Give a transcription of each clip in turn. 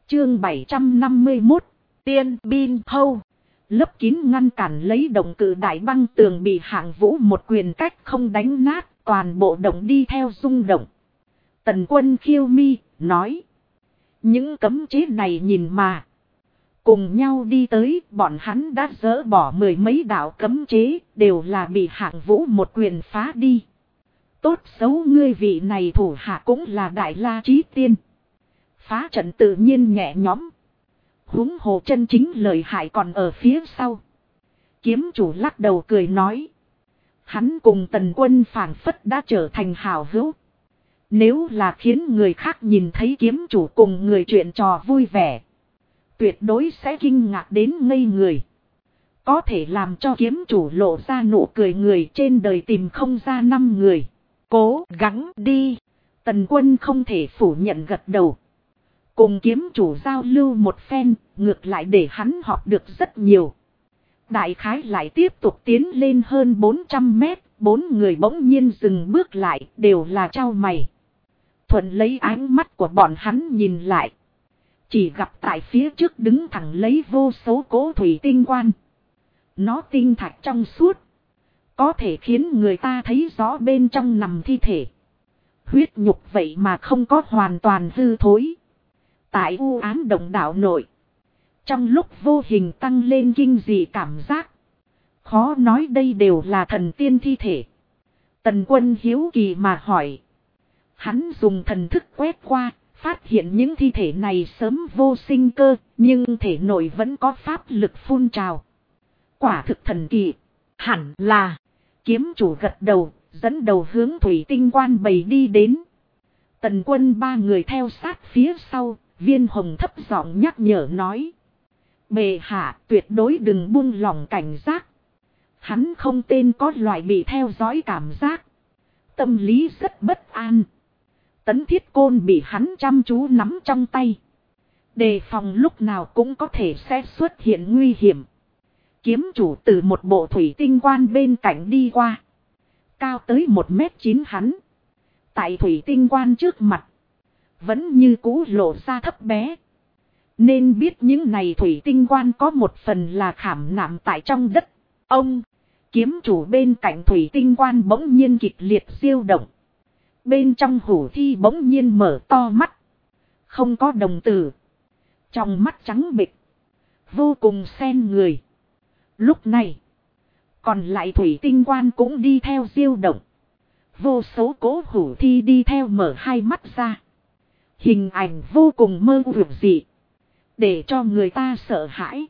Chương 751, Tiên Bin Hâu. Lấp kín ngăn cản lấy động cự đại băng tường bị Hạng Vũ một quyền cách không đánh nát, toàn bộ động đi theo rung động. Tần Quân khiêu mi, nói. Những cấm chế này nhìn mà. Cùng nhau đi tới, bọn hắn đã dỡ bỏ mười mấy đạo cấm chế, đều là bị Hạng Vũ một quyền phá đi. Tốt xấu ngươi vị này thủ hạ cũng là đại la chí tiên. Phá trận tự nhiên nhẹ nhõm. Huống hồ chân chính lợi hại còn ở phía sau. Kiếm chủ lắc đầu cười nói. Hắn cùng Tần Quân phảng phất đã trở thành hảo hữu. Nếu là khiến người khác nhìn thấy kiếm chủ cùng người chuyện trò vui vẻ, tuyệt đối sẽ kinh ngạc đến ngây người. Có thể làm cho kiếm chủ lộ ra nụ cười người trên đời tìm không ra 5 người. Cố gắng đi. Tần Quân không thể phủ nhận gật đầu. Cùng kiếm chủ giao lưu một phen, ngược lại để hắn học được rất nhiều. Đại khái lại tiếp tục tiến lên hơn 400 mét, 4 người bỗng nhiên dừng bước lại, đều là chau mày. Thuận lấy ánh mắt của bọn hắn nhìn lại. Chỉ gặp tại phía trước đứng thẳng lấy vô số cố thủy tinh quan. Nó tinh thạch trong suốt. Có thể khiến người ta thấy rõ bên trong nằm thi thể. Huyết nhục vậy mà không có hoàn toàn hư thối. Tại u ám động đảo nội. Trong lúc vô hình tăng lên kinh dị cảm giác. Khó nói đây đều là thần tiên thi thể. Tần Quân hiếu kỳ mà hỏi. Hắn dùng thần thức quét qua, phát hiện những thi thể này sớm vô sinh cơ, nhưng thể nội vẫn có pháp lực phun trào. Quả thực thần kỳ. Hẳn là. Kiếm chủ gật đầu, dẫn đầu hướng thủy tinh quan bầy đi đến. Tần Quân 3 người theo sát phía sau. Viên Hồng thấp giọng nhắc nhở nói. Bệ hạ tuyệt đối đừng buông lỏng cảnh giác. Hắn không tên có loại bị theo dõi cảm giác. Tâm lý rất bất an. Tấn thiết côn bị hắn chăm chú nắm trong tay. Đề phòng lúc nào cũng có thể sẽ xuất hiện nguy hiểm. Kiếm chủ từ một bộ thủy tinh quan bên cạnh đi qua. Cao tới 1m9 hắn. Tại thủy tinh quan trước mặt. Vẫn như cũ lộ ra thấp bé. Nên biết những này thủy tinh quan có một phần là khảm nạm tại trong đất. Ông, kiếm chủ bên cạnh thủy tinh quan bỗng nhiên kịch liệt diêu động. Bên trong hủ thi bỗng nhiên mở to mắt. Không có đồng tử. Trong mắt trắng bệch. Vô cùng sen người. Lúc này, còn lại thủy tinh quan cũng đi theo diêu động. Vô số cố hủ thi đi theo mở hai mắt ra. Hình ảnh vô cùng mơ ước dị. Để cho người ta sợ hãi.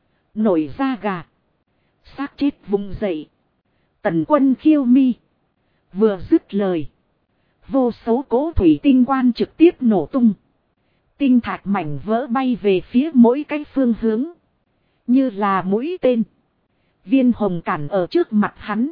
Nổi da gà. Xác chết vùng dậy. Tần Quân khiêu mi. Vừa dứt lời. Vô số cố thủy tinh quan trực tiếp nổ tung. Tinh thạch mảnh vỡ bay về phía mỗi cái phương hướng. Như là mũi tên. Viên Hồng cản ở trước mặt hắn.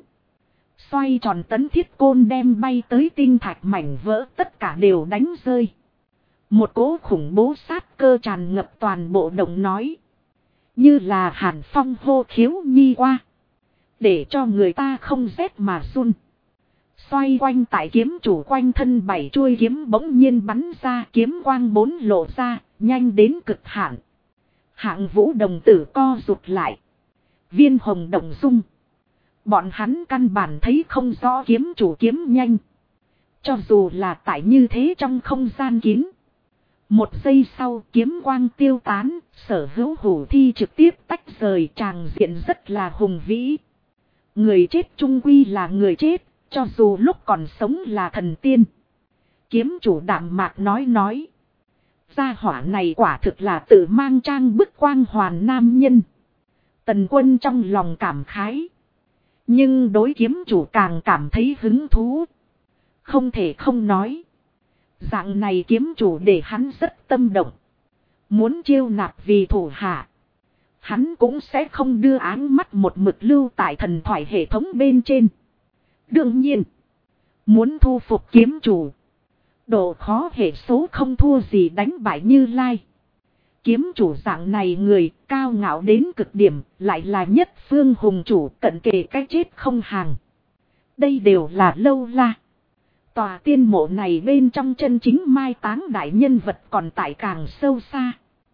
Xoay tròn tấn thiết côn đem bay tới tinh thạch mảnh vỡ tất cả đều đánh rơi. Một cỗ khủng bố sát cơ tràn ngập toàn bộ động nói. Như là hàn phong hô khiếu nhi qua. Để cho người ta không rét mà run. Xoay quanh tại kiếm chủ quanh thân 7 chuôi kiếm bỗng nhiên bắn ra, kiếm quang 4 lộ ra, nhanh đến cực hạn. Hạng Vũ đồng tử co rụt lại. Viên Hồng động dung. Bọn hắn căn bản thấy không rõ kiếm chủ kiếm nhanh. Cho dù là tại như thế trong không gian kín. Một giây sau kiếm quang tiêu tán, sở hữu hủ thi trực tiếp tách rời, tràng diện rất là hùng vĩ. Người chết chung quy là người chết, cho dù lúc còn sống là thần tiên. Kiếm chủ đạm mạc nói. Gia hỏa này quả thực là tự mang trang bức quang hoàn nam nhân. Tần Quân trong lòng cảm khái. Nhưng đối kiếm chủ càng cảm thấy hứng thú. Không thể không nói. Dạng này kiếm chủ để hắn rất tâm động. Muốn chiêu nạp vì thủ hạ. Hắn cũng sẽ không đưa áng mắt một mực lưu tại thần thoại hệ thống bên trên. Đương nhiên. Muốn thu phục kiếm chủ. Độ khó hệ số không thua gì đánh bại Như Lai. Kiếm chủ dạng này người cao ngạo đến cực điểm. Lại là nhất phương hùng chủ cận kề cái chết không hàng. Đây đều là lâu la. Tòa tiên mộ này bên trong chân chính mai táng đại nhân vật còn tại càng sâu xa.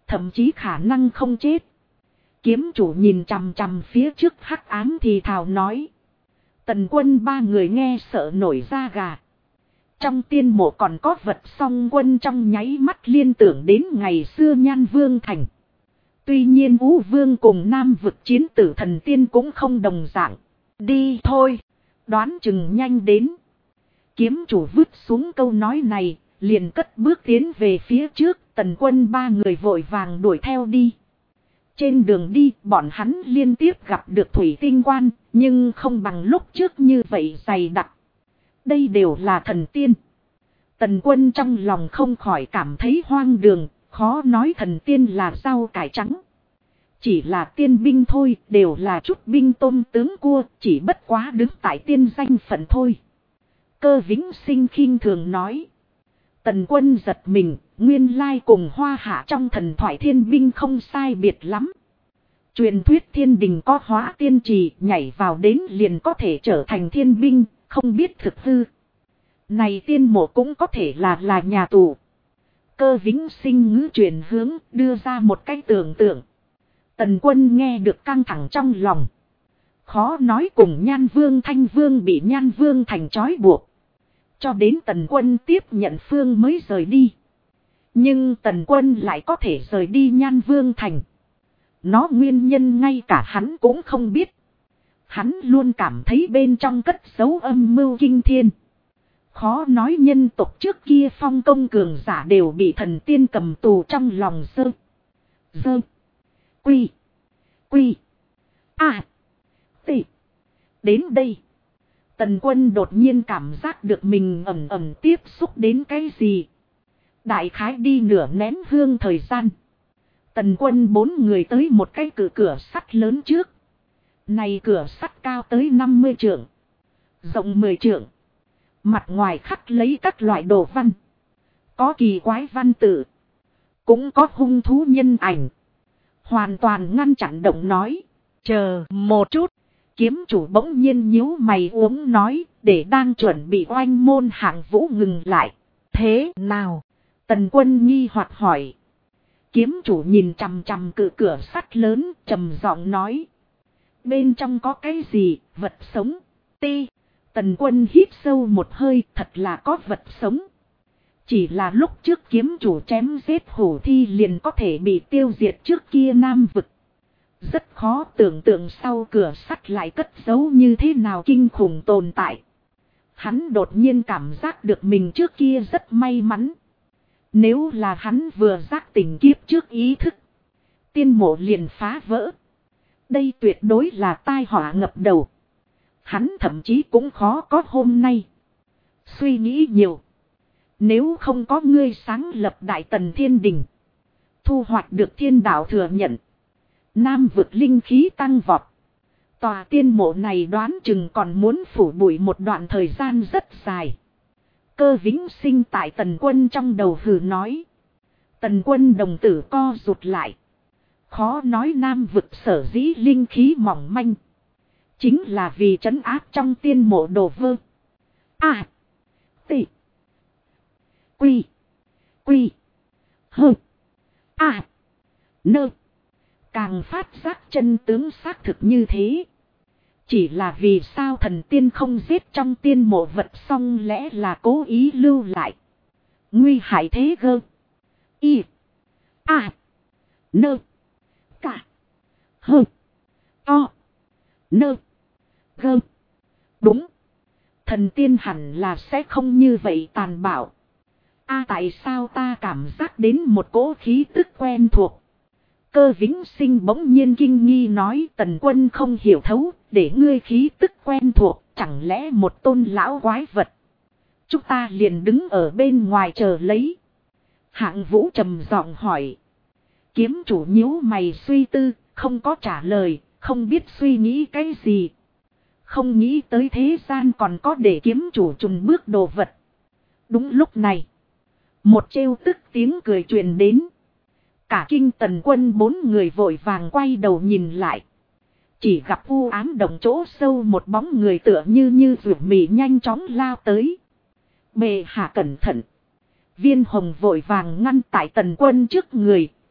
Thậm chí khả năng không chết. Kiếm chủ nhìn chằm chằm phía trước hắc ám thì thào nói. Tần quân ba người nghe sợ nổi da gà. Trong tiên mộ còn có vật song quân trong nháy mắt liên tưởng đến ngày xưa Nhan Vương thành. Tuy nhiên Vũ Vương cùng Nam vực chiến tử thần tiên cũng không đồng dạng. Đi thôi, đoán chừng nhanh đến. Kiếm chủ vứt xuống câu nói này, liền cất bước tiến về phía trước, tần quân ba người vội vàng đuổi theo đi. Trên đường đi, bọn hắn liên tiếp gặp được thủy tinh quan, nhưng không bằng lúc trước như vậy dày đặc. Đây đều là thần tiên. Tần quân trong lòng không khỏi cảm thấy hoang đường, khó nói thần tiên là rau cải trắng. Chỉ là tiên binh thôi, đều là chút binh tôm tướng cua, chỉ bất quá đứng tại tiên danh phận thôi. Cơ Vĩnh Sinh khinh thường nói. Tần quân giật mình, nguyên lai cùng Hoa Hạ trong thần thoại thiên binh không sai biệt lắm. Truyền thuyết thiên đình có hóa tiên trì, nhảy vào đến liền có thể trở thành thiên binh, không biết thực hư. Này tiên mộ cũng có thể là nhà tù. Cơ Vĩnh Sinh ngữ chuyển hướng, đưa ra một cách tưởng tượng. Tần quân nghe được căng thẳng trong lòng. Khó nói cùng Nhan Vương Thanh Vương bị Nhan Vương thành trói buộc. Cho đến tần quân tiếp nhận phương mới rời đi. Nhưng tần quân lại có thể rời đi Nhan Vương thành. Nó nguyên nhân ngay cả hắn cũng không biết. Hắn luôn cảm thấy bên trong cất giấu âm mưu kinh thiên. Khó nói nhân tộc trước kia phong công cường giả đều bị thần tiên cầm tù trong lòng dơ. Quy. Tị. Đến đây. Tần quân đột nhiên cảm giác được mình ẩm tiếp xúc đến cái gì. Đại khái đi nửa nén hương thời gian. Tần quân 4 người tới một cái cửa sắt lớn trước. Này cửa sắt cao tới 50 trượng. Rộng 10 trượng. Mặt ngoài khắc lấy các loại đồ văn. Có kỳ quái văn tự. Cũng có hung thú nhân ảnh. Hoàn toàn ngăn chặn động nói. Chờ một chút. Kiếm chủ bỗng nhiên nhíu mày uống nói. Để đang chuẩn bị oanh môn hạng vũ ngừng lại. Thế nào? Tần quân nghi hoặc hỏi. Kiếm chủ nhìn chằm chằm cửa sắt lớn, trầm giọng nói. Bên trong có cái gì, vật sống? Ti. Tần quân hít sâu một hơi, thật là có vật sống. Chỉ là lúc trước kiếm chủ chém giết hổ thi liền có thể bị tiêu diệt trước kia Nam vực. Rất khó tưởng tượng sau cửa sắt lại cất giấu như thế nào kinh khủng tồn tại. Hắn đột nhiên cảm giác được mình trước kia rất may mắn. Nếu là hắn vừa giác tỉnh kiếp trước ý thức, tiên mộ liền phá vỡ. Đây tuyệt đối là tai họa ngập đầu. Hắn thậm chí cũng khó có hôm nay. Suy nghĩ nhiều. Nếu không có ngươi sáng lập Đại Tần Thiên Đình, thu hoạch được thiên đạo thừa nhận, Nam vực linh khí tăng vọt, tòa tiên mộ này đoán chừng còn muốn phủ bụi một đoạn thời gian rất dài. Cơ Vĩnh Sinh tại tần quân trong đầu hừ nói. Tần quân đồng tử co rụt lại. Khó nói Nam vực sở dĩ linh khí mỏng manh. Chính là vì trấn áp trong tiên mộ đồ vơ. Tị. Quy. Nơ. Càng phát giác chân tướng xác thực như thế. Chỉ là vì sao thần tiên không giết trong tiên mộ vật xong lẽ là cố ý lưu lại. Nguy hại thế gơ. Nơ. Cả. Hơ. To. Nơ. Gơ. Đúng. Thần tiên hẳn là sẽ không như vậy tàn bạo. Tại sao ta cảm giác đến một cỗ khí tức quen thuộc. Cơ Vĩnh Sinh bỗng nhiên kinh nghi nói tần quân không hiểu thấu, để ngươi khí tức quen thuộc, chẳng lẽ một tôn lão quái vật. Chúng ta liền đứng ở bên ngoài chờ lấy. Hạng Vũ trầm giọng hỏi. Kiếm chủ nhíu mày suy tư, không có trả lời, không biết suy nghĩ cái gì. Không nghĩ tới thế gian còn có để kiếm chủ chùn bước đồ vật. Đúng lúc này, một trêu tức tiếng cười truyền đến. Cả kinh tần quân 4 người vội vàng quay đầu nhìn lại. Chỉ gặp u ám động chỗ sâu một bóng người tựa như ruột mì nhanh chóng lao tới. Bệ hạ cẩn thận. Viên Hồng vội vàng ngăn tại tần quân trước người,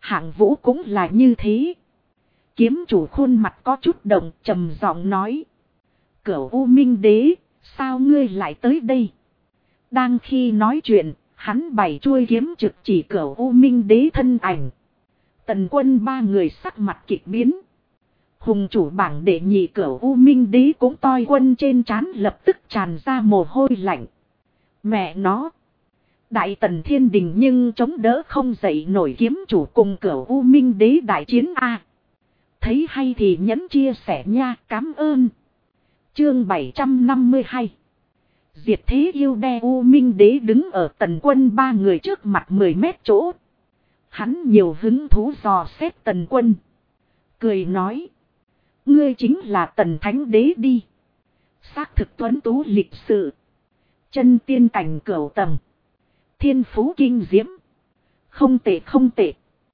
Hạng Vũ cũng là như thế. Kiếm chủ khuôn mặt có chút động, trầm giọng nói. Cửu U Minh Đế, sao ngươi lại tới đây? Đang khi nói chuyện, hắn bảy chuôi kiếm trực chỉ Cửu U Minh Đế thân ảnh. Tần Quân ba người sắc mặt kịch biến. Hùng chủ bảng đệ nhị Cửu U Minh Đế cũng toi quân trên trán lập tức tràn ra mồ hôi lạnh. Mẹ nó! Đại Tần Thiên Đình nhưng chống đỡ không dậy nổi kiếm chủ cùng Cửu U Minh Đế đại chiến A. Thấy hay thì nhấn chia sẻ nha, cảm ơn. Chương 752. Diệt thế yêu đe U Minh Đế đứng ở Tần Quân ba người trước mặt 10 mét chỗ. Hắn nhiều hứng thú dò xét Tần Quân. Cười nói. Ngươi chính là Tần Thánh Đế đi. Xác thực tuấn tú lịch sự. Chân tiên cảnh cửu tầng. Thiên phú kinh diễm. Không tệ không tệ.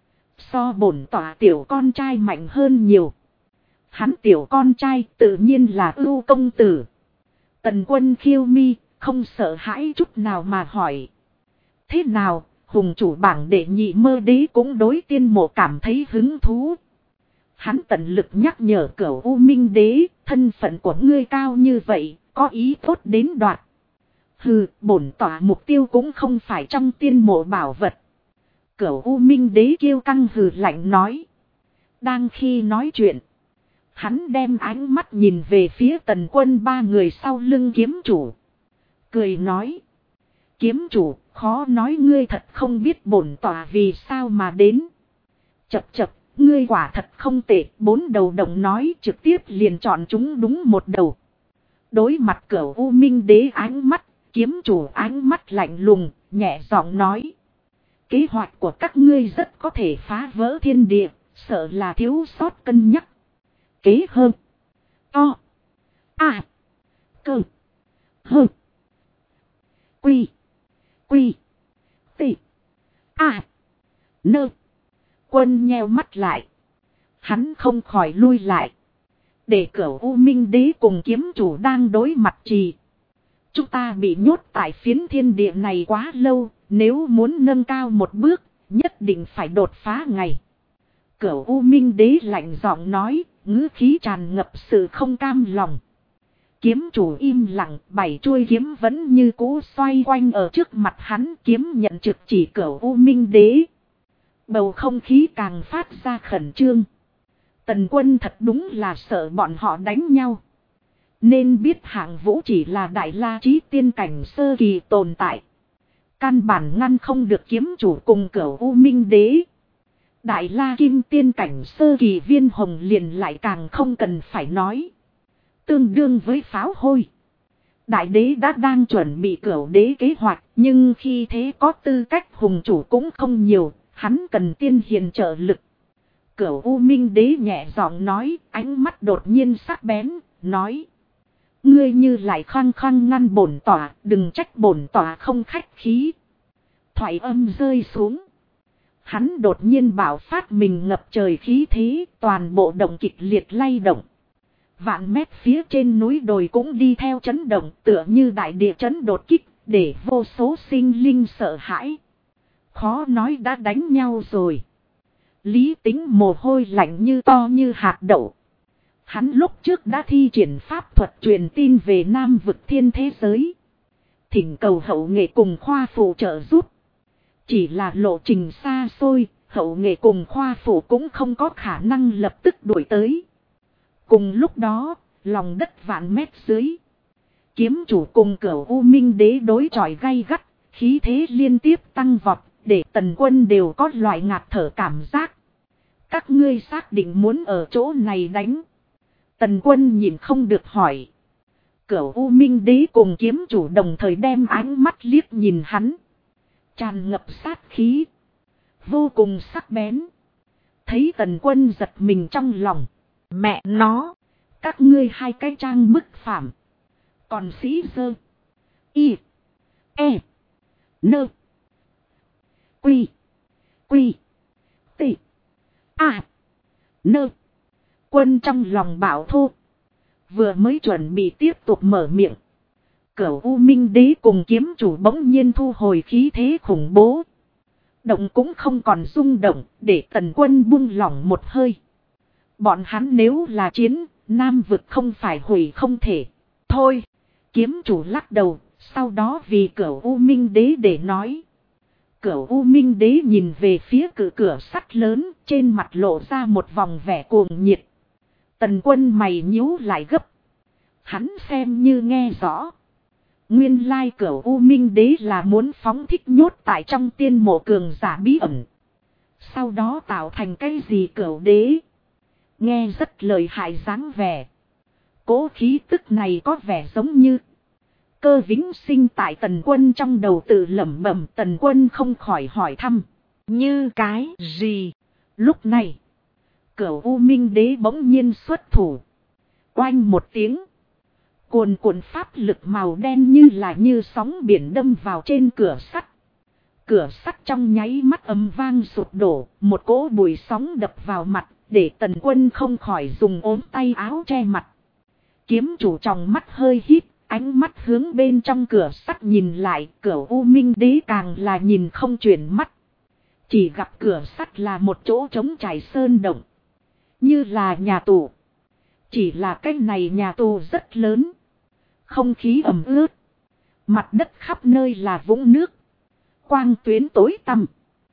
So bổn tỏa tiểu con trai mạnh hơn nhiều. Hắn tiểu con trai tự nhiên là Ưu công tử. Tần Quân khiêu mi, không sợ hãi chút nào mà hỏi. Thế nào, hùng chủ bảng đệ nhị Mơ Đế cũng đối tiên mộ cảm thấy hứng thú. Hắn tận lực nhắc nhở Cửu U Minh Đế, thân phận của ngươi cao như vậy, có ý tốt đến đoạt. Hừ, bổn tỏa mục tiêu cũng không phải trong tiên mộ bảo vật. Cửu U Minh Đế kiêu căng hừ lạnh nói. Đang khi nói chuyện, hắn đem ánh mắt nhìn về phía Tần Quân ba người sau lưng kiếm chủ. Cười nói. Kiếm chủ, khó nói ngươi thật không biết bổn tỏa vì sao mà đến. Chập chập, ngươi quả thật không tệ. 4 đầu đồng nói trực tiếp liền chọn chúng đúng một đầu. Đối mặt Cửu U Minh Đế ánh mắt, kiếm chủ ánh mắt lạnh lùng, nhẹ giọng nói. Kế hoạch của các ngươi rất có thể phá vỡ thiên địa, sợ là thiếu sót cân nhắc. Kế hơn. To. À. Cơ. Hơn. Quy. Quy. Tị. À. Nơ. Quân nheo mắt lại. Hắn không khỏi lui lại. Để Cửu U Minh Đế cùng kiếm chủ đang đối mặt trì. Chúng ta bị nhốt tại phiến thiên địa này quá lâu. Nếu muốn nâng cao một bước, nhất định phải đột phá ngày. Cửu U Minh Đế lạnh giọng nói, ngữ khí tràn ngập sự không cam lòng. Kiếm chủ im lặng, 7 chuôi kiếm vẫn như cũ xoay quanh ở trước mặt hắn, kiếm nhận trực chỉ Cửu U Minh Đế. Bầu không khí càng phát ra khẩn trương. Tần Quân thật đúng là sợ bọn họ đánh nhau. Nên biết Hạng Vũ chỉ là đại la chí tiên cảnh sơ kỳ tồn tại. Căn bản ngăn không được kiếm chủ cùng Cửu U Minh Đế. Đại la kim tiên cảnh sơ kỳ Viên Hồng liền lại càng không cần phải nói. Tương đương với pháo hôi. Đại đế đã đang chuẩn bị Cửu Đế kế hoạch, nhưng khi thế có tư cách hùng chủ cũng không nhiều, hắn cần tiên hiền trợ lực. Cửu U Minh Đế nhẹ giọng nói, ánh mắt đột nhiên sắc bén, nói. Ngươi như lại khăng khăng ngăn bổn tỏa, đừng trách bổn tỏa không khách khí. Thoại âm rơi xuống. Hắn đột nhiên bảo phát mình ngập trời khí thế, toàn bộ động kịch liệt lay động. Vạn mét phía trên núi đồi cũng đi theo chấn động, tựa như đại địa chấn đột kích, để vô số sinh linh sợ hãi. Khó nói đã đánh nhau rồi. Lý Tính mồ hôi lạnh như to như hạt đậu. Hắn lúc trước đã thi triển pháp thuật truyền tin về Nam vực thiên thế giới. Thỉnh cầu hậu nghệ cùng khoa phụ trợ giúp. Chỉ là lộ trình xa xôi, hậu nghệ cùng khoa phụ cũng không có khả năng lập tức đuổi tới. Cùng lúc đó, lòng đất vạn mét dưới. Kiếm chủ cùng Cửu U Minh Đế đối chọi gay gắt, khí thế liên tiếp tăng vọt, để Tần Quân đều có loại ngạt thở cảm giác. Các ngươi xác định muốn ở chỗ này đánh. Tần Quân nhìn không được hỏi. Cửu U Minh Đế cùng kiếm chủ đồng thời đem ánh mắt liếc nhìn hắn. Tràn ngập sát khí. Vô cùng sắc bén. Thấy Tần Quân giật mình trong lòng. Mẹ nó. Các ngươi hai cái trang bức phạm. Còn sĩ dơ. Y. E. Nơ. Quy. Quy. Tị. À. Nơ. Quân trong lòng bảo thô. Vừa mới chuẩn bị tiếp tục mở miệng. Cửu U Minh Đế cùng kiếm chủ bỗng nhiên thu hồi khí thế khủng bố. Động cũng không còn rung động, để Tần Quân buông lỏng một hơi. Bọn hắn nếu là chiến, Nam vực không phải hủy không thể. Thôi, kiếm chủ lắc đầu, sau đó vì Cửu U Minh Đế để nói. Cửu U Minh Đế nhìn về phía cửa sắt lớn, trên mặt lộ ra một vòng vẻ cuồng nhiệt. Tần Quân mày nhíu lại gấp. Hắn xem như nghe rõ. Nguyên lai Cửu U Minh Đế là muốn phóng thích nhốt tại trong tiên mộ cường giả bí ẩn. Sau đó tạo thành cái gì Cửu Đế. Nghe rất lợi hại dáng vẻ. Cố khí tức này có vẻ giống như Cơ Vĩnh Sinh tại Tần Quân trong đầu tự lẩm bẩm. Tần Quân không khỏi hỏi thăm. Như cái gì? Lúc này, Cửu U Minh Đế bỗng nhiên xuất thủ. Oanh một tiếng. Cuồn cuộn pháp lực màu đen như sóng biển đâm vào trên cửa sắt. Cửa sắt trong nháy mắt ầm vang sụp đổ. Một cỗ bụi sóng đập vào mặt. Để Tần Quân không khỏi dùng ốm tay áo che mặt. Kiếm chủ trong mắt hơi hít. Ánh mắt hướng bên trong cửa sắt nhìn lại. Cửu U Minh Đế càng là nhìn không chuyển mắt. Chỉ gặp cửa sắt là một chỗ trống trải sơn động. Như là nhà tù. Chỉ là cái này nhà tù rất lớn. Không khí ẩm ướt. Mặt đất khắp nơi là vũng nước. Quang tuyến tối tăm.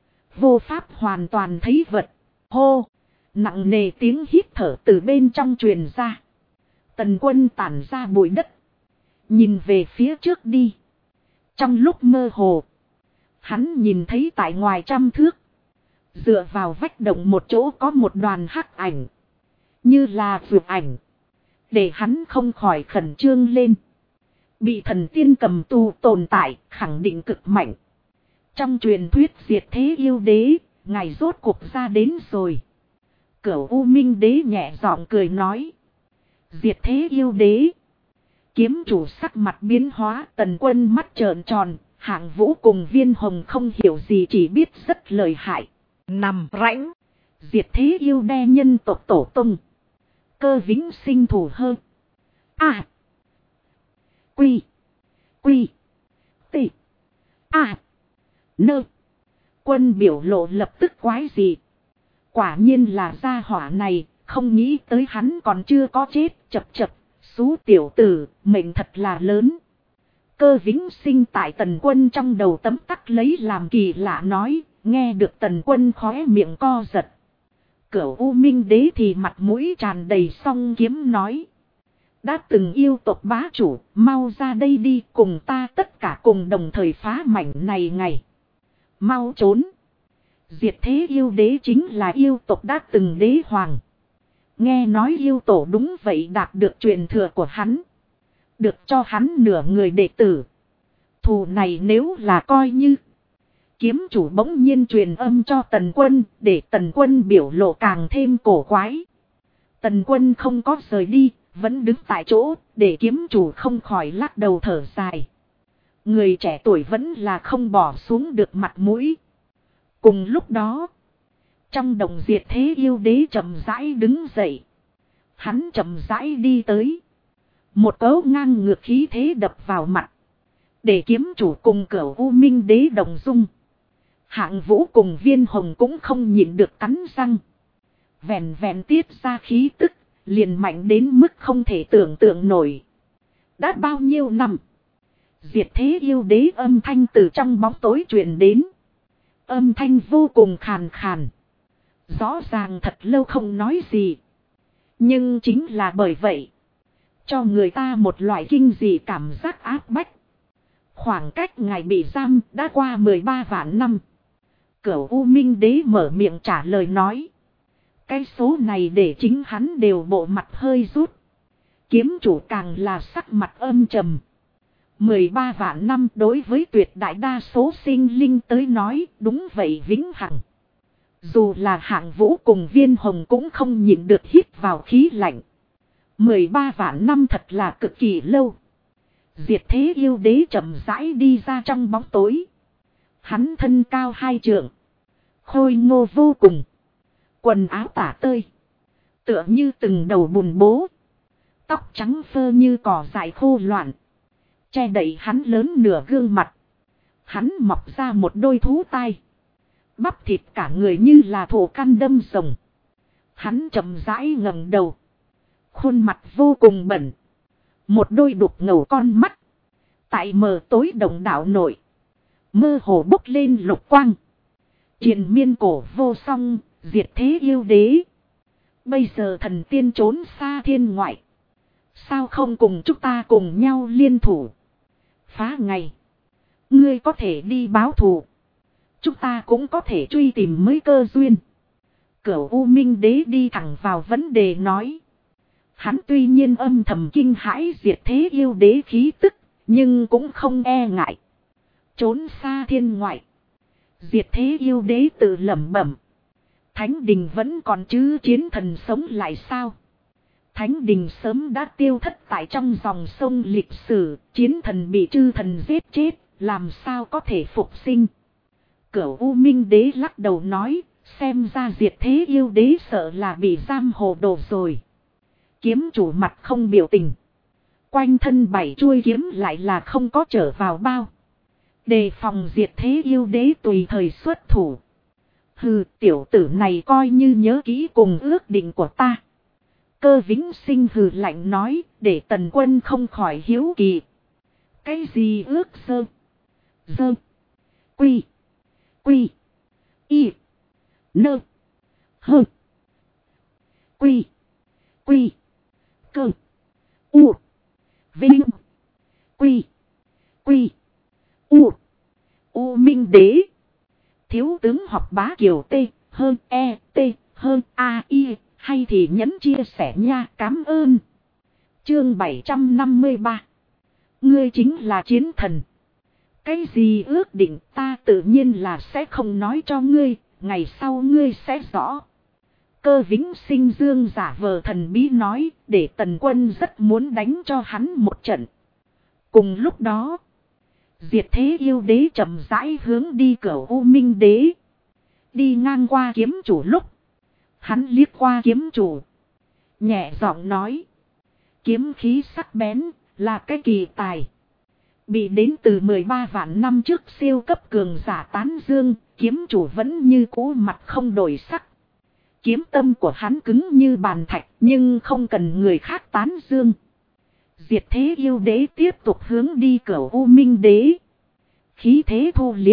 Vô pháp hoàn toàn thấy vật. Hô. Nặng nề tiếng hít thở từ bên trong truyền ra. Tần Quân tản ra bụi đất. Nhìn về phía trước đi. Trong lúc mơ hồ. Hắn nhìn thấy tại ngoài 100 thước. Dựa vào vách động một chỗ có một đoàn hắc ảnh. Như là vượt ảnh. Để hắn không khỏi khẩn trương lên. Bị thần tiên cầm tù tồn tại khẳng định cực mạnh. Trong truyền thuyết diệt thế yêu đế. Ngày rốt cuộc ra đến rồi. Cửu U Minh Đế nhẹ giọng cười nói. Diệt thế yêu đế. Kiếm chủ sắc mặt biến hóa. Tần Quân mắt trợn tròn. Hạng Vũ cùng Viên Hồng không hiểu gì chỉ biết rất lợi hại. Nằm rãnh. Diệt thế yêu đe nhân tộc tổ tung. Cơ Vĩnh Sinh thủ hơn. À. Quy. Quy. Tị. À. Nơ. Quân biểu lộ lập tức quái gì. Quả nhiên là gia hỏa này. Không nghĩ tới hắn còn chưa có chết. Chập chập. Xú tiểu tử. Mệnh thật là lớn. Cơ Vĩnh Sinh tại Tần Quân trong đầu tấm tắc lấy làm kỳ lạ nói. Nghe được Tần Quân khóe miệng co giật. Cửu U Minh Đế thì mặt mũi tràn đầy song kiếm nói. Đã từng yêu tộc bá chủ, mau ra đây đi cùng ta tất cả cùng đồng thời phá mảnh này ngày. Mau trốn. Diệt thế yêu đế chính là yêu tộc đã từng đế hoàng. Nghe nói yêu tổ đúng vậy đạt được truyền thừa của hắn. Được cho hắn nửa người đệ tử. Thù này nếu là coi như. Kiếm chủ bỗng nhiên truyền âm cho Tần Quân, để Tần Quân biểu lộ càng thêm cổ quái. Tần Quân không có rời đi, vẫn đứng tại chỗ, để kiếm chủ không khỏi lắc đầu thở dài. Người trẻ tuổi vẫn là không bỏ xuống được mặt mũi. Cùng lúc đó, trong đồng diệt thế yêu đế chậm rãi đứng dậy. Hắn chậm rãi đi tới. Một cấu ngang ngược khí thế đập vào mặt. Để kiếm chủ cùng Cửu U Minh Đế đồng dung. Hạng Vũ cùng Viên Hồng cũng không nhịn được cắn răng. Vẹn vẹn tiết ra khí tức, liền mạnh đến mức không thể tưởng tượng nổi. Đã bao nhiêu năm? Diệt thế yêu đế âm thanh từ trong bóng tối truyền đến. Âm thanh vô cùng khàn khàn. Rõ ràng thật lâu không nói gì. Nhưng chính là bởi vậy. Cho người ta một loại kinh dị cảm giác áp bách. Khoảng cách ngày bị giam đã qua 13 vạn năm. Cửu U Minh Đế mở miệng trả lời nói. Cái số này để chính hắn đều bộ mặt hơi rút. Kiếm chủ càng là sắc mặt âm trầm. 13 vạn năm đối với tuyệt đại đa số sinh linh tới nói đúng vậy vĩnh hằng. Dù là Hạng Vũ cùng Viên Hồng cũng không nhịn được hít vào khí lạnh. 13 vạn năm thật là cực kỳ lâu. Diệt thế yêu đế chậm rãi đi ra trong bóng tối. Hắn thân cao 2 trượng. Khôi ngô vô cùng. Quần áo tả tơi. Tựa như từng đầu bùn bố. Tóc trắng phơ như cỏ dại khô loạn. Che đậy hắn lớn nửa gương mặt. Hắn mọc ra một đôi thú tai. bắp thịt cả người như là thổ căn đâm rồng. Hắn chậm rãi ngẩng đầu. Khuôn mặt vô cùng bẩn. Một đôi đục ngầu con mắt. Tại mờ tối đồng đảo nội. Mơ hồ bốc lên lục quang. Triền miên cổ vô song, diệt thế yêu đế. Bây giờ thần tiên trốn xa thiên ngoại. Sao không cùng chúng ta cùng nhau liên thủ? Phá ngày. Ngươi có thể đi báo thù. Chúng ta cũng có thể truy tìm mới cơ duyên. Cửu U Minh Đế đi thẳng vào vấn đề nói. Hắn tuy nhiên âm thầm kinh hãi diệt thế yêu đế khí tức, nhưng cũng không e ngại. Trốn xa thiên ngoại. Diệt thế yêu đế tự lẩm bẩm. Thánh đình vẫn còn chứ, chiến thần sống lại sao? Thánh đình sớm đã tiêu thất tại trong dòng sông lịch sử, chiến thần bị chư thần giết chết, làm sao có thể phục sinh? Cửu U Minh Đế lắc đầu nói, xem ra diệt thế yêu đế sợ là bị giam hồ đồ rồi. Kiếm chủ mặt không biểu tình. Quanh thân 7 chuôi kiếm lại là không có trở vào bao. Đề phòng diệt thế yêu đế tùy thời xuất thủ. Hừ, tiểu tử này coi như nhớ kỹ cùng ước định của ta. Cơ Vĩnh Sinh hừ lạnh nói, để Tần Quân không khỏi hiếu kỳ. Cái gì ước sơ? Dơ. Quy. Quy. Y. Nơ. Hơ. Quy. Quy. Cơ. U. Vinh. Quy. Quy. U. U Minh Đế. Thiếu tướng học bá Kiều T. Hơn E. T. Hơn A. I. Hay thì nhấn chia sẻ nha, cảm ơn. Chương 753. Ngươi chính là chiến thần. Cái gì ước định ta tự nhiên là sẽ không nói cho ngươi, ngày sau ngươi sẽ rõ. Cơ Vĩnh Sinh dương giả vờ thần bí nói, để Tần Quân rất muốn đánh cho hắn một trận. Cùng lúc đó, diệt thế yêu đế chậm rãi hướng đi Cửu U Minh Đế. Đi ngang qua kiếm chủ lúc, hắn liếc qua kiếm chủ. Nhẹ giọng nói, kiếm khí sắc bén, là cái kỳ tài. Bị đến từ 13 vạn năm trước siêu cấp cường giả tán dương, kiếm chủ vẫn như cũ mặt không đổi sắc. Kiếm tâm của hắn cứng như bàn thạch, nhưng không cần người khác tán dương. Diệt thế yêu đế tiếp tục hướng đi Cửu U Minh Đế. Khí thế thu liếm.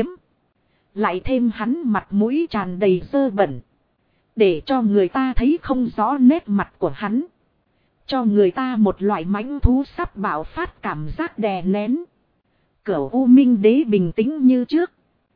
Lại thêm hắn mặt mũi tràn đầy dơ bẩn. Để cho người ta thấy không rõ nét mặt của hắn. Cho người ta một loại mãnh thú sắp bạo phát cảm giác đè nén. Cửu U Minh Đế bình tĩnh như trước.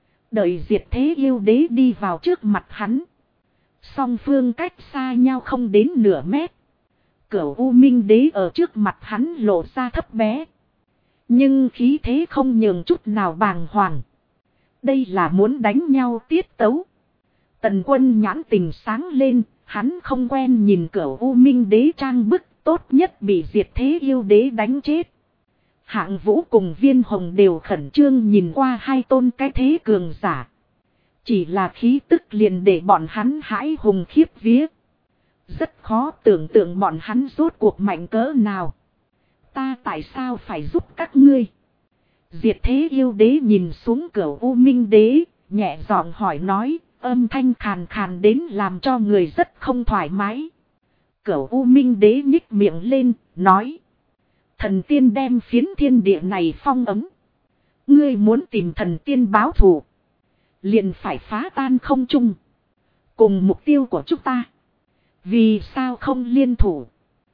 Đợi diệt thế yêu đế đi vào trước mặt hắn. Song phương cách xa nhau không đến nửa mét. Cửu U Minh Đế ở trước mặt hắn lộ ra thấp bé. Nhưng khí thế không nhường chút nào bàng hoàng. Đây là muốn đánh nhau tiết tấu. Tần Quân nhãn tình sáng lên, hắn không quen nhìn Cửu U Minh Đế trang bức, tốt nhất bị diệt thế yêu đế đánh chết. Hạng Vũ cùng Viên Hồng đều khẩn trương nhìn qua hai tôn cái thế cường giả. Chỉ là khí tức liền để bọn hắn hãi hùng khiếp vía. Rất khó tưởng tượng bọn hắn rốt cuộc mạnh cỡ nào. Ta tại sao phải giúp các ngươi? Diệt thế yêu đế nhìn xuống Cửu U Minh Đế, nhẹ giọng hỏi nói, âm thanh khàn khàn đến làm cho người rất không thoải mái. Cửu U Minh Đế nhích miệng lên, nói. Thần tiên đem phiến thiên địa này phong ấm. Ngươi muốn tìm thần tiên báo thù, liền phải phá tan không trung. Cùng mục tiêu của chúng ta. Vì sao không liên thủ?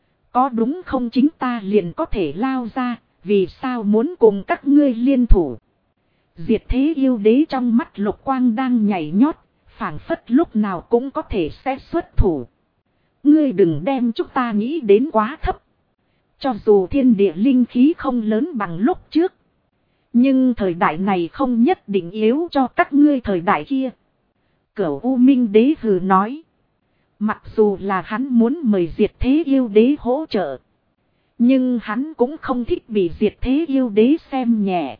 Có đúng không, chính ta liền có thể lao ra. Vì sao muốn cùng các ngươi liên thủ? Diệt thế yêu đế trong mắt lục quang đang nhảy nhót. Phảng phất lúc nào cũng có thể sẽ xuất thủ. Ngươi đừng đem chúng ta nghĩ đến quá thấp. Cho dù thiên địa linh khí không lớn bằng lúc trước. Nhưng thời đại này không nhất định yếu cho các ngươi thời đại kia. Cửu U Minh Đế hừ nói. Mặc dù là hắn muốn mời diệt thế yêu đế hỗ trợ. Nhưng hắn cũng không thích bị diệt thế yêu đế xem nhẹ.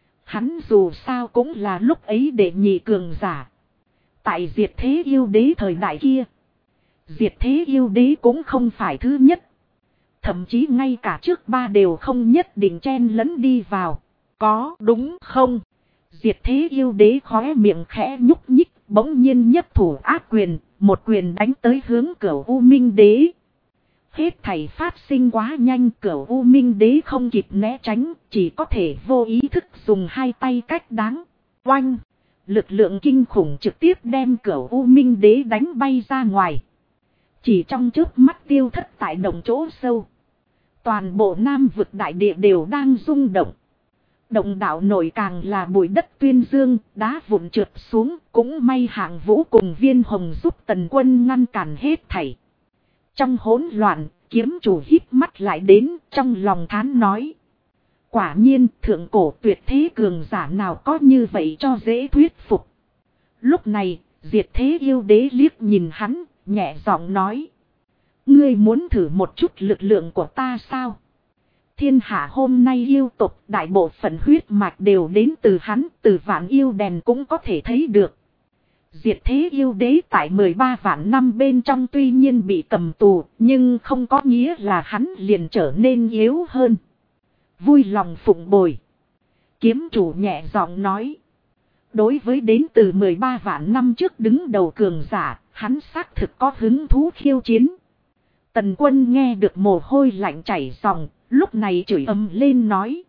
Hắn dù sao cũng là lúc ấy đệ nhị cường giả. Tại diệt thế yêu đế thời đại kia. Diệt thế yêu đế cũng không phải thứ nhất. Thậm chí ngay cả trước ba đều không nhất định chen lấn đi vào. Có đúng không? Diệt thế yêu đế khóe miệng khẽ nhúc nhích, bỗng nhiên nhất thủ áp quyền, một quyền đánh tới hướng Cửu U Minh Đế. Hết thảy phát sinh quá nhanh, Cửu U Minh Đế không kịp né tránh, chỉ có thể vô ý thức dùng hai tay cách đáng. Oanh! Lực lượng kinh khủng trực tiếp đem Cửu U Minh Đế đánh bay ra ngoài. Chỉ trong chớp mắt tiêu thất tại đồng chỗ sâu. Toàn bộ Nam vực đại địa đều đang rung động. Động đạo nổi càng là bụi đất tuyên dương, đá vụn trượt xuống, cũng may Hạng Vũ cùng Viên Hồng giúp Tần Quân ngăn cản hết thảy. Trong hỗn loạn, kiếm chủ híp mắt lại đến, trong lòng thán nói. Quả nhiên, thượng cổ tuyệt thế cường giả nào có như vậy cho dễ thuyết phục. Lúc này, Diệt Thế Yêu Đế liếc nhìn hắn, nhẹ giọng nói. Ngươi muốn thử một chút lực lượng của ta sao? Thiên hạ hôm nay yêu tộc đại bộ phận huyết mạch đều đến từ hắn, từ vạn yêu đèn cũng có thể thấy được. Diệt Thế Yêu Đế tại 13 vạn năm bên trong tuy nhiên bị cầm tù, nhưng không có nghĩa là hắn liền trở nên yếu hơn. Vui lòng phụng bồi. Kiếm chủ nhẹ giọng nói. Đối với đến từ 13 vạn năm trước đứng đầu cường giả, hắn xác thực có hứng thú khiêu chiến. Tần Quân nghe được mồ hôi lạnh chảy ròng, lúc này chửi ầm lên nói.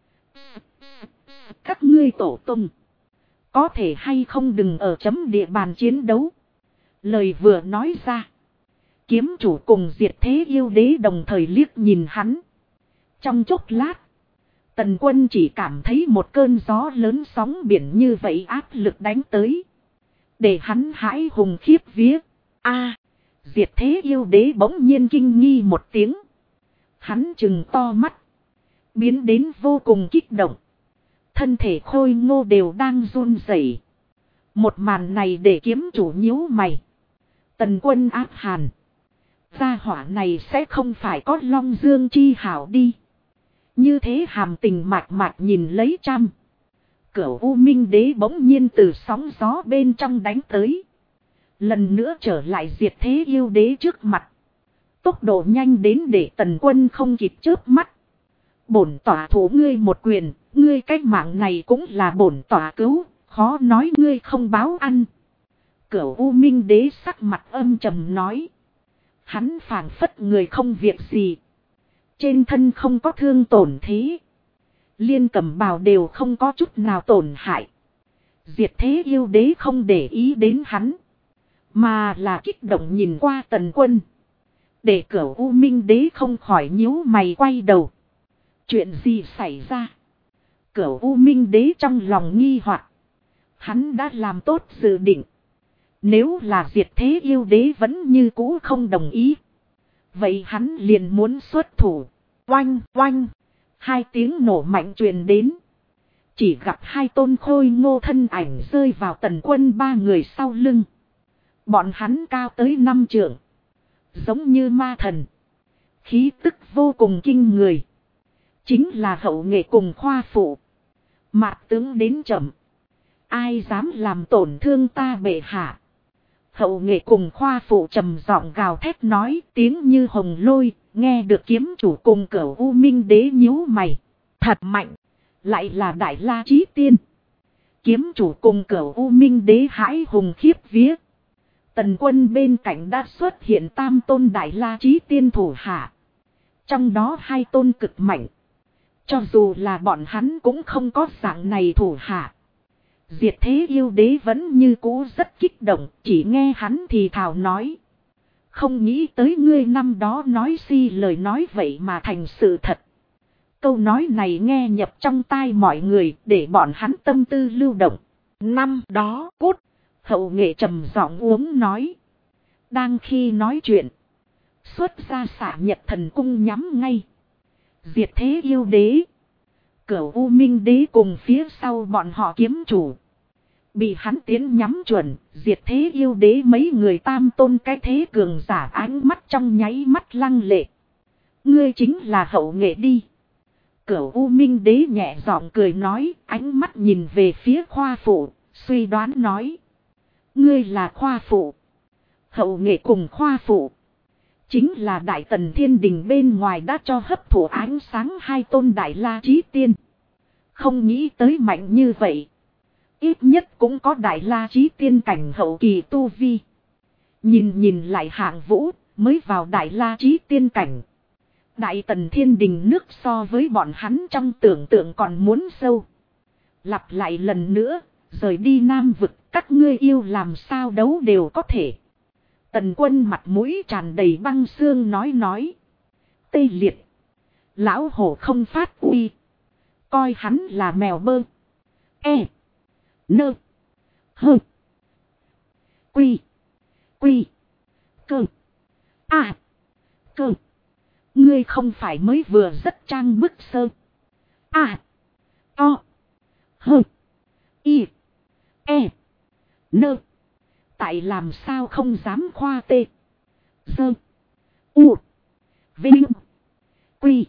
Các ngươi tổ tung. Có thể hay không đừng ở chấm địa bàn chiến đấu. Lời vừa nói ra. Kiếm chủ cùng Diệt Thế Yêu Đế đồng thời liếc nhìn hắn. Trong chốc lát. Tần Quân chỉ cảm thấy một cơn gió lớn sóng biển như vậy áp lực đánh tới. Để hắn hãi hùng khiếp vía. Diệt Thế Yêu Đế bỗng nhiên kinh nghi một tiếng. Hắn trừng to mắt. Biến đến vô cùng kích động. Thân thể khôi ngô đều đang run rẩy. Một màn này để kiếm chủ nhíu mày. Tần Quân áp hàn. Gia hỏa này sẽ không phải có Long Dương chi hảo đi. Như thế hàm tình mạch mạch nhìn lấy trăm. Cửu U Minh Đế bỗng nhiên từ sóng gió bên trong đánh tới. Lần nữa trở lại Diệt Thế Yêu Đế trước mặt. Tốc độ nhanh đến để Tần Quân không kịp chớp mắt. Bổn tỏa thủ ngươi một quyền, ngươi cái mạng này cũng là bổn tỏa cứu, khó nói ngươi không báo ăn. Cửu U Minh Đế sắc mặt âm trầm nói. Hắn phảng phất người không việc gì. Trên thân không có thương tổn thế. Liên cẩm bào đều không có chút nào tổn hại. Diệt Thế Yêu Đế không để ý đến hắn. Mà là kích động nhìn qua Tần Quân. Để Cửu U Minh Đế không khỏi nhíu mày quay đầu. Chuyện gì xảy ra? Cửu U Minh Đế trong lòng nghi hoặc. Hắn đã làm tốt dự định. Nếu là Diệt Thế Yêu Đế vẫn như cũ không đồng ý. Vậy hắn liền muốn xuất thủ. Oanh oanh. Hai tiếng nổ mạnh truyền đến. Chỉ gặp hai tôn khôi ngô thân ảnh rơi vào Tần Quân ba người sau lưng. Bọn hắn cao tới 5 trượng. Giống như ma thần. Khí tức vô cùng kinh người. Chính là Hậu Nghệ cùng Khoa Phụ. Mạt tướng đến chậm. Ai dám làm tổn thương ta bệ hạ. Hậu Nghệ cùng Khoa Phụ trầm giọng gào thét nói, tiếng như hồng lôi. Nghe được kiếm chủ cùng Cửu U Minh Đế nhíu mày. Thật mạnh. Lại là Đại La Chí Tiên. Kiếm chủ cùng Cửu U Minh Đế hãi hùng khiếp vía. Tần Quân bên cạnh đã xuất hiện tam tôn Đại La Chí Tiên thủ hạ. Trong đó hai tôn cực mạnh. Cho dù là bọn hắn cũng không có dạng này thủ hạ. Diệt Thế Yêu Đế vẫn như cũ rất kích động, chỉ nghe hắn thì thào nói. Không nghĩ tới ngươi năm đó nói lời nói vậy mà thành sự thật. Câu nói này nghe nhập trong tai mọi người để bọn hắn tâm tư lưu động. Năm đó cút. Hậu Nghệ trầm giọng uống nói. Đang khi nói chuyện. Xuất ra xả Nhật Thần Cung nhắm ngay. Diệt Thế Yêu Đế. Cửu U Minh Đế cùng phía sau bọn họ kiếm chủ. Bị hắn tiến nhắm chuẩn. Diệt Thế Yêu Đế mấy người tam tôn cái thế cường giả ánh mắt trong nháy mắt lăng lệ. Ngươi chính là Hậu Nghệ đi. Cửu U Minh Đế nhẹ giọng cười nói. Ánh mắt nhìn về phía Khoa Phụ. Suy đoán nói. Ngươi là Khoa Phụ. Hậu Nghệ cùng Khoa Phụ. Chính là Đại Tần Thiên Đình bên ngoài đã cho hấp thụ ánh sáng hai tôn Đại La Chí Tiên. Không nghĩ tới mạnh như vậy. Ít nhất cũng có đại la chí tiên cảnh hậu kỳ tu vi. Nhìn lại Hạng Vũ, mới vào đại la chí tiên cảnh. Đại Tần Thiên Đình nước so với bọn hắn trong tưởng tượng còn muốn sâu. Lặp lại lần nữa, rời đi Nam vực, các ngươi yêu làm sao đấu đều có thể. Tần Quân mặt mũi tràn đầy băng xương nói. Tê liệt. Lão hổ không phát uy. Coi hắn là mèo bơ. E. Nơ. Hơ. Quy. Cơ. À. Cơ. Ngươi không phải mới vừa rất trang bức sơ. À. To. Hơ. Y. E. Nơ. Tại làm sao không dám khoa tê. Dơ. U. Vinh. Quy.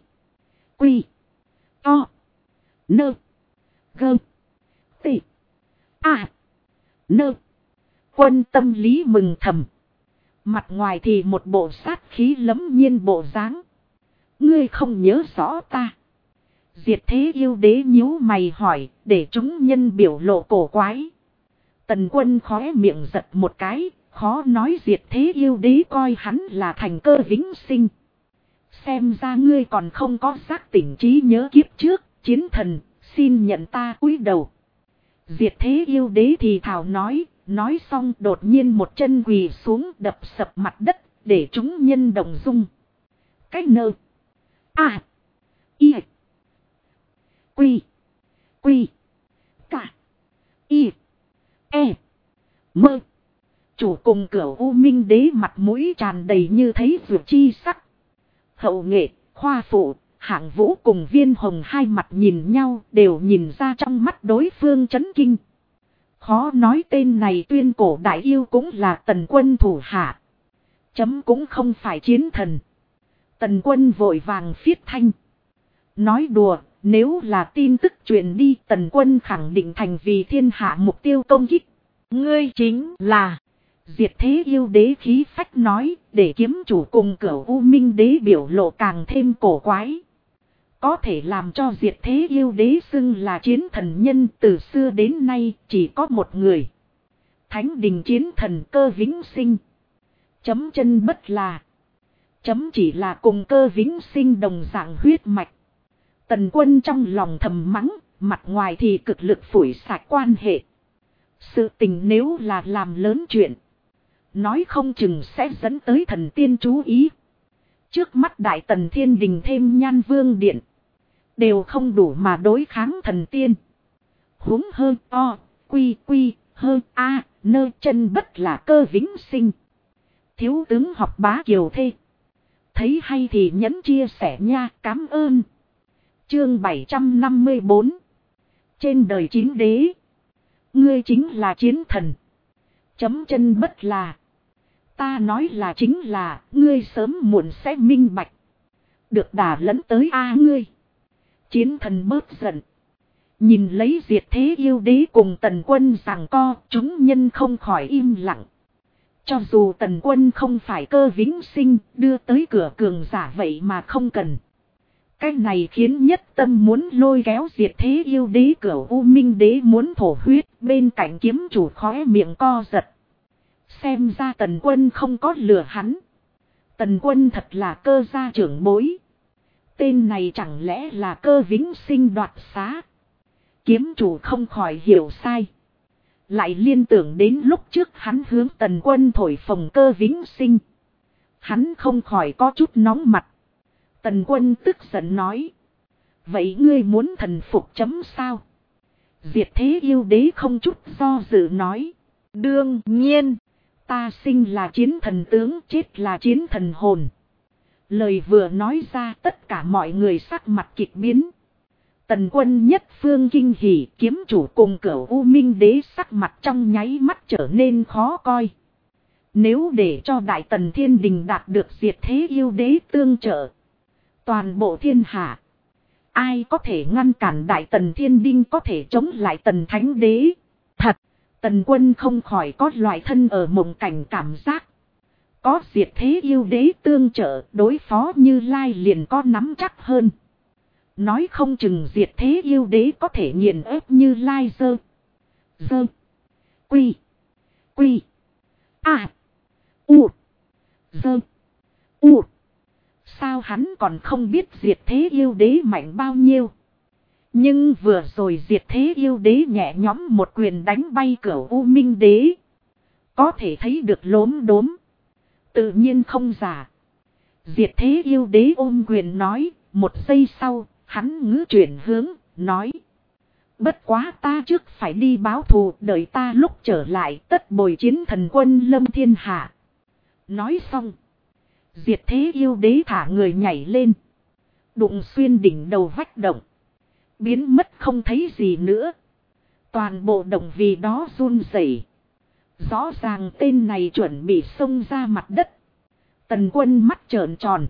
To. Nơ. Gơ. Tê. À. Nơ. Quân tâm lý mừng thầm. Mặt ngoài thì một bộ sát khí lẫm nhiên bộ dáng. Ngươi không nhớ rõ ta. Diệt Thế Yêu Đế nhíu mày hỏi, để chúng nhân biểu lộ cổ quái. Tần Quân khóe miệng giật một cái, khó nói Diệt Thế Yêu Đế coi hắn là thành cơ vĩnh sinh. Xem ra ngươi còn không có giác tỉnh trí nhớ kiếp trước, chiến thần, xin nhận ta cúi đầu. Diệt Thế Yêu Đế thì thảo nói xong đột nhiên một chân quỳ xuống đập sập mặt đất, để chúng nhân động dung. Cách nơ. À. Y. Quy. Cả. Y. E. Mơ. Chủ cùng Cửu U Minh Đế mặt mũi tràn đầy như thấy vượt chi sắc. Hậu nghệ, Khoa Phụ, Hạng Vũ cùng Viên Hồng hai mặt nhìn nhau đều nhìn ra trong mắt đối phương chấn kinh. Khó nói tên này tuyên cổ đại yêu cũng là Tần Quân thủ hạ. Chấm cũng không phải chiến thần. Tần Quân vội vàng phiết thanh. Nói đùa, nếu là tin tức truyền đi Tần Quân khẳng định thành vì thiên hạ mục tiêu công kích. Ngươi chính là... Diệt Thế Yêu Đế khí phách nói, để kiếm chủ cùng Cửu U Minh Đế biểu lộ càng thêm cổ quái. Có thể làm cho Diệt Thế Yêu Đế xưng là chiến thần nhân từ xưa đến nay chỉ có một người. Thánh đình chiến thần Cơ Vĩnh Sinh. Chấm chân bất là. Chấm chỉ là cùng Cơ Vĩnh Sinh đồng dạng huyết mạch. Tần Quân trong lòng thầm mắng, mặt ngoài thì cực lực phủi sạch quan hệ. Sự tình nếu là làm lớn chuyện, nói không chừng sẽ dẫn tới thần tiên chú ý. Trước mắt Đại Tần Thiên Đình thêm Nhan Vương Điện, đều không đủ mà đối kháng thần tiên. Huống hơn o, quy, hơn a, nơ chân bất là Cơ Vĩnh Sinh. Thiếu tướng học bá kiều thê. Thấy hay thì nhấn chia sẻ nha, cảm ơn. Chương 754. Trên đời 9 đế. Ngươi chính là chiến thần. Chấm chân bất là. Ta nói là chính là, ngươi sớm muộn sẽ minh bạch. Được đả lẫn tới ngươi. Chiến thần bớt giận. Nhìn lấy Diệt Thế Yêu Đế cùng Tần Quân giằng co, chúng nhân không khỏi im lặng. Cho dù Tần Quân không phải Cơ Vĩnh Sinh, đưa tới cửa cường giả vậy mà không cần. Cái này khiến nhất tâm muốn lôi kéo Diệt Thế Yêu Đế Cửu U Minh Đế muốn thổ huyết, bên cạnh kiếm chủ khóe miệng co giật. Xem ra Tần Quân không có lừa hắn. Tần Quân thật là Cơ gia trưởng bối. Tên này chẳng lẽ là Cơ Vĩnh Sinh đoạt xá. Kiếm chủ không khỏi hiểu sai. Lại liên tưởng đến lúc trước hắn hướng Tần Quân thổi phồng Cơ Vĩnh Sinh. Hắn không khỏi có chút nóng mặt. Tần Quân tức giận nói. Vậy ngươi muốn thần phục chấm sao? Diệt Thế Yêu Đế không chút do dự nói. Đương nhiên. Ta sinh là chiến thần tướng, chết là chiến thần hồn. Lời vừa nói ra tất cả mọi người sắc mặt kịch biến. Tần Quân nhất phương kinh hỉ, kiếm chủ cùng Cửu U Minh Đế sắc mặt trong nháy mắt trở nên khó coi. Nếu để cho Đại Tần Thiên Đình đạt được Diệt Thế Yêu Đế tương trợ, toàn bộ thiên hạ, ai có thể ngăn cản Đại Tần Thiên Đình có thể chống lại Tần Thánh Đế? Thật, Tần Quân không khỏi có loại thân ở mộng cảnh cảm giác. Có Diệt Thế Yêu Đế tương trợ, đối phó Như Lai liền có nắm chắc hơn. Nói không chừng Diệt Thế Yêu Đế có thể nghiền ép Như Lai dơ. Dơ. Quy. Quy. A. U. Dơ. U. Sao hắn còn không biết diệt thế yêu đế mạnh bao nhiêu. Nhưng vừa rồi diệt thế yêu đế nhẹ nhõm một quyền đánh bay Cửu U Minh đế. Có thể thấy được lốm đốm. Tự nhiên không giả. Diệt thế yêu đế ôm quyền nói. Một giây sau, hắn ngữ chuyển hướng, nói. Bất quá ta trước phải đi báo thù, đợi ta lúc trở lại tất bồi chiến thần quân lâm thiên hạ. Nói xong. Diệt thế yêu đế thả người nhảy lên. Đụng xuyên đỉnh đầu vách động. Biến mất không thấy gì nữa. Toàn bộ động vì đó run rẩy. Rõ ràng tên này chuẩn bị xông ra mặt đất. Tần Quân mắt trợn tròn.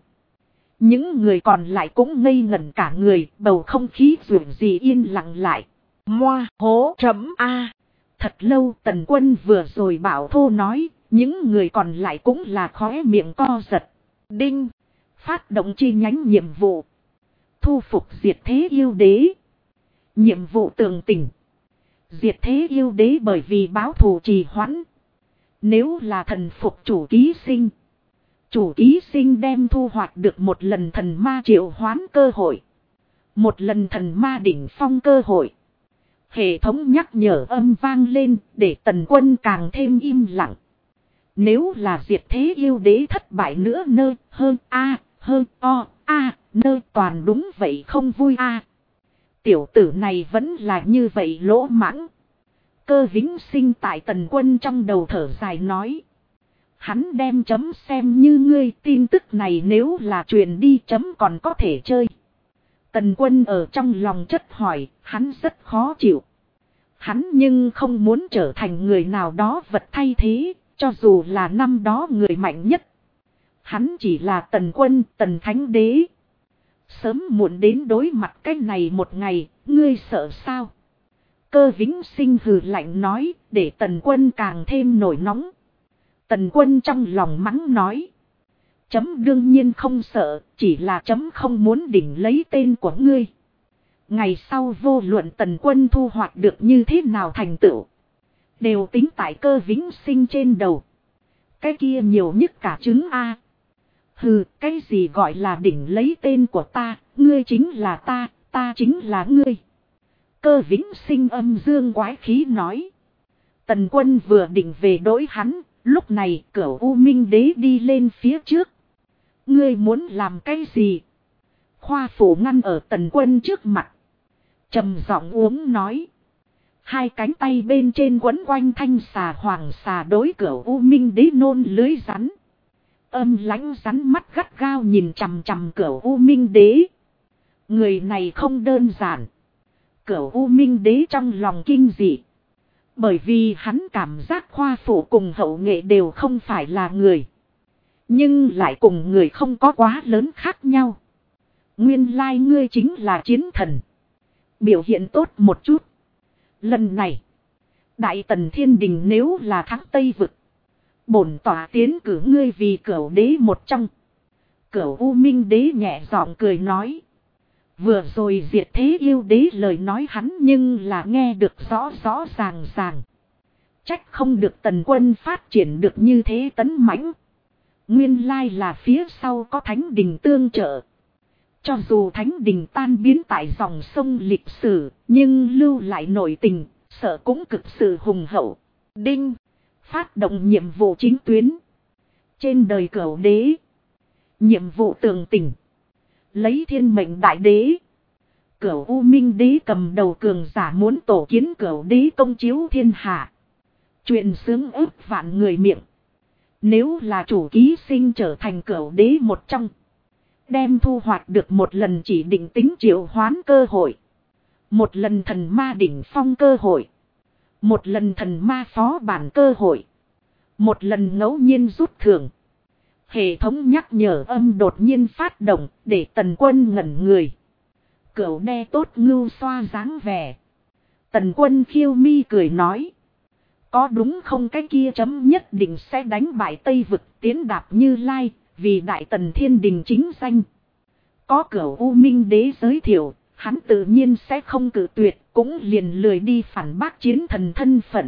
Những người còn lại cũng ngây ngẩn cả người. Bầu không khí dường gì yên lặng lại. Moa hố chấm A. Thật lâu Tần Quân vừa rồi bảo thô nói. Những người còn lại cũng là khóe miệng co giật. Đinh. Phát động chi nhánh nhiệm vụ. Thu phục diệt thế yêu đế. Nhiệm vụ tường tình. Diệt thế yêu đế bởi vì báo thù trì hoãn. Nếu là thần phục chủ ký sinh. Chủ ký sinh đem thu hoạch được một lần thần ma triệu hoán cơ hội. Một lần thần ma đỉnh phong cơ hội. Hệ thống nhắc nhở âm vang lên để Tần Quân càng thêm im lặng. Nếu là diệt thế yêu đế thất bại nữa nơ hơn a hơn o a nơ toàn đúng vậy không vui a. Tiểu tử này vẫn là như vậy lỗ mãng. Cơ Vĩnh Sinh tại Tần Quân trong đầu thở dài nói. Hắn đem chấm xem như ngươi, tin tức này nếu là truyền đi chấm còn có thể chơi. Tần Quân ở trong lòng chất hỏi, hắn rất khó chịu. Hắn nhưng không muốn trở thành người nào đó vật thay thế, cho dù là năm đó người mạnh nhất. Hắn chỉ là Tần Quân, Tần Thánh Đế. Sớm muộn đến đối mặt cái này một ngày, ngươi sợ sao? Cơ Vĩnh Sinh hừ lạnh nói, để Tần Quân càng thêm nổi nóng. Tần Quân trong lòng mắng nói. Chấm đương nhiên không sợ, chỉ là chấm không muốn đỉnh lấy tên của ngươi. Ngày sau vô luận Tần Quân thu hoạch được như thế nào thành tựu. Đều tính tại Cơ Vĩnh Sinh trên đầu. Cái kia nhiều nhất cả trứng A. Hừ, cái gì gọi là đỉnh lấy tên của ta, ngươi chính là ta chính là ngươi. Cơ Vĩnh Sinh âm dương quái khí nói. Tần Quân vừa định về đối hắn, lúc này Cửu U Minh đế đi lên phía trước. Ngươi muốn làm cái gì? Khoa phủ ngăn ở Tần Quân trước mặt. Trầm giọng uống nói. Hai cánh tay bên trên quấn quanh thanh xà hoàng xà đối Cửu U Minh đế nôn lưới rắn. Âm lãnh rắn mắt gắt gao nhìn chằm chằm Cửu U Minh đế. Người này không đơn giản. Cửu U Minh đế trong lòng kinh dị. Bởi vì hắn cảm giác khoa phủ cùng hậu nghệ đều không phải là người. Nhưng lại cùng người không có quá lớn khác nhau. Nguyên lai ngươi chính là chiến thần. Biểu hiện tốt một chút. Lần này, Đại Tần Thiên Đình nếu là thắng Tây Vực. Bổn tỏa tiến cử ngươi vì Cửu đế một trong. Cửu U Minh đế nhẹ giọng cười nói. Vừa rồi diệt thế yêu đế lời nói hắn nhưng là nghe được rõ rõ ràng ràng. Trách không được Tần Quân phát triển được như thế tấn mãnh. Nguyên lai là phía sau có Thánh Đình tương trợ. Cho dù Thánh Đình tan biến tại dòng sông lịch sử, nhưng lưu lại nội tình, sợ cũng cực sự hùng hậu. Đinh, phát động nhiệm vụ chính tuyến. Trên đời Cửu đế. Nhiệm vụ tường tình. Lấy thiên mệnh đại đế. Cửu U Minh đế cầm đầu cường giả muốn tổ kiến Cửu đế công chiếu thiên hạ. Chuyện sướng ức vạn người miệng. Nếu là chủ ký sinh trở thành Cửu đế một trong. Đem thu hoạch được một lần chỉ định tính triệu hoán cơ hội. Một lần thần ma đỉnh phong cơ hội. Một lần thần ma phó bản cơ hội. Một lần ngẫu nhiên rút thưởng. Hệ thống nhắc nhở âm đột nhiên phát động để Tần Quân ngẩn người. Cửu đe tốt ngưu xoa dáng vẻ. Tần Quân khiêu mi cười nói. Có đúng không cái kia chấm nhất định sẽ đánh bại Tây Vực tiến đạp Như Lai vì Đại Tần Thiên Đình chính danh. Có Cửu U Minh đế giới thiệu, hắn tự nhiên sẽ không cự tuyệt, cũng liền lười đi phản bác chiến thần thân phận.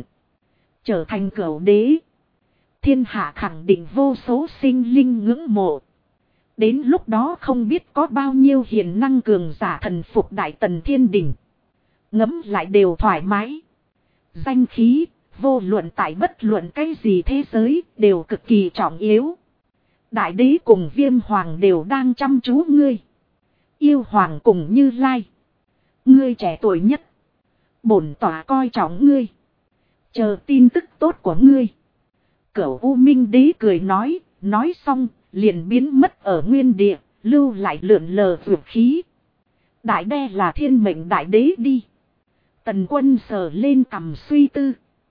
Trở thành cửu đế. Thiên hạ khẳng định vô số sinh linh ngưỡng mộ. Đến lúc đó không biết có bao nhiêu hiền năng cường giả thần phục Đại Tần Thiên Đình. Ngẫm lại đều thoải mái. Danh khí, vô luận tại bất luận cái gì thế giới, đều cực kỳ trọng yếu. Đại đế cùng Viêm Hoàng đều đang chăm chú ngươi. Yêu Hoàng cùng Như Lai. Ngươi trẻ tuổi nhất. Bổn tỏa coi trọng ngươi. Chờ tin tức tốt của ngươi. Cửu U Minh Đế cười nói xong, liền biến mất ở nguyên địa, lưu lại lượn lờ vượt khí. Đại đe là thiên mệnh đại đế đi. Tần Quân sờ lên cằm suy tư.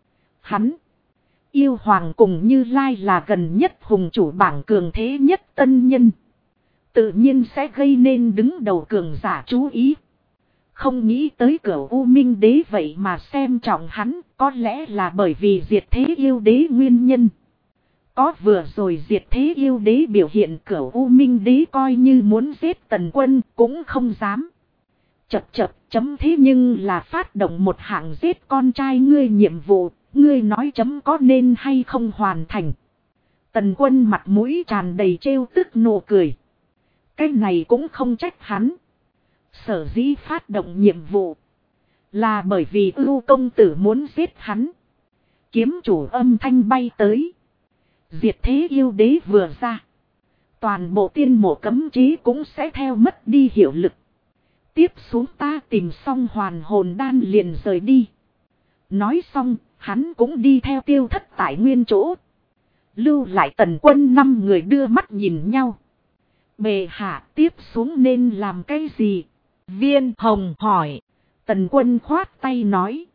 Hắn, Yêu Hoàng cùng Như Lai là gần nhất hùng chủ bảng cường thế nhất tân nhân. Tự nhiên sẽ gây nên đứng đầu cường giả chú ý. Không nghĩ tới Cửu U Minh Đế vậy mà xem trọng hắn, có lẽ là bởi vì diệt thế yêu đế nguyên nhân. Có vừa rồi diệt thế yêu đế biểu hiện, Cửu U Minh Đế coi như muốn giết Tần Quân cũng không dám. Chật chấm thế nhưng là phát động một hạng giết con trai ngươi nhiệm vụ, ngươi nói chấm có nên hay không hoàn thành. Tần Quân mặt mũi tràn đầy trêu tức nụ cười. Cái này cũng không trách hắn. Sở dĩ phát động nhiệm vụ là bởi vì Ưu công tử muốn giết hắn. Kiếm chủ âm thanh bay tới. Diệt thế yêu đế vừa ra, toàn bộ tiên mộ cấm chế cũng sẽ theo mất đi hiệu lực. Tiếp xuống ta tìm xong hoàn hồn đan liền rời đi. Nói xong, hắn cũng đi theo tiêu thất tại nguyên chỗ. Lưu lại Tần Quân 5 người đưa mắt nhìn nhau. Bệ hạ, tiếp xuống nên làm cái gì? Viên Hồng hỏi. Tần Quân khoát tay nói.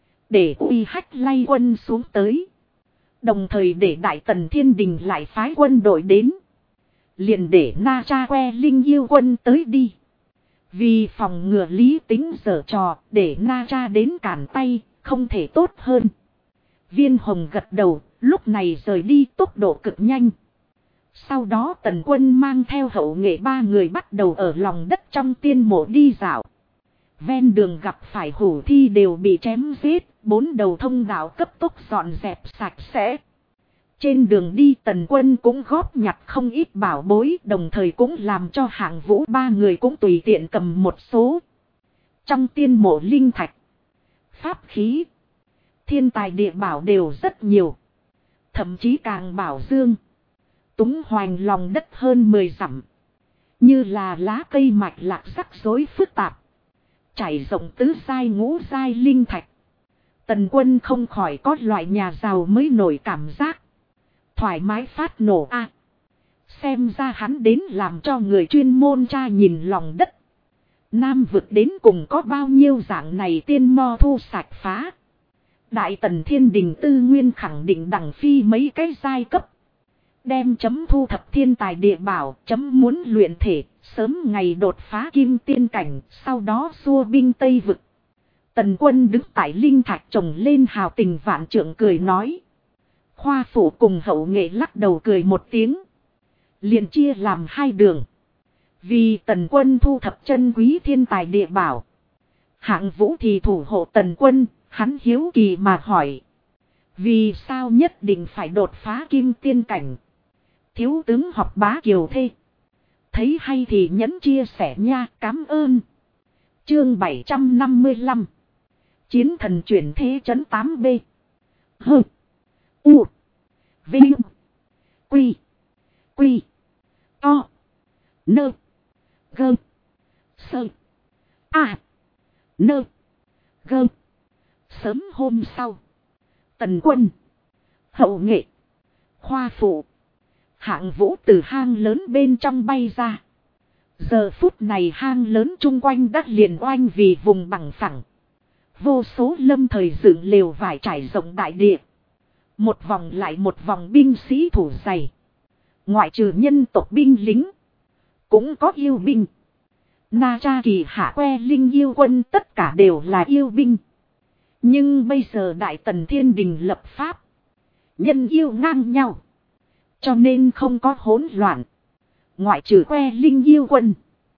Để uy hách lay quân xuống tới. Đồng thời để Đại Tần Thiên Đình lại phái quân đội đến. Liền để Na Cha Que Linh yêu quân tới đi. Vì phòng ngừa Lý Tính giở trò, để Na Cha đến cản tay, không thể tốt hơn. Viên Hồng gật đầu, lúc này rời đi tốc độ cực nhanh. Sau đó Tần Quân mang theo hậu nghệ 3 người bắt đầu ở lòng đất trong tiên mộ đi dạo. Ven đường gặp phải hủ thi đều bị chém giết, 4 đầu thông đạo cấp tốc dọn dẹp sạch sẽ. Trên đường đi Tần Quân cũng góp nhặt không ít bảo bối, đồng thời cũng làm cho Hạng Vũ 3 người cũng tùy tiện cầm một số. Trong tiên mộ linh thạch, pháp khí, thiên tài địa bảo đều rất nhiều. Thậm chí càng bảo dương, túng hoành lòng đất hơn 10 dặm. Như là lá cây mạch lạc rắc rối phức tạp. Trải rộng tứ giai ngũ giai linh thạch. Tần Quân không khỏi có loại nhà giàu mới nổi cảm giác. Thoải mái phát nổ a. Xem ra hắn đến làm cho người chuyên môn tra nhìn lòng đất. Nam vực đến cùng có bao nhiêu dạng này tiên mo thu sạch phá. Đại Tần Thiên Đình tư nguyên khẳng định đẳng phi mấy cái giai cấp. Đem chấm thu thập thiên tài địa bảo, chấm muốn luyện thể, sớm ngày đột phá kim tiên cảnh, sau đó xua binh Tây vực. Tần Quân đứng tại linh thạch trồng lên hào tình vạn trượng cười nói. Khoa phủ cùng hậu nghệ lắc đầu cười một tiếng. Liền chia làm 2 đường. Vì Tần Quân thu thập chân quý thiên tài địa bảo. Hạng Vũ thì thủ hộ Tần Quân, hắn hiếu kỳ mà hỏi. Vì sao nhất định phải đột phá kim tiên cảnh? Thiếu tướng học bá kiều thê. Thấy hay thì nhấn chia sẻ nha, cảm ơn. Chương 755. Chiến thần chuyển thế trấn 8B. Hơ. U. Vinh. Quy. Quy. To. Nơ. Gơ. Sơ. À. Nơ. Gơ. Sớm hôm sau. Tần Quân. Hậu nghệ. Khoa phụ. Hạng Vũ từ hang lớn bên trong bay ra. Giờ phút này hang lớn chung quanh đất liền oanh vì vùng bằng phẳng. Vô số lâm thời dựng lều vải trải rộng đại địa. Một vòng lại một vòng binh sĩ thủ dày. Ngoại trừ nhân tộc binh lính. Cũng có yêu binh. Na Cha Kỳ Hạ Que Linh yêu quân tất cả đều là yêu binh. Nhưng bây giờ Đại Tần Thiên Đình lập pháp. Nhân yêu ngang nhau. Cho nên không có hỗn loạn. Ngoại trừ Que Linh yêu quân.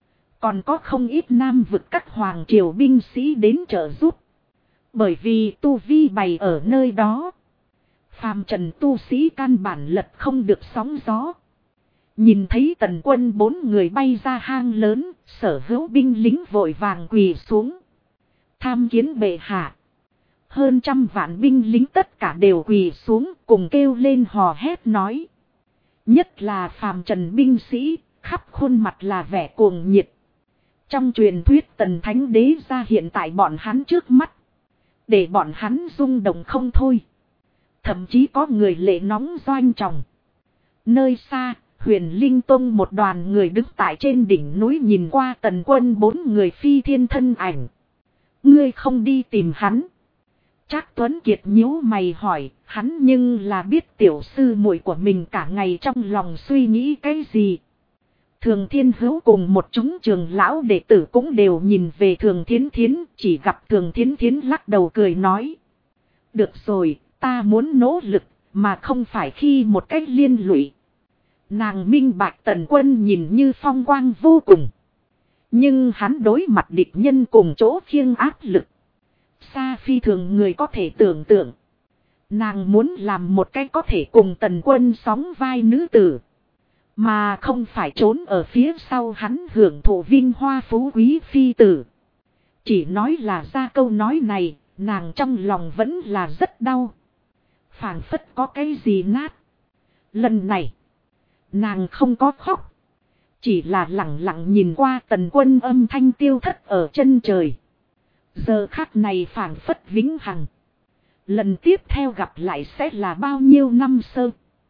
Còn có không ít Nam vực các hoàng triều binh sĩ đến trợ giúp. Bởi vì tu vi bày ở nơi đó. Phàm trần tu sĩ căn bản lật không được sóng gió. Nhìn thấy Tần Quân 4 người bay ra hang lớn, sở hữu binh lính vội vàng quỳ xuống. Tham kiến bệ hạ. Hơn 100 vạn binh lính tất cả đều quỳ xuống cùng kêu lên hò hét nói. Nhất là phàm trần binh sĩ, khắp khuôn mặt là vẻ cuồng nhiệt. Trong truyền thuyết Tần Thánh Đế ra hiện tại bọn hắn trước mắt. Để bọn hắn rung động không thôi. Thậm chí có người lệ nóng doanh tròng. Nơi xa, Huyền Linh Tông một đoàn người đứng tại trên đỉnh núi nhìn qua Tần Quân 4 người phi thiên thân ảnh. Ngươi không đi tìm hắn. Trác Tuấn Kiệt nhíu mày hỏi, hắn nhưng là biết tiểu sư muội của mình cả ngày trong lòng suy nghĩ cái gì. Thường Thiên Hữu cùng một chúng trường lão đệ tử cũng đều nhìn về Thường Thiến Thiến, chỉ gặp Thường Thiến Thiến lắc đầu cười nói. Được rồi, ta muốn nỗ lực, mà không phải khi một cách liên lụy. Nàng minh bạch Tần Quân nhìn như phong quang vô cùng. Nhưng hắn đối mặt địch nhân cùng chỗ khiêng áp lực. Xa phi thường người có thể tưởng tượng. Nàng muốn làm một cách có thể cùng Tần Quân sóng vai nữ tử. Mà không phải trốn ở phía sau hắn hưởng thụ vinh hoa phú quý phi tử. Chỉ nói là ra câu nói này, nàng trong lòng vẫn là rất đau. Phảng phất có cái gì nát. Lần này, nàng không có khóc. Chỉ là lặng lặng nhìn qua Tần Quân âm thanh tiêu thất ở chân trời. Giờ khắc này phảng phất vĩnh hằng. Lần tiếp theo gặp lại sẽ là bao nhiêu năm sơ.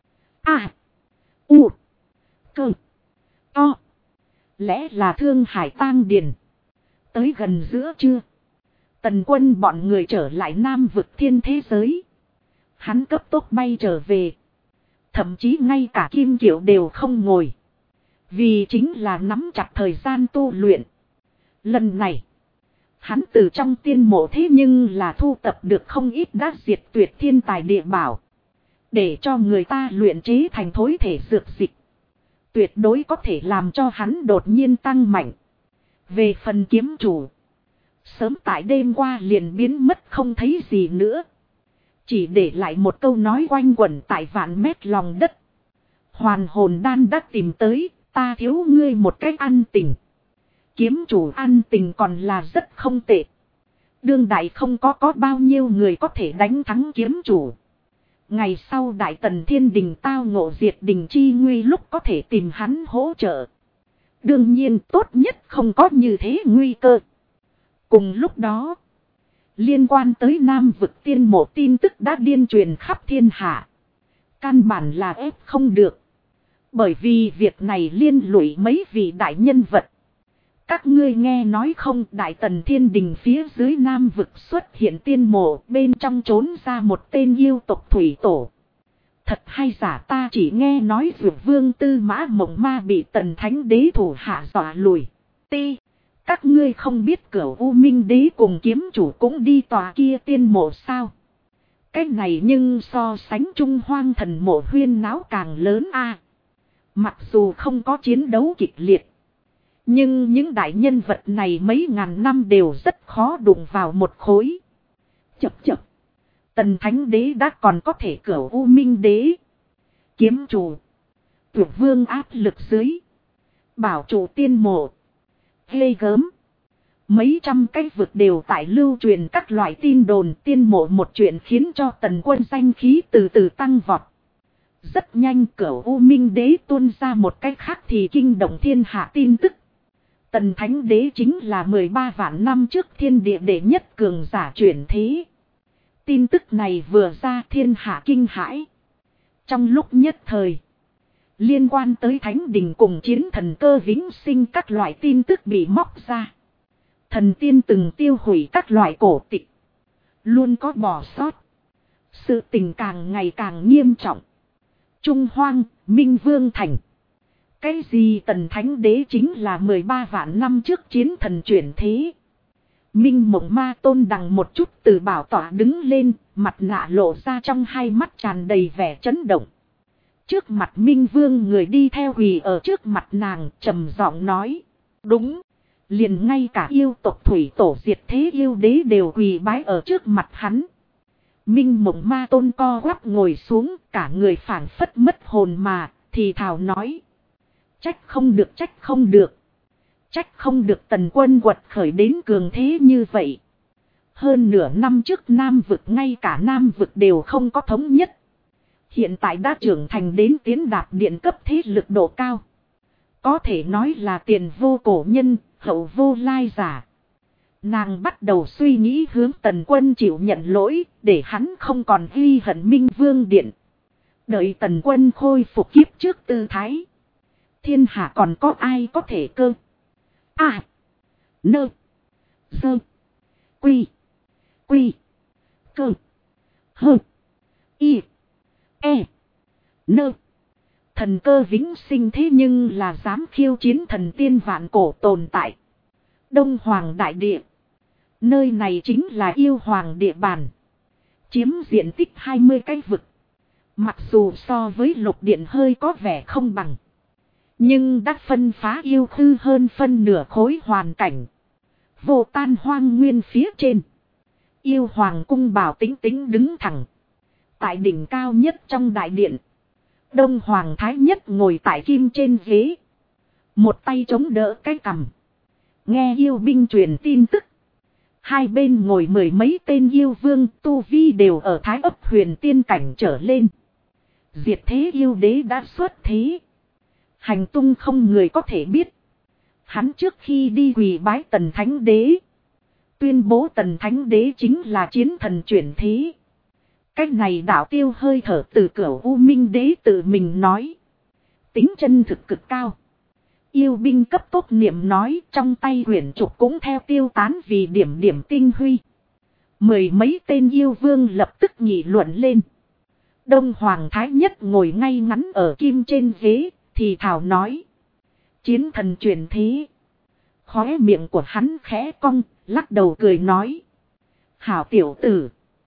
U. Cơ. To. Lẽ là Thương Hải tang điền. Tới gần giữa trưa. Tần Quân bọn người trở lại Nam vực thiên thế giới. Hắn cấp tốc bay trở về. Thậm chí ngay cả Kim Kiều đều không ngồi. Vì chính là nắm chặt thời gian tu luyện. Lần này. Hắn từ trong tiên mộ thế nhưng là thu tập được không ít đã diệt tuyệt thiên tài địa bảo. Để cho người ta luyện chế thành thối thể dược dịch. Tuyệt đối có thể làm cho hắn đột nhiên tăng mạnh. Về phần kiếm chủ. Sớm tại đêm qua liền biến mất không thấy gì nữa. Chỉ để lại một câu nói quanh quẩn tại vạn mét lòng đất. Hoàn hồn đan đã tìm tới, ta thiếu ngươi một cách ăn tình. Kiếm chủ ăn tình còn là rất không tệ. Đương đại không có bao nhiêu người có thể đánh thắng kiếm chủ. Ngày sau Đại Tần Thiên Đình tao ngộ diệt đình chi nguy lúc có thể tìm hắn hỗ trợ. Đương nhiên tốt nhất không có như thế nguy cơ. Cùng lúc đó, liên quan tới Nam vực tiên mộ tin tức đã điên truyền khắp thiên hạ. Căn bản là ép không được. Bởi vì việc này liên lụy mấy vị đại nhân vật. Các ngươi nghe nói không, Đại Tần Thiên Đình phía dưới Nam vực xuất hiện tiên mộ, bên trong trốn ra một tên yêu tộc thủy tổ. Thật hay giả ta chỉ nghe nói Dược Vương Tư Mã Mộng Ma bị Tần Thánh Đế thủ hạ dọa lùi. Các ngươi không biết Cửu U Minh Đế cùng kiếm chủ cũng đi tòa kia tiên mộ sao? Cái này nhưng so sánh Trung Hoang Thần mộ huyên náo càng lớn a. Mặc dù không có chiến đấu kịch liệt. Nhưng những đại nhân vật này mấy ngàn năm đều rất khó đụng vào một khối. Chập. Tần Thánh Đế đã còn có thể Cửu U Minh Đế. Kiếm chủ. Tuyệt vương áp lực dưới. Bảo chủ tiên mộ. Ghê gớm. Mấy trăm cái vực đều tại lưu truyền các loại tin đồn tiên mộ một chuyện khiến cho Tần Quân danh khí từ từ tăng vọt. Rất nhanh Cửu U Minh Đế tuôn ra một cách khác thì kinh động thiên hạ tin tức. Tần Thánh Đế chính là 13 vạn năm trước thiên địa đệ nhất cường giả chuyển thế. Tin tức này vừa ra thiên hạ kinh hãi. Trong lúc nhất thời, liên quan tới Thánh Đình cùng chiến thần cơ vĩnh sinh các loại tin tức bị móc ra. Thần tiên từng tiêu hủy các loại cổ tịch. Luôn có bỏ sót. Sự tình càng ngày càng nghiêm trọng. Trung Hoang, Minh Vương Thành. Cái gì Tần Thánh Đế chính là 13 vạn năm trước chiến thần chuyển thế. Minh Mộng Ma Tôn đằng một chút từ bảo tọa đứng lên, mặt nạ lộ ra trong hai mắt tràn đầy vẻ chấn động. Trước mặt Minh Vương người đi theo quỳ ở trước mặt nàng trầm giọng nói. Đúng, Liền ngay cả yêu tộc thủy tổ diệt thế yêu đế đều quỳ bái ở trước mặt hắn. Minh Mộng Ma Tôn co quắp ngồi xuống, cả người phảng phất mất hồn mà, thì thào nói. Trách không được, trách không được. Trách không được Tần Quân quật khởi đến cường thế như vậy. Hơn nửa năm trước Nam vực ngay cả Nam vực đều không có thống nhất. Hiện tại đã trưởng thành đến tiến đạp điện cấp thế lực độ cao. Có thể nói là tiền vô cổ nhân, hậu vô lai giả. Nàng bắt đầu suy nghĩ hướng Tần Quân chịu nhận lỗi, để hắn không còn ghi hận Minh Vương Điện. Đợi Tần Quân khôi phục kiếp trước tư thái. Thiên hạ còn có ai có thể cơ. Nơ. Dơ. Quy. Cơ. Hơ. Y. E. Nơ. Thần cơ vĩnh sinh thế nhưng là dám khiêu chiến thần tiên vạn cổ tồn tại. Đông Hoàng Đại Địa. Nơi này chính là yêu hoàng địa bàn. Chiếm diện tích 20 cái vực. Mặc dù so với lục điện hơi có vẻ không bằng. Nhưng đã phân phá yêu khư hơn phân nửa khối hoàn cảnh. Vô tan hoang nguyên phía trên. Yêu hoàng cung bảo tính tính đứng thẳng. Tại đỉnh cao nhất trong đại điện. Đông Hoàng Thái Nhất ngồi tại kim trên ghế. Một tay chống đỡ cái cằm. Nghe yêu binh truyền tin tức. Hai bên ngồi mười mấy tên yêu vương tu vi đều ở Thái ấp huyền tiên cảnh trở lên. Diệt thế yêu đế đã xuất thế. Hành tung không người có thể biết. Hắn trước khi đi quỳ bái Tần Thánh Đế. Tuyên bố Tần Thánh Đế chính là chiến thần chuyển thế. Cách này đạo tiêu hơi thở từ cửa U Minh Đế tự mình nói. Tính chân thực cực cao. Yêu binh cấp tốc niệm nói trong tay quyển trục cũng theo tiêu tán vì điểm điểm tinh huy. Mười mấy tên yêu vương lập tức nghị luận lên. Đông Hoàng Thái Nhất ngồi ngay ngắn ở kim trên ghế, thì thào nói. Chiến thần chuyển thế. Khóe miệng của hắn khẽ cong, lắc đầu cười nói. Hảo tiểu tử.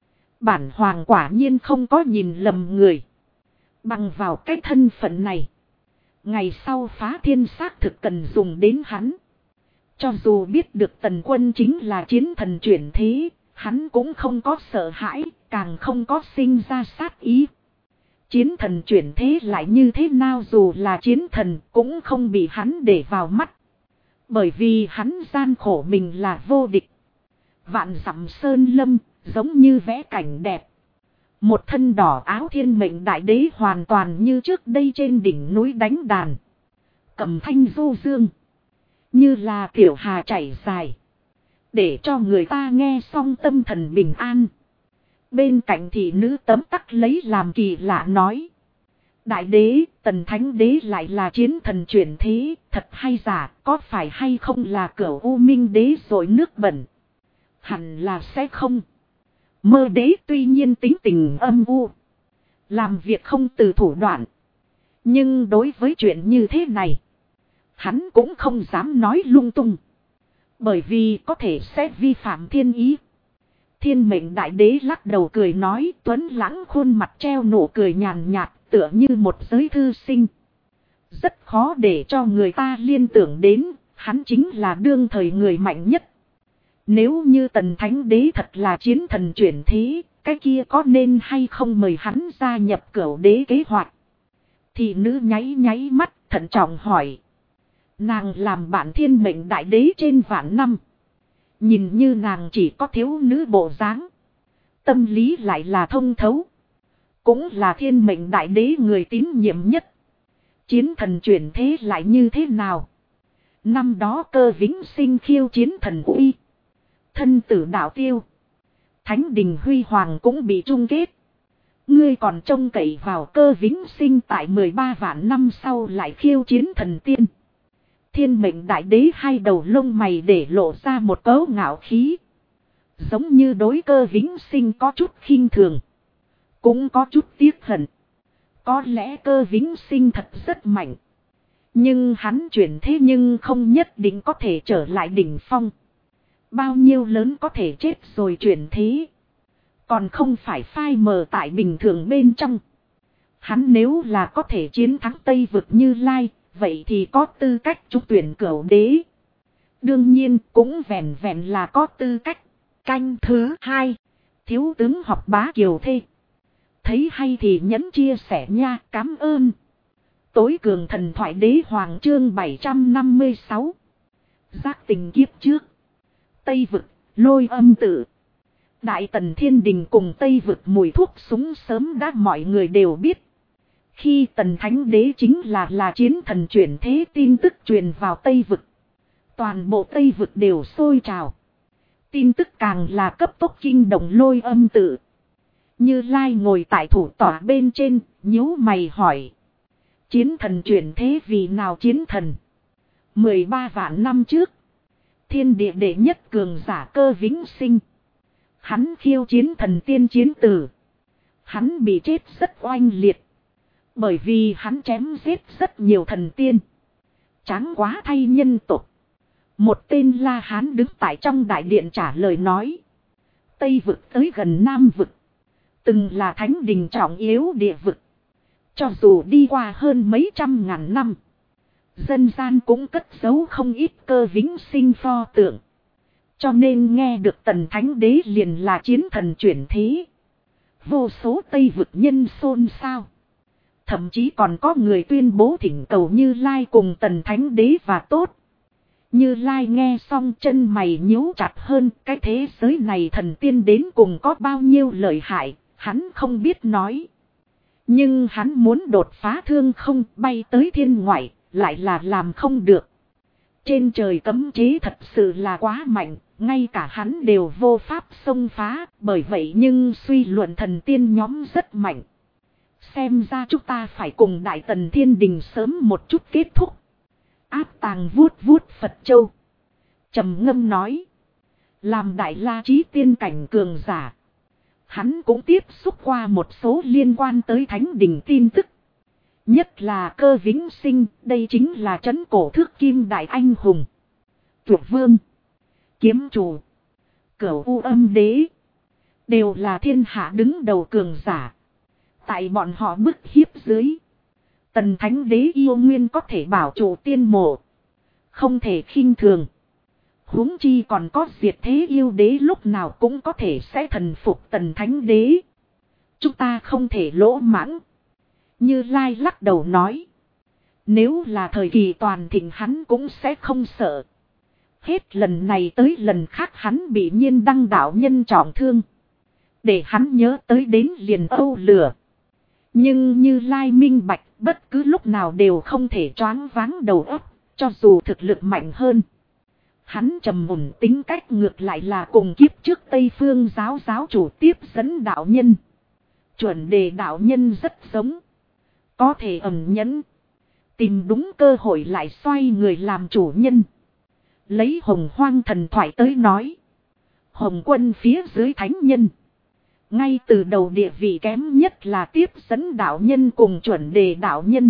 Bản hoàng quả nhiên không có nhìn lầm người. Bằng vào cái thân phận này. Ngày sau phá thiên xác thực cần dùng đến hắn. Cho dù biết được Tần Quân chính là chiến thần chuyển thế, hắn cũng không có sợ hãi, càng không có sinh ra sát ý. Chiến thần chuyển thế lại như thế nào dù là chiến thần cũng không bị hắn để vào mắt. Bởi vì hắn gian khổ mình là vô địch. Vạn dặm sơn lâm, giống như vẽ cảnh đẹp. Một thân đỏ áo thiên mệnh đại đế hoàn toàn như trước đây trên đỉnh núi đánh đàn. Cầm thanh du dương. Như là tiểu hà chảy dài. Để cho người ta nghe xong tâm thần bình an. Bên cạnh thị nữ tấm tắc lấy làm kỳ lạ nói. Đại đế, Tần Thánh Đế lại là chiến thần chuyển thế, thật hay giả, có phải hay không là cửu U Minh Đế rồi nước bẩn? Hẳn là sẽ không. Mơ đế tuy nhiên tính tình âm u. Làm việc không từ thủ đoạn. Nhưng đối với chuyện như thế này. Hắn cũng không dám nói lung tung. Bởi vì có thể sẽ vi phạm thiên ý. Thiên mệnh đại đế lắc đầu cười nói. Tuấn lãng khuôn mặt treo nụ cười nhàn nhạt tựa như một giới thư sinh. Rất khó để cho người ta liên tưởng đến. Hắn chính là đương thời người mạnh nhất. Nếu như Tần Thánh Đế thật là chiến thần chuyển thế, cái kia có nên hay không mời hắn gia nhập cửu đế kế hoạch? Thì nữ nháy nháy mắt, thận trọng hỏi. Nàng làm bạn thiên mệnh đại đế trên vạn năm. Nhìn như nàng chỉ có thiếu nữ bộ dáng. Tâm lý lại là thông thấu. Cũng là thiên mệnh đại đế người tín nhiệm nhất. Chiến thần chuyển thế lại như thế nào? Năm đó Cơ Vĩnh Sinh khiêu chiến thần uy. Thân tử đạo tiêu. Thánh đình huy hoàng cũng bị chung kết. Ngươi còn trông cậy vào Cơ Vĩnh Sinh tại 13 vạn năm sau lại khiêu chiến thần tiên. Thiên mệnh đại đế hai đầu lông mày để lộ ra một cấu ngạo khí. Giống như đối Cơ Vĩnh Sinh có chút khinh thường. Cũng có chút tiếc hận. Có lẽ Cơ Vĩnh Sinh thật rất mạnh. Nhưng hắn chuyển thế nhưng không nhất định có thể trở lại đỉnh phong. Bao nhiêu lớn có thể chết rồi chuyển thế. Còn không phải phai mờ tại bình thường bên trong. Hắn nếu là có thể chiến thắng Tây vực Như Lai, vậy thì có tư cách trúng tuyển cửu đế. Đương nhiên cũng vẹn vẹn là có tư cách. Canh thứ 2. Thiếu tướng học bá kiều thê. Thấy hay thì nhấn chia sẻ nha, cảm ơn. Tối cường thần thoại đế hoàng chương 756. Giác tình kiếp trước. Tây vực, Lôi Âm tự. Đại Tần Thiên Đình cùng Tây vực mùi thuốc súng sớm đã mọi người đều biết. Khi Tần Thánh Đế chính là chiến thần chuyển thế tin tức truyền vào Tây vực. Toàn bộ Tây vực đều sôi trào. Tin tức càng là cấp tốc kinh động Lôi Âm tự. Như Lai ngồi tại thủ tọa bên trên, nhíu mày hỏi. Chiến thần chuyển thế vì nào chiến thần? 13 vạn năm trước. Thiên địa đệ nhất cường giả Cơ Vĩnh Sinh. Hắn khiêu chiến thần tiên chiến tử. Hắn bị chết rất oanh liệt. Bởi vì hắn chém giết rất nhiều thần tiên. Tráng quá thay nhân tộc. Một tên La Hán đứng tại trong đại điện trả lời nói. Tây vực tới gần Nam vực. Từng là thánh đình trọng yếu địa vực. Cho dù đi qua hơn mấy trăm ngàn năm. Dân gian cũng cất giấu không ít Cơ Vĩnh Sinh pho tượng. Cho nên nghe được Tần Thánh Đế liền là chiến thần chuyển thế. Vô số Tây vực nhân xôn xao. Thậm chí còn có người tuyên bố thỉnh cầu Như Lai cùng Tần Thánh Đế và tốt. Như Lai nghe xong chân mày nhíu chặt hơn, cái thế giới này thần tiên đến cùng có bao nhiêu lợi hại, hắn không biết nói. Nhưng hắn muốn đột phá thương không bay tới thiên ngoại, lại là làm không được. Trên trời cấm chế thật sự là quá mạnh, ngay cả hắn đều vô pháp xông phá, bởi vậy nhưng suy luận thần tiên nhóm rất mạnh. Xem ra chúng ta phải cùng Đại Tần Thiên Đình sớm một chút kết thúc. Áp Tàng vuốt vuốt Phật Châu. Trầm ngâm nói. Làm Đại La Chí tiên cảnh cường giả. Hắn cũng tiếp xúc qua một số liên quan tới Thánh Đình tin tức. Nhất là Cơ Vĩnh Sinh, đây chính là trấn cổ thước kim đại anh hùng. Tuyệt vương, kiếm chủ, Cửu U Âm Đế. Đều là thiên hạ đứng đầu cường giả. Tại bọn họ bức hiếp dưới. Tần Thánh Đế yêu nguyên có thể bảo trụ tiên mộ. Không thể khinh thường. Huống chi còn có diệt thế yêu đế lúc nào cũng có thể sẽ thần phục Tần Thánh Đế. Chúng ta không thể lỗ mãng. Như Lai lắc đầu nói. Nếu là thời kỳ toàn thịnh hắn cũng sẽ không sợ. Hết lần này tới lần khác hắn bị Nhiên Đăng đạo nhân trọng thương. Để hắn nhớ tới đến liền âu lửa. Nhưng Như Lai minh bạch bất cứ lúc nào đều không thể choáng váng đầu óc, cho dù thực lực mạnh hơn. Hắn trầm ổn tính cách ngược lại là cùng kiếp trước Tây Phương giáo chủ tiếp dẫn đạo nhân. Chuẩn đề đạo nhân rất giống. Có thể ẩn nhẫn. Tìm đúng cơ hội lại xoay người làm chủ nhân. Lấy Hồng Hoang thần thoại tới nói. Hồng quân phía dưới thánh nhân. Ngay từ đầu địa vị kém nhất là tiếp dẫn đạo nhân cùng chuẩn đề đạo nhân.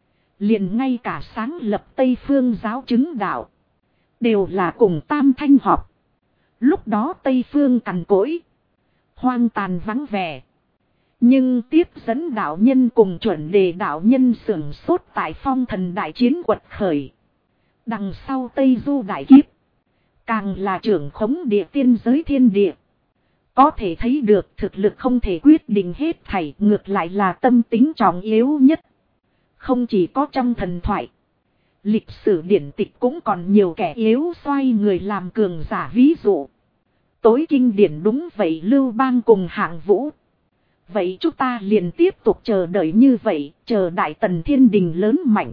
Liền ngay cả sáng lập Tây Phương giáo chứng đạo. Đều là cùng tam thanh họp. Lúc đó Tây Phương cằn cỗi. Hoang tàn vắng vẻ. Nhưng tiếp dẫn đạo nhân cùng chuẩn đề đạo nhân sưởng sốt tại phong thần đại chiến quật khởi. Đằng sau Tây Du đại kiếp. Càng là trưởng khống địa tiên giới thiên địa. Có thể thấy được thực lực không thể quyết định hết thảy, ngược lại là tâm tính trọng yếu nhất. Không chỉ có trong thần thoại. Lịch sử điển tịch cũng còn nhiều kẻ yếu xoay người làm cường giả ví dụ. Tối kinh điển đúng vậy Lưu Bang cùng Hạng Vũ. Vậy chúng ta liền tiếp tục chờ đợi như vậy, chờ Đại Tần Thiên Đình lớn mạnh.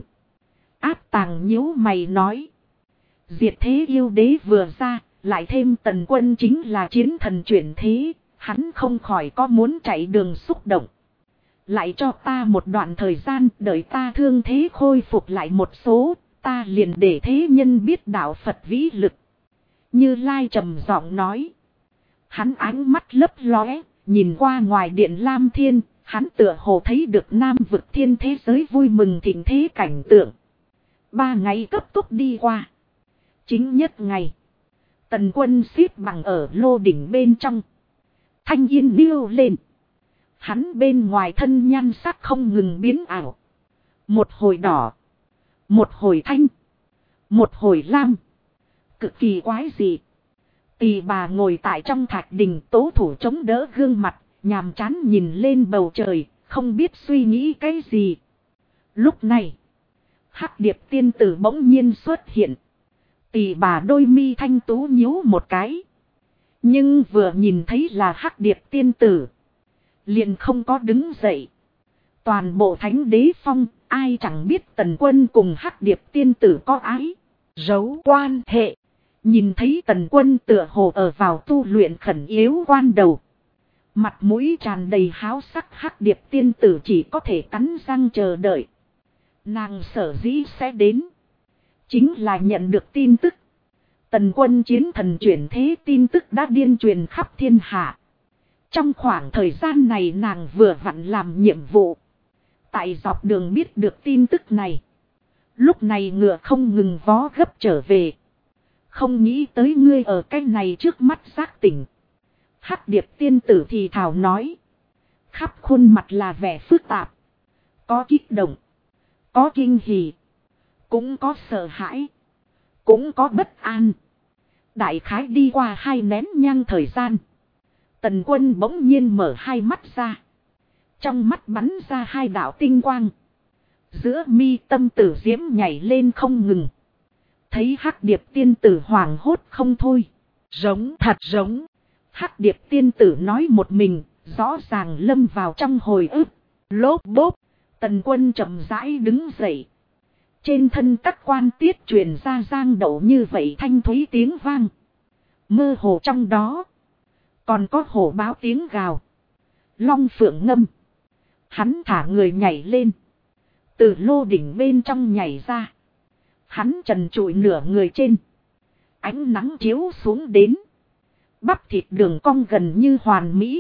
Áp Tàng nhíu mày nói. Diệt thế yêu đế vừa ra, lại thêm Tần Quân chính là chiến thần chuyển thế, hắn không khỏi có muốn chạy đường xúc động. Lại cho ta một đoạn thời gian, đợi ta thương thế khôi phục lại một số, ta liền để thế nhân biết đạo Phật vĩ lực. Như Lai trầm giọng nói. Hắn ánh mắt lấp lóe, nhìn qua ngoài điện Lam Thiên, hắn tựa hồ thấy được Nam vực thiên thế giới vui mừng thịnh thế cảnh tượng. 3 ngày cấp tốc đi qua. Chính nhất ngày. Tần Quân xếp bằng ở lô đỉnh bên trong. Thanh yên điêu lên. Hắn bên ngoài thân nhan sắc không ngừng biến ảo. Một hồi đỏ. Một hồi thanh. Một hồi lam. cực kỳ quái dị. Tỳ bà ngồi tại trong thạch đình, tố thủ chống đỡ gương mặt, nhàm chán nhìn lên bầu trời, không biết suy nghĩ cái gì. Lúc này, Hắc Điệp tiên tử bỗng nhiên xuất hiện. Tỳ bà đôi mi thanh tú nhíu một cái. Nhưng vừa nhìn thấy là Hắc Điệp tiên tử, liền không có đứng dậy. Toàn bộ Thánh Đế Phong, ai chẳng biết Tần Quân cùng Hắc Điệp tiên tử có ái dấu quan hệ. Nhìn thấy Tần Quân tựa hồ ở vào tu luyện khẩn yếu quan đầu. Mặt mũi tràn đầy háo sắc, Hắc Điệp tiên tử chỉ có thể cắn răng chờ đợi. Nàng sở dĩ sẽ đến, chính là nhận được tin tức. Tần Quân chiến thần chuyển thế tin tức đã điên truyền khắp thiên hạ. Trong khoảng thời gian này nàng vừa vặn làm nhiệm vụ. Tại dọc đường biết được tin tức này. Lúc này ngựa không ngừng vó gấp trở về. Không nghĩ tới ngươi ở cái này trước mắt giác tỉnh. Hắc Điệp tiên tử thì thào nói. Khắp khuôn mặt là vẻ phức tạp. Có kích động. Có kinh hỉ. Cũng có sợ hãi. Cũng có bất an. Đại khái đi qua 2 nén nhang thời gian. Tần Quân bỗng nhiên mở hai mắt ra. Trong mắt bắn ra 2 đạo tinh quang. Giữa mi tâm tử diễm nhảy lên không ngừng. Thấy Hắc Điệp tiên tử hoảng hốt không thôi. Giống, thật giống. Hắc Điệp tiên tử nói một mình, rõ ràng lâm vào trong hồi ức. Lốp bốp, Tần Quân chậm rãi đứng dậy. Trên thân các quan tiết truyền ra giang đậu như vậy thanh thúy tiếng vang. Mơ hồ trong đó, còn có hổ báo tiếng gào. Long phượng ngâm. Hắn thả người nhảy lên. Từ lô đỉnh bên trong nhảy ra. Hắn trần trụi nửa người trên. Ánh nắng chiếu xuống đến. Bắp thịt đường cong gần như hoàn mỹ.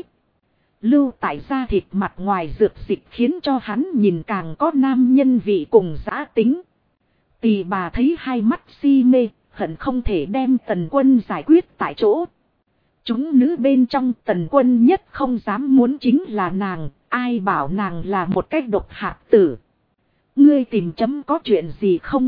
Lưu tại da thịt mặt ngoài dược dịch khiến cho hắn nhìn càng có nam nhân vị cùng dã tính. Tỳ bà thấy hai mắt si mê, hận không thể đem Tần Quân giải quyết tại chỗ. Chúng nữ bên trong Tần Quân nhất không dám muốn chính là nàng, ai bảo nàng là một cái độc hạt tử. Ngươi tìm chấm có chuyện gì không?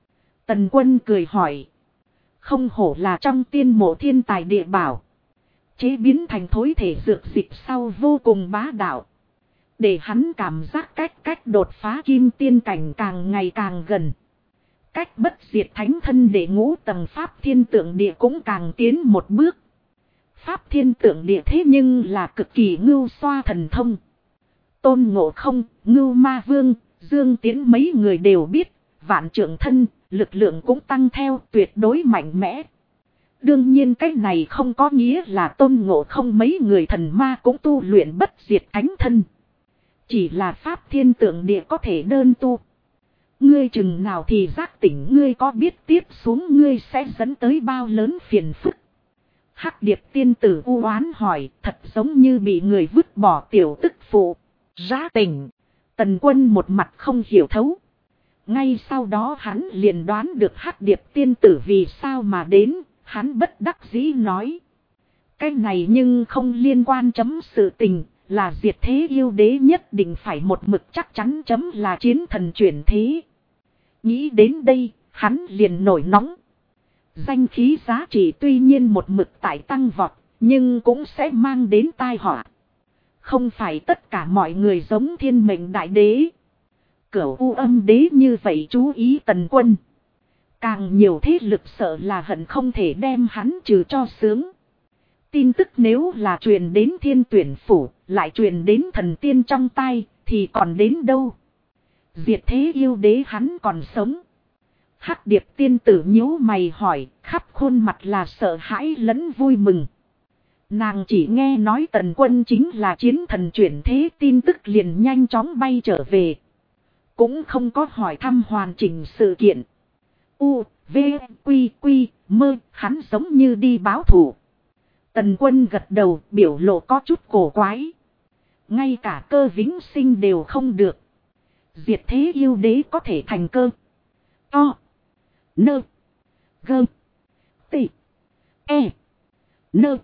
Tần Quân cười hỏi. Không hổ là trong tiên mộ thiên tài địa bảo. Chế biến thành thối thể dược dịch sau vô cùng bá đạo. Để hắn cảm giác cách đột phá kim tiên cảnh càng ngày càng gần. Cách bất diệt thánh thân để ngũ tầng pháp thiên tượng địa cũng càng tiến một bước. Pháp thiên tượng địa thế nhưng là cực kỳ ngưu xoa thần thông. Tôn Ngộ Không, Ngưu Ma Vương, Dương Tiến mấy người đều biết. Vạn trượng thân, lực lượng cũng tăng theo tuyệt đối mạnh mẽ. Đương nhiên cái này không có nghĩa là Tôn Ngộ Không mấy người thần ma cũng tu luyện bất diệt thánh thân. Chỉ là pháp thiên tượng địa có thể đơn tu. Ngươi chừng nào thì giác tỉnh, ngươi có biết tiếp xuống ngươi sẽ dẫn tới bao lớn phiền phức. Hắc Điệp tiên tử u oán hỏi, thật giống như bị người vứt bỏ tiểu tức phụ. Giác tỉnh. Tần Quân một mặt không hiểu thấu. Ngay sau đó hắn liền đoán được Hắc Điệp tiên tử vì sao mà đến, hắn bất đắc dĩ nói. Cái này nhưng không liên quan chấm sự tình, là diệt thế yêu đế nhất định phải một mực chắc chắn chấm là chiến thần chuyển thế. Nghĩ đến đây, hắn liền nổi nóng. Danh khí giá trị tuy nhiên một mực tại tăng vọt, nhưng cũng sẽ mang đến tai họa. Không phải tất cả mọi người giống thiên mệnh đại đế. Cửu U Âm đế như vậy chú ý Tần Quân. Càng nhiều thế lực sợ là hận không thể đem hắn trừ cho sướng. Tin tức nếu là truyền đến thiên tuyển phủ, lại truyền đến thần tiên trong tay, thì còn đến đâu. Diệt thế yêu đế hắn còn sống. Hắc Điệp tiên tử nhíu mày hỏi, khắp khuôn mặt là sợ hãi lẫn vui mừng. Nàng chỉ nghe nói Tần Quân chính là chiến thần chuyển thế, tin tức liền nhanh chóng bay trở về. Cũng không có hỏi thăm hoàn chỉnh sự kiện. U, V, Quy, Quy, Mơ, hắn giống như đi báo thù. Tần Quân gật đầu, biểu lộ có chút cổ quái. Ngay cả Cơ Vĩnh Sinh đều không được. Diệt thế yêu đế có thể thành Cơ, To, Nơ, Gơ, Tị, E, Nơ.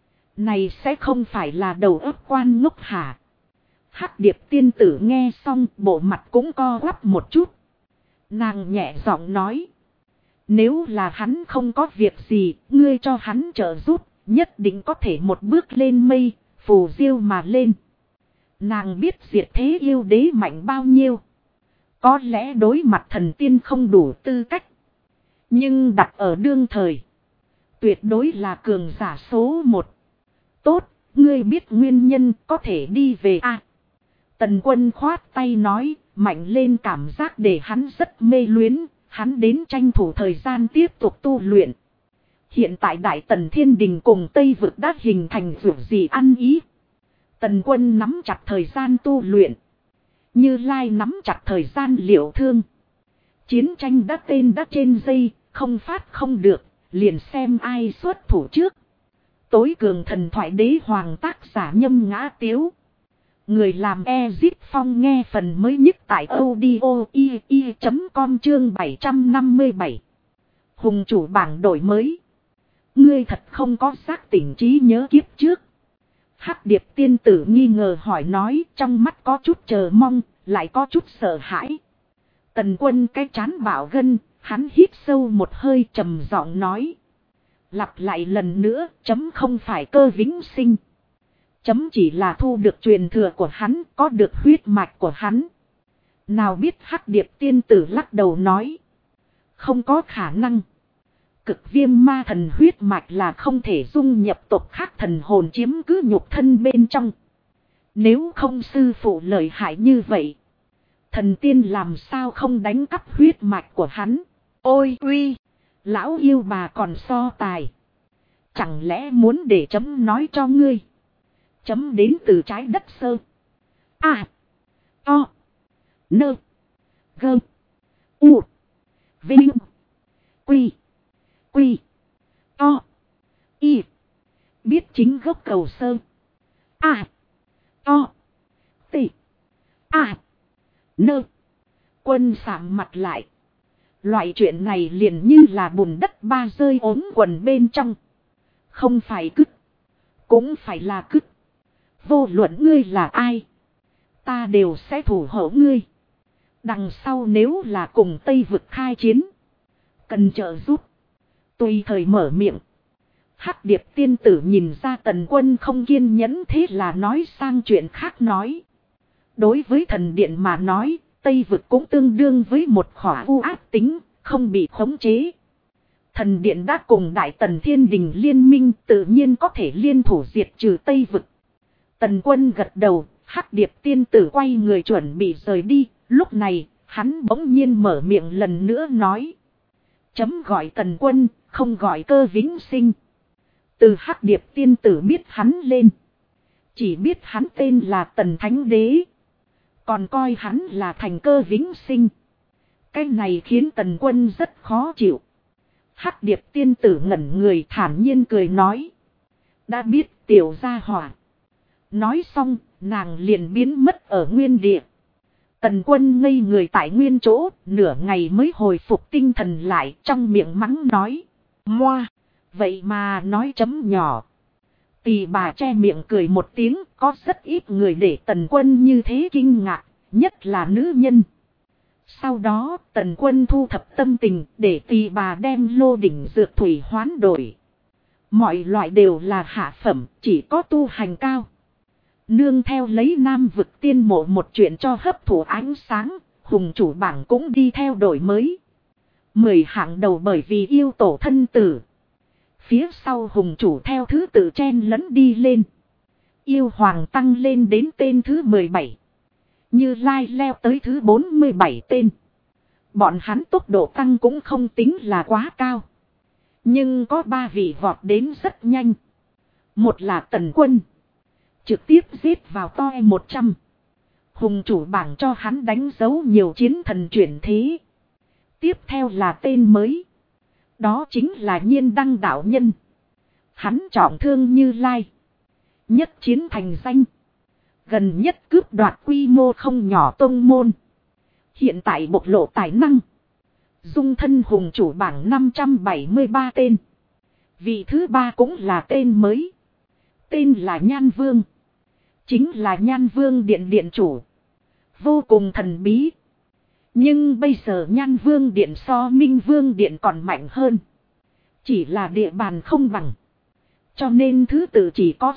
Này sẽ không phải là đầu óc quan ngốc hả? Hắc Điệp tiên tử nghe xong bộ mặt cũng co quắp một chút. Nàng nhẹ giọng nói. Nếu là hắn không có việc gì, ngươi cho hắn trợ giúp, nhất định có thể một bước lên mây, phù diêu mà lên. Nàng biết diệt thế yêu đế mạnh bao nhiêu. Có lẽ đối mặt thần tiên không đủ tư cách. Nhưng đặt ở đương thời, tuyệt đối là cường giả số 1. Tốt, ngươi biết nguyên nhân có thể đi về a. Tần Quân khoát tay nói, mạnh lên cảm giác để hắn rất mê luyến, hắn đến tranh thủ thời gian tiếp tục tu luyện. Hiện tại Đại Tần Thiên Đình cùng Tây Vực đã hình thành vượt gì ăn ý. Tần Quân nắm chặt thời gian tu luyện. Như Lai nắm chặt thời gian liệu thương. Chiến tranh đã trên dây, không phát không được, liền xem ai xuất thủ trước. Tối cường thần thoại đế hoàng tác giả Nhâm Ngã Tiếu. Người làm Ezip Phong nghe phần mới nhất tại audio.com chương 757. Hùng chủ bảng đổi mới. Ngươi thật không có giác tỉnh trí nhớ kiếp trước. Hắc Điệp tiên tử nghi ngờ hỏi nói, trong mắt có chút chờ mong, lại có chút sợ hãi. Tần Quân cái chán bảo gân, hắn hít sâu một hơi trầm giọng nói. Lặp lại lần nữa, chấm không phải cơ vĩnh sinh. Chấm chỉ là thu được truyền thừa của hắn, có được huyết mạch của hắn. Nào biết Hắc Điệp tiên tử lắc đầu nói. Không có khả năng. Cực viêm ma thần huyết mạch là không thể dung nhập tộc khác thần hồn chiếm cứ nhục thân bên trong. Nếu không sư phụ lợi hại như vậy, thần tiên làm sao không đánh cắp huyết mạch của hắn. Ôi uy, lão yêu bà còn so tài. Chẳng lẽ muốn để chấm nói cho ngươi. Chấm đến từ trái đất sơ. A. O. Nơ. Gơ. U. Vinh. Quy. Quy. O. Y. Biết chính gốc cầu sơ. A. O. T. A. Nơ. Quân sạm mặt lại. Loại chuyện này liền như là bùn đất ba rơi ốm quần bên trong. Không phải cứt. Cũng phải là cứt. Vô luận ngươi là ai, ta đều sẽ thủ hộ ngươi. Đằng sau nếu là cùng Tây Vực khai chiến, cần trợ giúp, tùy thời mở miệng. Hắc Điệp tiên tử nhìn ra Tần Quân không kiên nhẫn, thế là nói sang chuyện khác nói. Đối với thần điện mà nói, Tây Vực cũng tương đương với một khỏa u ác tính, không bị khống chế. Thần điện đã cùng Đại Tần Thiên Đình liên minh, tự nhiên có thể liên thủ diệt trừ Tây Vực. Tần Quân gật đầu, Hắc Điệp tiên tử quay người chuẩn bị rời đi, lúc này, hắn bỗng nhiên mở miệng lần nữa nói. Chấm gọi Tần Quân, không gọi Cơ Vĩnh Sinh. Từ Hắc Điệp tiên tử biết hắn lên. Chỉ biết hắn tên là Tần Thánh Đế. Còn coi hắn là thành Cơ Vĩnh Sinh. Cái này khiến Tần Quân rất khó chịu. Hắc Điệp tiên tử ngẩn người thản nhiên cười nói. Đã biết tiểu gia hỏa. Nói xong, nàng liền biến mất ở nguyên địa. Tần Quân ngây người tại nguyên chỗ, nửa ngày mới hồi phục tinh thần lại, trong miệng mắng nói. Moa, vậy mà nói chấm nhỏ. Tỳ bà che miệng cười một tiếng, có rất ít người để Tần Quân như thế kinh ngạc, nhất là nữ nhân. Sau đó, Tần Quân thu thập tâm tình để tỳ bà đem lô đỉnh dược thủy hoán đổi. Mọi loại đều là hạ phẩm, chỉ có tu hành cao. Nương theo lấy Nam Vực tiên mộ một chuyện cho hấp thụ ánh sáng, hùng chủ bảng cũng đi theo đổi mới. 10 hạng đầu bởi vì yêu tổ thân tử. Phía sau hùng chủ theo thứ tự chen lẫn đi lên. Yêu hoàng tăng lên đến tên thứ 17. Như Lai leo tới thứ 47 tên. Bọn hắn tốc độ tăng cũng không tính là quá cao. Nhưng có 3 vị vọt đến rất nhanh. Một là Tần Quân. Trực tiếp giết vào toi 100. Hùng chủ bảng cho hắn đánh dấu nhiều chiến thần chuyển thế. Tiếp theo là tên mới. Đó chính là Nhiên Đăng đạo nhân. Hắn trọng thương Như Lai. Nhất chiến thành danh. Gần nhất cướp đoạt quy mô không nhỏ tông môn. Hiện tại bộc lộ tài năng. Dung thân hùng chủ bảng 573 tên. Vị thứ 3 cũng là tên mới. Tên là Nhan Vương. Chính là Nhan Vương điện điện chủ. Vô cùng thần bí. Nhưng bây giờ Nhan Vương Điện so Minh Vương Điện còn mạnh hơn. Chỉ là địa bàn không bằng. Cho nên thứ tự chỉ có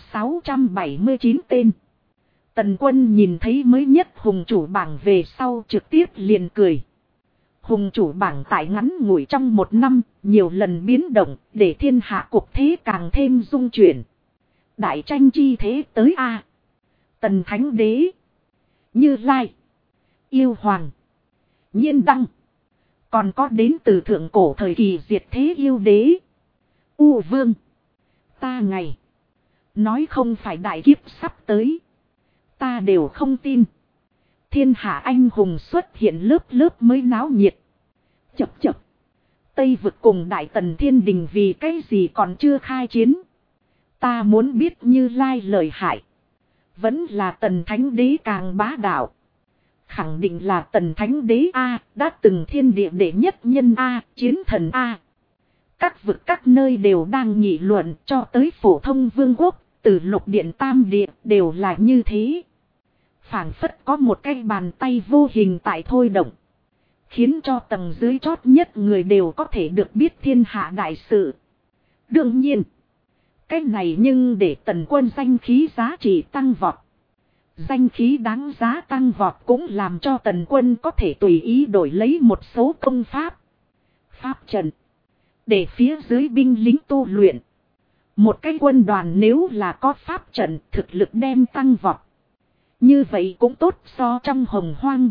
679 tên. Tần Quân nhìn thấy mới nhất hùng chủ bảng về sau trực tiếp liền cười. Hùng chủ bảng tại ngắn ngủi trong một năm, nhiều lần biến động, để thiên hạ cuộc thế càng thêm dung chuyển. Đại tranh chi thế tới A. Tần Thánh Đế, Như Lai, Yêu Hoàng, Nhiên Đăng. Còn có đến từ thượng cổ thời kỳ diệt thế yêu đế, U Vương. Ta ngày nói không phải đại kiếp sắp tới, ta đều không tin. Thiên hạ anh hùng xuất hiện lớp lớp mới náo nhiệt. Chập chập. Tây vực cùng Đại Tần Thiên Đình vì cái gì còn chưa khai chiến. Ta muốn biết Như Lai lợi hại. Vẫn là Tần Thánh Đế càng bá đạo. Khẳng định là Tần Thánh Đế A, đã từng thiên địa đệ nhất nhân A, chiến thần A. Các vực các nơi đều đang nghị luận, cho tới phổ thông vương quốc, từ lục điện tam địa đều là như thế. Phảng phất có một cái bàn tay vô hình tại thôi động. Khiến cho tầng dưới chót nhất người đều có thể được biết thiên hạ đại sự. Đương nhiên, cái này nhưng để Tần Quân danh khí giá trị tăng vọt. Danh khí đáng giá tăng vọt cũng làm cho Tần Quân có thể tùy ý đổi lấy một số công pháp, pháp trận, để phía dưới binh lính tu luyện. Một cái quân đoàn nếu là có pháp trận, thực lực đem tăng vọt. Như vậy cũng tốt, so trong hồng hoang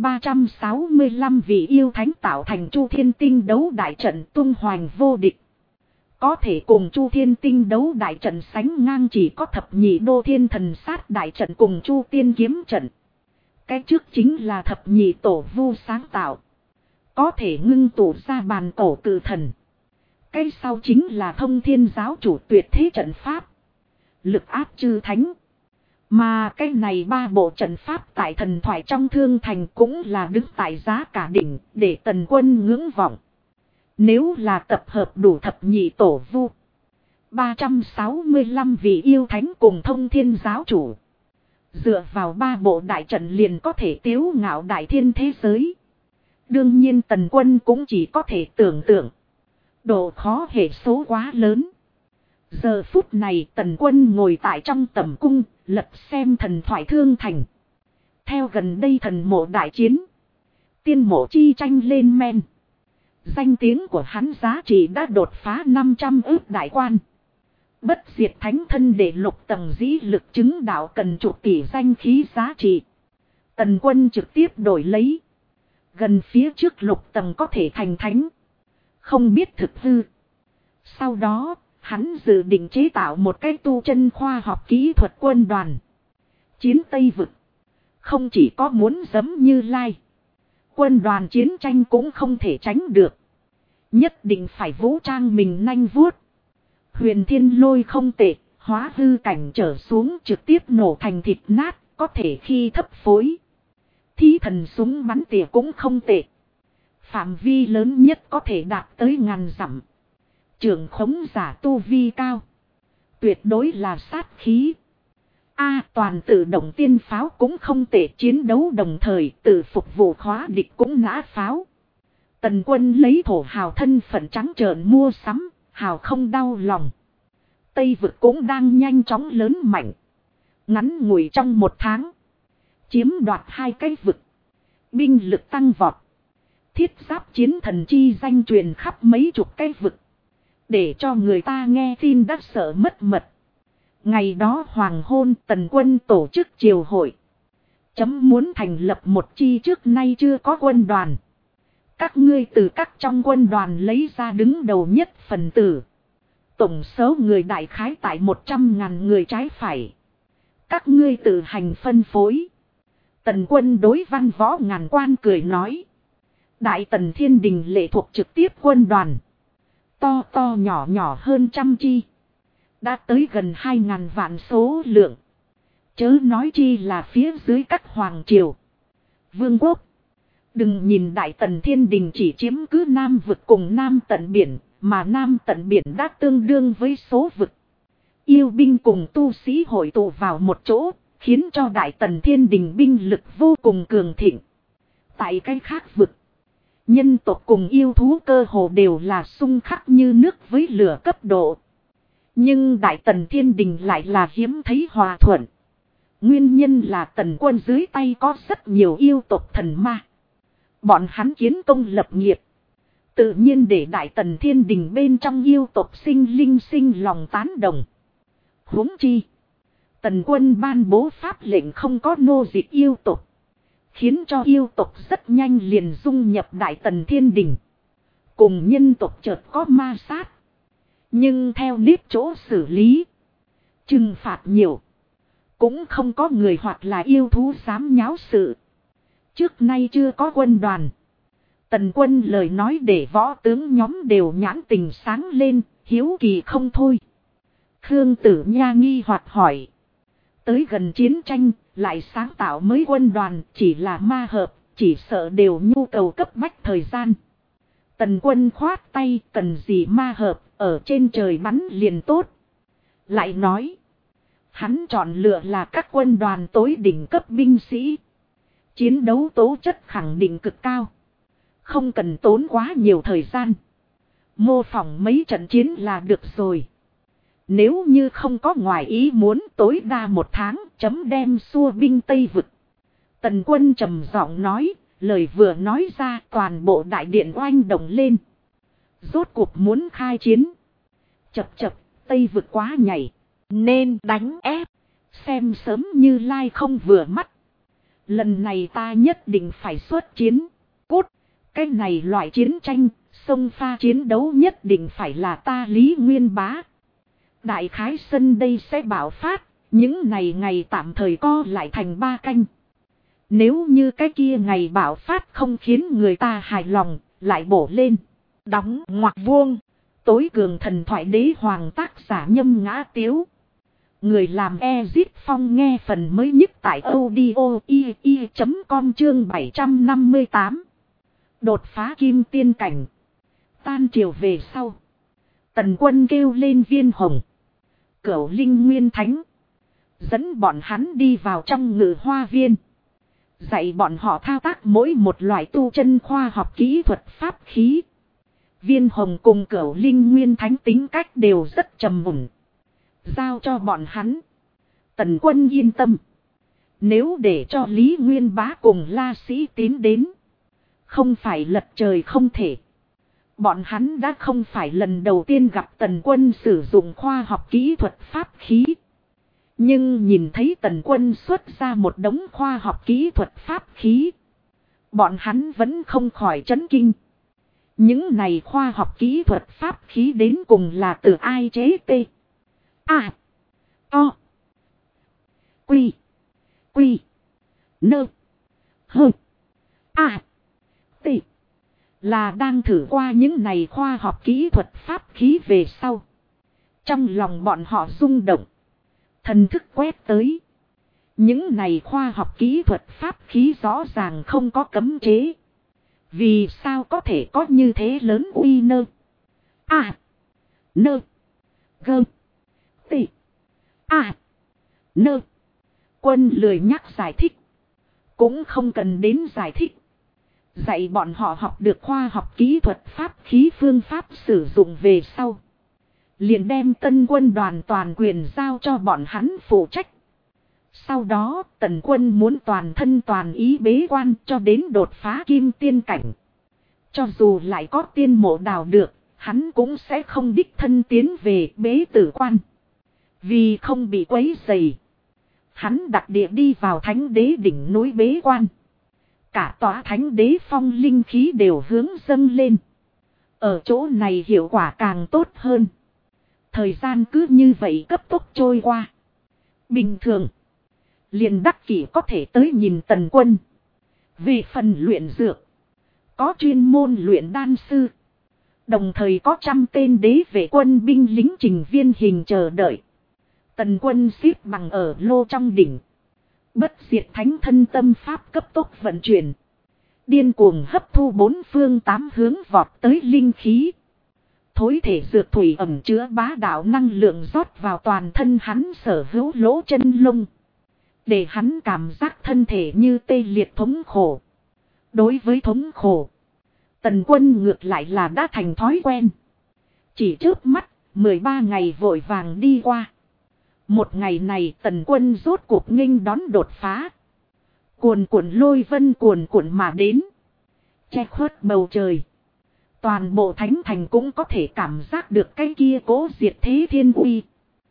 365 vị yêu thánh tạo thành Chu Thiên Tinh đấu đại trận tung hoành vô địch. Có thể cùng Chu Thiên Tinh đấu đại trận sánh ngang chỉ có thập nhị đô thiên thần sát đại trận cùng Chu Tiên kiếm trận. Cái trước chính là thập nhị tổ vu sáng tạo, có thể ngưng tụ ra bàn cổ cự thần. Cái sau chính là Thông Thiên giáo chủ tuyệt thế trận pháp, lực áp chư thánh. Mà cái này ba bộ trận pháp tại thần thoại trong Thương Thành cũng là đứng tại giá cả đỉnh, để Tần Quân ngưỡng vọng. Nếu là tập hợp đủ thập nhị tổ vu, 365 vị yêu thánh cùng Thông Thiên giáo chủ, dựa vào ba bộ đại trận liền có thể tiếu ngạo đại thiên thế giới. Đương nhiên Tần Quân cũng chỉ có thể tưởng tượng, độ khó hệ số quá lớn. Giờ phút này Tần Quân ngồi tại trong tẩm cung, lật xem thần thoại Thương Thành. Theo gần đây thần mộ đại chiến, tiên mộ chi tranh lên men. Danh tiếng của hắn giá trị đã đột phá 500 ước đại quan. Bất diệt thánh thân để lục tầng dĩ lực chứng đạo cần chục tỷ danh khí giá trị. Tần Quân trực tiếp đổi lấy. Gần phía trước lục tầng có thể thành thánh, không biết thực hư. Sau đó, hắn dự định chế tạo một cái tu chân khoa học kỹ thuật quân đoàn. Chiến Tây Vực, không chỉ có muốn giẫm Như Lai, quân đoàn chiến tranh cũng không thể tránh được. Nhất định phải vũ trang mình nanh vuốt. Huyền Thiên Lôi không tệ, hóa hư cảnh trở xuống trực tiếp nổ thành thịt nát, có thể khi thấp phối. Thí thần súng bắn tỉa cũng không tệ. Phạm vi lớn nhất có thể đạt tới ngàn dặm. Trưởng khống giả tu vi cao, tuyệt đối là sát khí. Toàn tự động tiên pháo cũng không tệ, chiến đấu đồng thời tự phục vụ khóa địch cũng nã pháo. Tần Quân lấy thổ hào thân phận trắng trợn mua sắm, hào không đau lòng. Tây vực cũng đang nhanh chóng lớn mạnh. Ngắn ngủi trong một tháng, chiếm đoạt 2 cái vực, binh lực tăng vọt. Thiết giáp chiến thần chi danh truyền khắp mấy chục cái vực, để cho người ta nghe tin đã sợ mất mật. Ngày đó hoàng hôn Tần Quân tổ chức triều hội. Chấm muốn thành lập một chi trước nay chưa có quân đoàn. Các ngươi từ các trong quân đoàn lấy ra đứng đầu nhất phần tử. Tổng số người đại khái tại 100.000 người trái phải. Các ngươi tự hành phân phối. Tần Quân đối Văn Võ Ngàn Quan cười nói. Đại Tần Thiên Đình lệ thuộc trực tiếp quân đoàn. To to nhỏ nhỏ hơn 100 chi. Đã tới gần 2.000 vạn số lượng. Chớ nói chi là phía dưới các hoàng triều, vương quốc. Đừng nhìn Đại Tần Thiên Đình chỉ chiếm cứ Nam vực cùng Nam tận biển, mà Nam tận biển đã tương đương với số vực. Yêu binh cùng tu sĩ hội tụ vào một chỗ, khiến cho Đại Tần Thiên Đình binh lực vô cùng cường thịnh. Tại cái khác vực, Nhân tộc cùng yêu thú cơ hồ đều là xung khắc như nước với lửa cấp độ. Nhưng Đại Tần Thiên Đình lại là hiếm thấy hòa thuận. Nguyên nhân là Tần Quân dưới tay có rất nhiều yêu tộc thần ma. Bọn hắn kiến công lập nghiệp. Tự nhiên để Đại Tần Thiên Đình bên trong yêu tộc sinh linh sinh lòng tán đồng. Huống chi. Tần Quân ban bố pháp lệnh không có nô dịch yêu tộc. Khiến cho yêu tộc rất nhanh liền dung nhập Đại Tần Thiên Đình. Cùng nhân tộc chợt có ma sát. Nhưng theo nếp chỗ xử lý. Trừng phạt nhiều. Cũng không có người hoặc là yêu thú dám nháo sự. Trước nay chưa có quân đoàn. Tần Quân lời nói để võ tướng nhóm đều nhãn tình sáng lên, hiếu kỳ không thôi. Khương Tử Nha nghi hoặc hỏi. Tới gần chiến tranh, lại sáng tạo mới quân đoàn chỉ là ma hợp, chỉ sợ đều nhu cầu cấp bách thời gian. Tần Quân khoát tay, cần gì ma hợp, ở trên trời bắn liền tốt. Lại nói. Hắn chọn lựa là các quân đoàn tối đỉnh cấp binh sĩ. Chiến đấu tố chất khẳng định cực cao. Không cần tốn quá nhiều thời gian. Mô phỏng mấy trận chiến là được rồi. Nếu như không có ngoài ý muốn tối đa 1 tháng chấm đem xua binh Tây Vực. Tần Quân trầm giọng nói, lời vừa nói ra toàn bộ đại điện oanh động lên. Rốt cuộc muốn khai chiến. Chập chập, Tây Vực quá nhảy. Nên đánh ép. Xem sớm Như Lai không vừa mắt. Lần này ta nhất định phải xuất chiến. Cút. Cái này loại chiến tranh. Sông pha chiến đấu nhất định phải là ta Lý Nguyên Bá. Đại khái sân đây sẽ bạo phát. Những này ngày tạm thời co lại thành 3 canh. Nếu như cái kia ngày bạo phát không khiến người ta hài lòng. Lại bổ lên. Đóng ngoặc vuông. Tối cường thần thoại đế hoàng tác giả Nhâm Ngã Tiếu. Người làm Ezit Phong nghe phần mới nhất tại audio.com chương 758. Đột phá kim tiên cảnh. Tan chiều về sau. Tần Quân kêu lên Viên Hồng. Cửu Linh Nguyên Thánh. Dẫn bọn hắn đi vào trong Ngự Hoa Viên. Dạy bọn họ thao tác mỗi một loại tu chân khoa học kỹ thuật pháp khí. Viên Hồng cùng Cửu Linh Nguyên Thánh tính cách đều rất trầm mùn. Giao cho bọn hắn. Tần Quân yên tâm. Nếu để cho Lý Nguyên Bá cùng La Sĩ Tín đến. Không phải lật trời không thể. Bọn hắn đã không phải lần đầu tiên gặp Tần Quân sử dụng khoa học kỹ thuật pháp khí. Nhưng nhìn thấy Tần Quân xuất ra một đống khoa học kỹ thuật pháp khí. Bọn hắn vẫn không khỏi chấn kinh. Những này khoa học kỹ thuật pháp khí đến cùng là từ ai chế tê. A. O. Quy. Quy. Nơ. Hơ. A. T. Là đang thử qua những này khoa học kỹ thuật pháp khí về sau. Trong lòng bọn họ rung động. Thần thức quét tới. Những này khoa học kỹ thuật pháp khí rõ ràng không có cấm chế. Vì sao có thể có như thế lớn uy nơ. A. Nơ. Gơ. T. A. Nơ. Quân lười nhắc giải thích. Cũng không cần đến giải thích. Dạy bọn họ học được khoa học kỹ thuật pháp khí phương pháp sử dụng về sau. Liền đem Tân Quân đoàn toàn quyền giao cho bọn hắn phụ trách. Sau đó Tần Quân muốn toàn thân toàn ý bế quan cho đến đột phá kim tiên cảnh. Cho dù lại có tiên mộ đào được, hắn cũng sẽ không đích thân tiến về bế tử quan. Vì không bị quấy rầy, hắn đặc địa đi vào Thánh Đế đỉnh núi bế quan. Cả tòa Thánh Đế phong linh khí đều hướng dâng lên. Ở chỗ này hiệu quả càng tốt hơn. Thời gian cứ như vậy cấp tốc trôi qua. Bình thường, liền đắc kỷ có thể tới nhìn Tần Quân. Về phần luyện dược, có chuyên môn luyện đan sư. Đồng thời có 100 tên đế vệ quân binh lính trình viên hình chờ đợi. Tần Quân xếp bằng ở lô trong đỉnh. Bất diệt thánh thân tâm pháp cấp tốc vận chuyển. Điên cuồng hấp thu 4 phương 8 hướng vọt tới linh khí. Thối thể dược thủy ẩm chứa bá đạo năng lượng rót vào toàn thân hắn sở hữu lỗ chân lông. Để hắn cảm giác thân thể như tê liệt thống khổ. Đối với thống khổ, Tần Quân ngược lại là đã thành thói quen. Chỉ trước mắt, 13 ngày vội vàng đi qua. Một ngày này Tần Quân rốt cuộc nghênh đón đột phá. Cuồn cuộn lôi vân cuồn cuộn mà đến. Che khuất bầu trời. Toàn bộ thánh thành cũng có thể cảm giác được cái kia cố diệt thế thiên uy.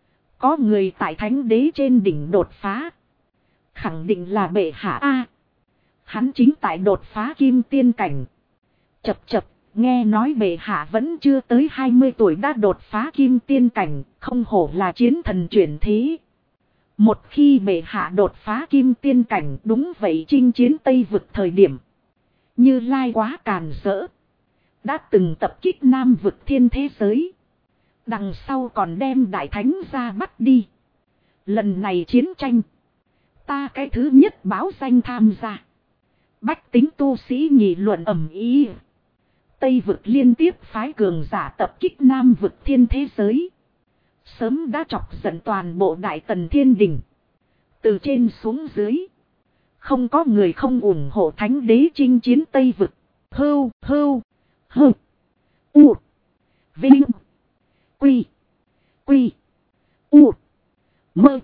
Có người tại thánh đế trên đỉnh đột phá. Khẳng định là bệ hạ A. Hắn chính tại đột phá kim tiên cảnh. Chập chập, nghe nói bệ hạ vẫn chưa tới 20 tuổi đã đột phá kim tiên cảnh, không hổ là chiến thần chuyển thế. Một khi bệ hạ đột phá kim tiên cảnh, đúng vậy chinh chiến Tây vực thời điểm. Như Lai quá càn rỡ. Đã từng tập kích Nam vực thiên thế giới. Đằng sau còn đem đại thánh ra bắt đi. Lần này chiến tranh, ta cái thứ nhất báo danh tham gia. Bách tính tu sĩ nghị luận ầm ĩ. Tây vực liên tiếp phái cường giả tập kích Nam vực thiên thế giới. Sớm đã chọc giận toàn bộ Đại Tần Thiên Đình. Từ trên xuống dưới, không có người không ủng hộ thánh đế chinh chiến Tây vực. Hưu, hưu, hưu, u, vinh, quy, quy, u, mơ,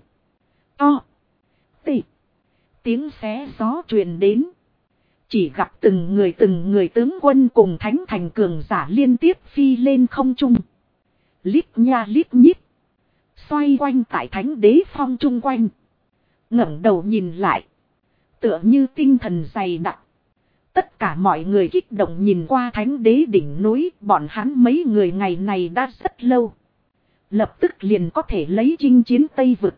to, tị. Tiếng xé gió truyền đến. Chỉ gặp từng người tướng quân cùng thánh thành cường giả liên tiếp phi lên không trung. Lít nha lít nhít. Xoay quanh tại thánh đế phong trung quanh. Ngẩng đầu nhìn lại. Tựa như tinh thần dày đặc. Tất cả mọi người kích động nhìn qua thánh đế đỉnh núi. Bọn hắn mấy người ngày này đã rất lâu. Lập tức liền có thể lấy chinh chiến Tây vực.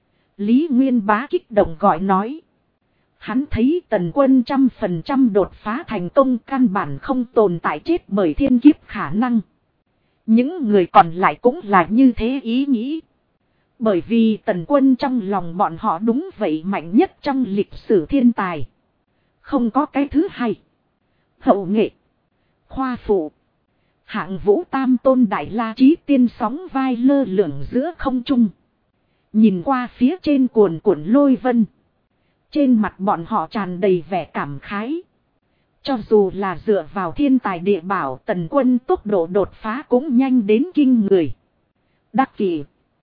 Lý Nguyên Bá kích động gọi nói. Hắn thấy Tần Quân 100% đột phá thành công, căn bản không tồn tại chết bởi thiên kiếp khả năng. Những người còn lại cũng là như thế ý nghĩ. Bởi vì Tần Quân trong lòng bọn họ đúng vậy mạnh nhất trong lịch sử thiên tài. Không có cái thứ hai. Hậu nghệ, khoa phụ, hạng vũ tam tôn đại la chí tiên sóng vai lơ lửng giữa không trung. Nhìn qua phía trên cuồn cuộn lôi vân. Trên mặt bọn họ tràn đầy vẻ cảm khái. Cho dù là dựa vào thiên tài địa bảo, Tần Quân tốc độ đột phá cũng nhanh đến kinh người. Đắc Kỷ,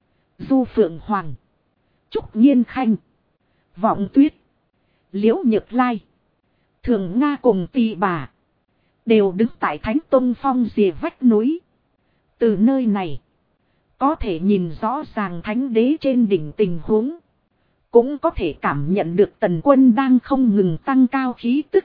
Du Phượng Hoàng, Trúc Nhiên Khanh, Vọng Tuyết, Liễu Nhược Lai, Thường Nga cùng Tỳ Bà đều đứng tại Thánh Tông phong rìa vách núi. Từ nơi này có thể nhìn rõ ràng thánh đế trên đỉnh tình huống. Cũng có thể cảm nhận được Tần Quân đang không ngừng tăng cao khí tức.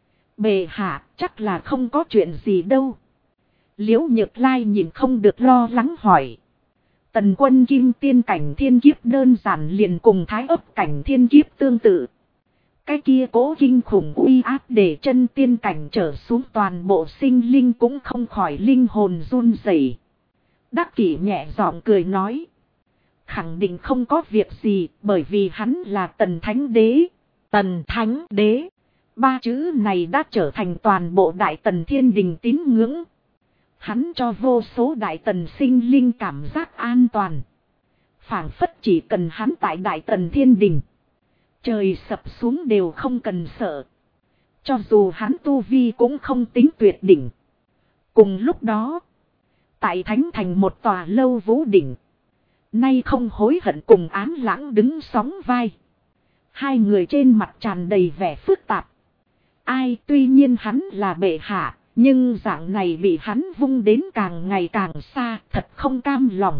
Bệ hạ chắc là không có chuyện gì đâu. Liễu Nhược Lai nhìn không được lo lắng hỏi. Tần Quân kim tiên cảnh thiên kiếp đơn giản liền cùng thái ấp cảnh thiên kiếp tương tự. Cái kia cố kinh khủng uy áp để chân tiên cảnh trở xuống toàn bộ sinh linh cũng không khỏi linh hồn run rẩy. Đắc Kỷ nhẹ giọng cười nói. Khẳng định không có việc gì bởi vì hắn là Tần Thánh Đế. Tần Thánh Đế. Ba chữ này đã trở thành toàn bộ Đại Tần Thiên Đình tín ngưỡng. Hắn cho vô số Đại Tần sinh linh cảm giác an toàn. Phảng phất chỉ cần hắn tại Đại Tần Thiên Đình. Trời sập xuống đều không cần sợ. Cho dù hắn tu vi cũng không tính tuyệt đỉnh. Cùng lúc đó, tại Thánh Thành một tòa lâu vũ đỉnh. Nay không hối hận cùng Ám Lãng đứng sóng vai. Hai người trên mặt tràn đầy vẻ phức tạp. Ai tuy nhiên hắn là bệ hạ, nhưng dạng này bị hắn vung đến càng ngày càng xa, thật không cam lòng.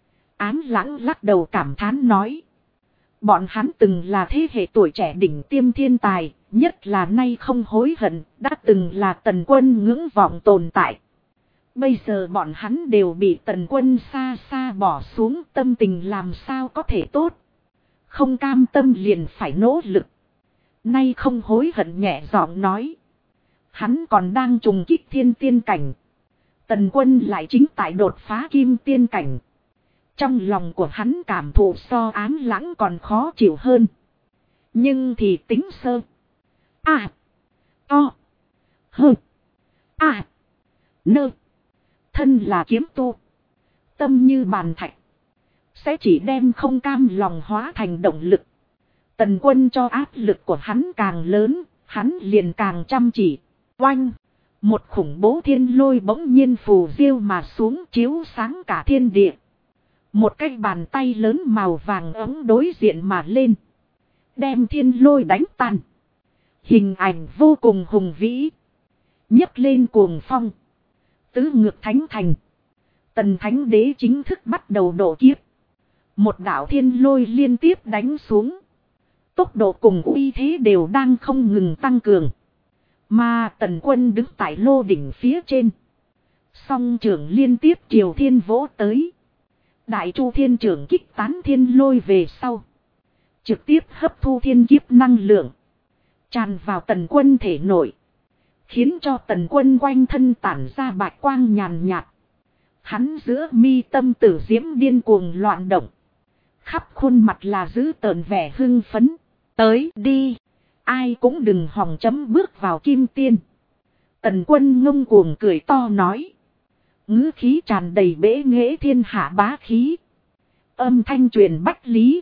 Ám Lãng lắc đầu cảm thán nói. Bọn hắn từng là thế hệ tuổi trẻ đỉnh tiêm thiên tài, nhất là nay không hối hận, đã từng là Tần Quân ngưỡng vọng tồn tại. Bây giờ bọn hắn đều bị Tần Quân xa xa bỏ xuống, tâm tình làm sao có thể tốt. Không cam tâm liền phải nỗ lực. Nay không hối hận nhẹ giọng nói. Hắn còn đang trùng kích thiên tiên cảnh. Tần Quân lại chính tại đột phá kim tiên cảnh. Trong lòng của hắn cảm thụ so Ám Lãng còn khó chịu hơn. Nhưng thì tính sơ. To. Nơ. Thân là kiếm tu. Tâm như bàn thạch. Sẽ chỉ đem không cam lòng hóa thành động lực. Tần Quân cho áp lực của hắn càng lớn. Hắn liền càng chăm chỉ. Oanh. Một khủng bố thiên lôi bỗng nhiên phù diêu mà xuống chiếu sáng cả thiên địa. Một cái bàn tay lớn màu vàng ấm đối diện mà lên. Đem thiên lôi đánh tan. Hình ảnh vô cùng hùng vĩ. Nhấc lên cuồng phong. Tứ ngược thánh thành. Tần thánh đế chính thức bắt đầu độ kiếp. Một đạo thiên lôi liên tiếp đánh xuống. Tốc độ cùng uy thế đều đang không ngừng tăng cường. Mà tần quân đứng tại lô đỉnh phía trên. Song trưởng liên tiếp triều thiên vỗ tới. Đại chu thiên trưởng kích tán thiên lôi về sau. Trực tiếp hấp thu thiên kiếp năng lượng. Tràn vào tần quân thể nội. Khiến cho tần quân quanh thân tản ra bạch quang nhàn nhạt. Hắn giữa mi tâm tử diễm điên cuồng loạn động. Khắp khuôn mặt là giữ tợn vẻ hưng phấn. Tới đi. Ai cũng đừng hòng chấm bước vào kim tiên. Tần quân ngông cuồng cười to nói. Ngữ khí tràn đầy bể nghệ thiên hạ bá khí. Âm thanh truyền bách lý.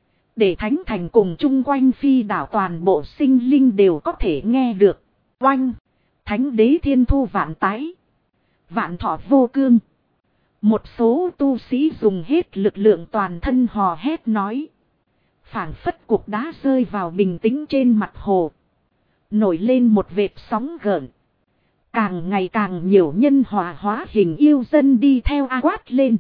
Để thánh thành cùng chung quanh phi đảo toàn bộ sinh linh đều có thể nghe được. Oanh. Thánh đế thiên thu vạn tái. Vạn thọ vô cương. Một số tu sĩ dùng hết lực lượng toàn thân hò hét nói. Phảng phất cục đá rơi vào bình tĩnh trên mặt hồ. Nổi lên một vệt sóng gợn. Càng ngày càng nhiều nhân hòa hóa hình yêu dân đi theo quát lên.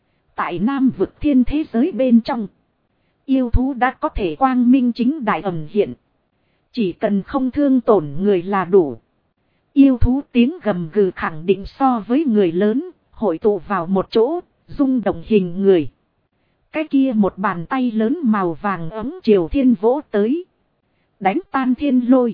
Tại Nam vực thiên thế giới bên trong. Yêu thú đã có thể quang minh chính đại ẩn hiện. Chỉ cần không thương tổn người là đủ. Yêu thú tiếng gầm gừ khẳng định so với người lớn, hội tụ vào một chỗ, rung động hình người. Cái kia một bàn tay lớn màu vàng ấm triều thiên vỗ tới. Đánh tan thiên lôi.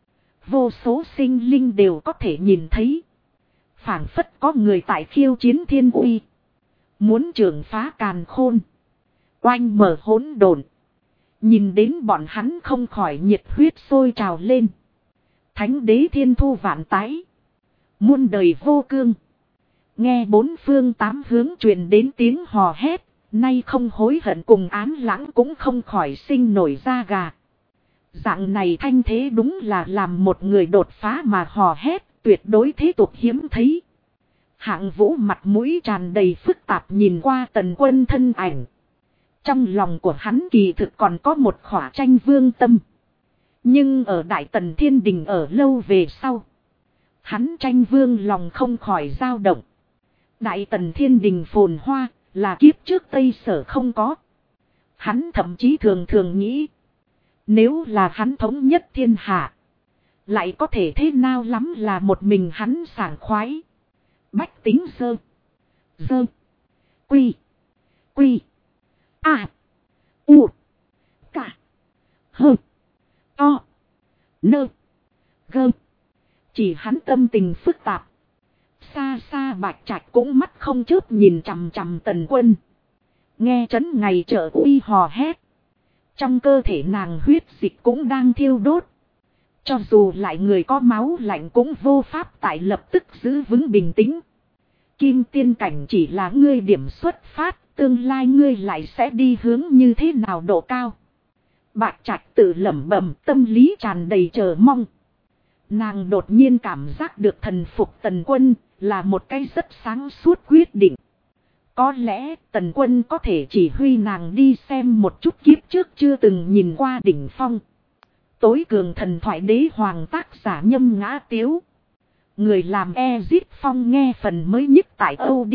Vô số sinh linh đều có thể nhìn thấy. Phảng phất có người tại khiêu chiến thiên uy. Muốn trường phá càn khôn. Oanh mở hỗn độn. Nhìn đến bọn hắn không khỏi nhiệt huyết sôi trào lên. Thánh đế thiên thu vạn tái. Muôn đời vô cương. Nghe bốn phương tám hướng truyền đến tiếng hò hét. Nay không hối hận cùng ám lãng cũng không khỏi sinh nổi da gà. Dạng này thanh thế đúng là làm một người đột phá mà hò hét, tuyệt đối thế tục hiếm thấy. Hạng Vũ mặt mũi tràn đầy phức tạp nhìn qua tần quân thân ảnh. Trong lòng của hắn kỳ thực còn có một khỏa tranh vương tâm. Nhưng ở Đại Tần Thiên Đình ở lâu về sau. Hắn tranh vương lòng không khỏi dao động. Đại Tần Thiên Đình phồn hoa là kiếp trước Tây Sở không có. Hắn thậm chí thường thường nghĩ. Nếu là hắn thống nhất thiên hạ. Lại có thể thế nào lắm là một mình hắn sảng khoái. Bách tính sơ. Sơ. Quy. Quy. A. U. Cả. Hơ. To. Nơ. Gơ. Chỉ hắn tâm tình phức tạp. Xa xa Bạch Trạch cũng mắt không chớp nhìn chằm chằm tần quân. Nghe trấn ngày trợ uy hò hét. Trong cơ thể nàng huyết dịch cũng đang thiêu đốt. Cho dù lại người có máu lạnh cũng vô pháp tại lập tức giữ vững bình tĩnh. Kim tiên cảnh chỉ là ngươi điểm xuất phát, tương lai ngươi lại sẽ đi hướng như thế nào độ cao. Bạch Trạch tự lẩm bẩm, tâm lý tràn đầy chờ mong. Nàng đột nhiên cảm giác được thần phục tần quân là một cái rất sáng suốt quyết định. Có lẽ tần quân có thể chỉ huy nàng đi xem một chút kiếp trước chưa từng nhìn qua đỉnh phong. Tối cường thần thoại đế hoàng tác giả Nhâm Ngã Tiếu. Người làm Ezit Phong nghe phần mới nhất tại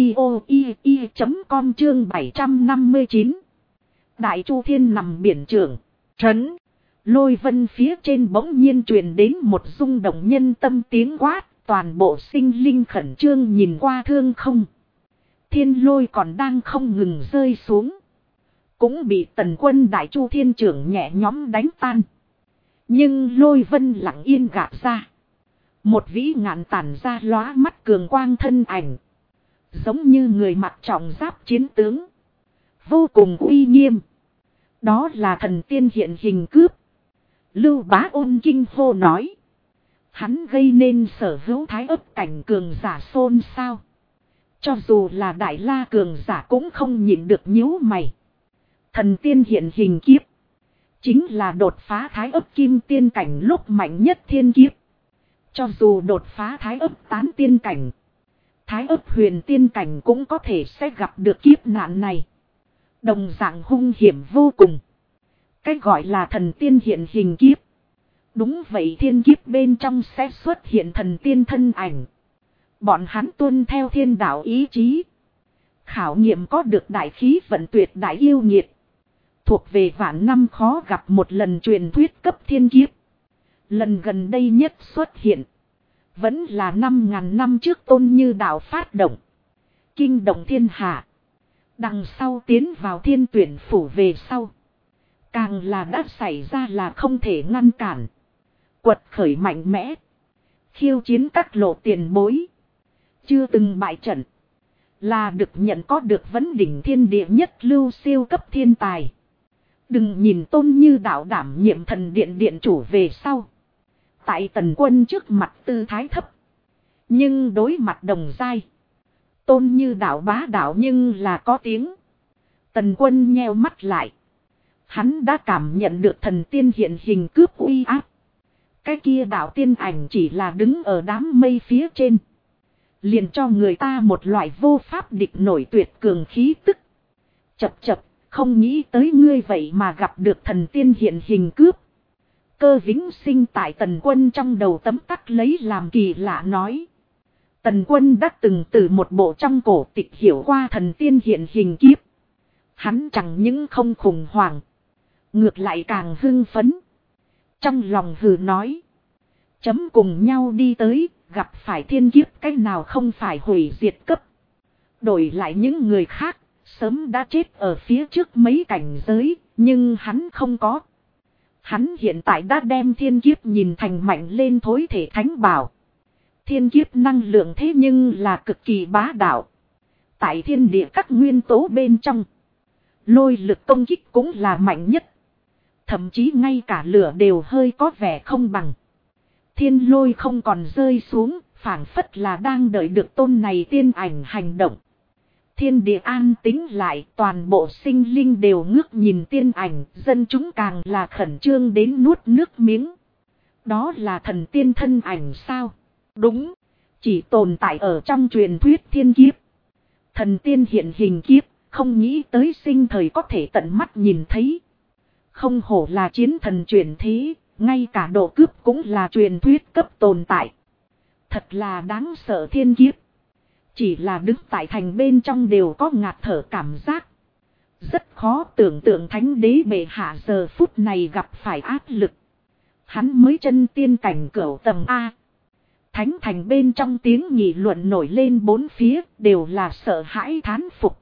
audio.com chương 759. Đại Chu Thiên nằm biển trưởng, trấn. Lôi vân phía trên bỗng nhiên truyền đến một rung động nhân tâm tiếng quát. Toàn bộ sinh linh khẩn trương nhìn qua thương không. Thiên lôi còn đang không ngừng rơi xuống. Cũng bị tần quân Đại Chu Thiên trưởng nhẹ nhõm đánh tan. Nhưng lôi vân lặng yên gạt ra. Một vĩ ngạn tản ra lóa mắt cường quang thân ảnh. Giống như người mặc trọng giáp chiến tướng. Vô cùng uy nghiêm. Đó là thần tiên hiện hình cướp. Lưu Bá Ôn kinh hô nói. Hắn gây nên sở hữu thái ấp cảnh cường giả xôn xao. Cho dù là đại la cường giả cũng không nhịn được nhíu mày. Thần tiên hiện hình kiếp. Chính là đột phá thái ấp kim tiên cảnh lúc mạnh nhất thiên kiếp. Cho dù đột phá thái ấp tán tiên cảnh, thái ấp huyền tiên cảnh cũng có thể sẽ gặp được kiếp nạn này. Đồng dạng hung hiểm vô cùng. Cái gọi là thần tiên hiện hình kiếp. Đúng vậy, thiên kiếp bên trong sẽ xuất hiện thần tiên thân ảnh. Bọn hắn tuân theo thiên đạo ý chí. Khảo nghiệm có được đại khí vận tuyệt đại yêu nghiệt. Thuộc về vạn năm khó gặp một lần truyền thuyết cấp thiên kiếp. Lần gần đây nhất xuất hiện. Vẫn là 5.000 năm trước Tôn Như Đạo phát động. Kinh động thiên hạ. Đằng sau tiến vào thiên tuyển phủ về sau. Càng là đã xảy ra là không thể ngăn cản. Quật khởi mạnh mẽ. Khiêu chiến các lộ tiền bối. Chưa từng bại trận. Là được nhận có được vấn đỉnh thiên địa nhất lưu siêu cấp thiên tài. Đừng nhìn Tôn Như Đạo đảm nhiệm thần điện điện chủ về sau. Tại Tần Quân trước mặt tư thái thấp. Nhưng đối mặt đồng giai. Tôn Như Đạo bá đạo nhưng là có tiếng. Tần Quân nheo mắt lại. Hắn đã cảm nhận được thần tiên hiện hình cướp uy áp. Cái kia đạo tiên ảnh chỉ là đứng ở đám mây phía trên. Liền cho người ta một loại vô pháp địch nổi tuyệt cường khí tức. Chập chập, không nghĩ tới ngươi vậy mà gặp được thần tiên hiện hình cướp. Cơ Vĩnh Sinh tại Tần Quân trong đầu tấm tắc lấy làm kỳ lạ nói. Tần Quân đã từng từ một bộ trong cổ tịch hiểu qua thần tiên hiện hình kiếp. Hắn chẳng những không khủng hoảng. Ngược lại càng hưng phấn. Trong lòng hừ nói. Chấm cùng nhau đi tới, gặp phải thiên kiếp cách nào không phải hủy diệt cấp. Đổi lại những người khác, sớm đã chết ở phía trước mấy cảnh giới, nhưng hắn không có. Hắn hiện tại đã đem thiên kiếp nhìn thành mạnh lên thối thể thánh bảo. Thiên kiếp năng lượng thế nhưng là cực kỳ bá đạo. Tại thiên địa các nguyên tố bên trong, lôi lực công kích cũng là mạnh nhất. Thậm chí ngay cả lửa đều hơi có vẻ không bằng. Thiên lôi không còn rơi xuống, phảng phất là đang đợi được tôn này tiên ảnh hành động. Thiên địa an tĩnh lại, toàn bộ sinh linh đều ngước nhìn tiên ảnh, dân chúng càng là khẩn trương đến nuốt nước miếng. Đó là thần tiên thân ảnh sao? Đúng, chỉ tồn tại ở trong truyền thuyết thiên kiếp. Thần tiên hiện hình kiếp, không nghĩ tới sinh thời có thể tận mắt nhìn thấy. Không hổ là chiến thần truyền thế, ngay cả độ cướp cũng là truyền thuyết cấp tồn tại. Thật là đáng sợ thiên kiếp. Chỉ là đứng tại thành bên trong đều có ngạt thở cảm giác. Rất khó tưởng tượng thánh đế bệ hạ giờ phút này gặp phải áp lực. Hắn mới chân tiên cảnh cửu tầng A. Thánh thành bên trong tiếng nghị luận nổi lên bốn phía đều là sợ hãi thán phục.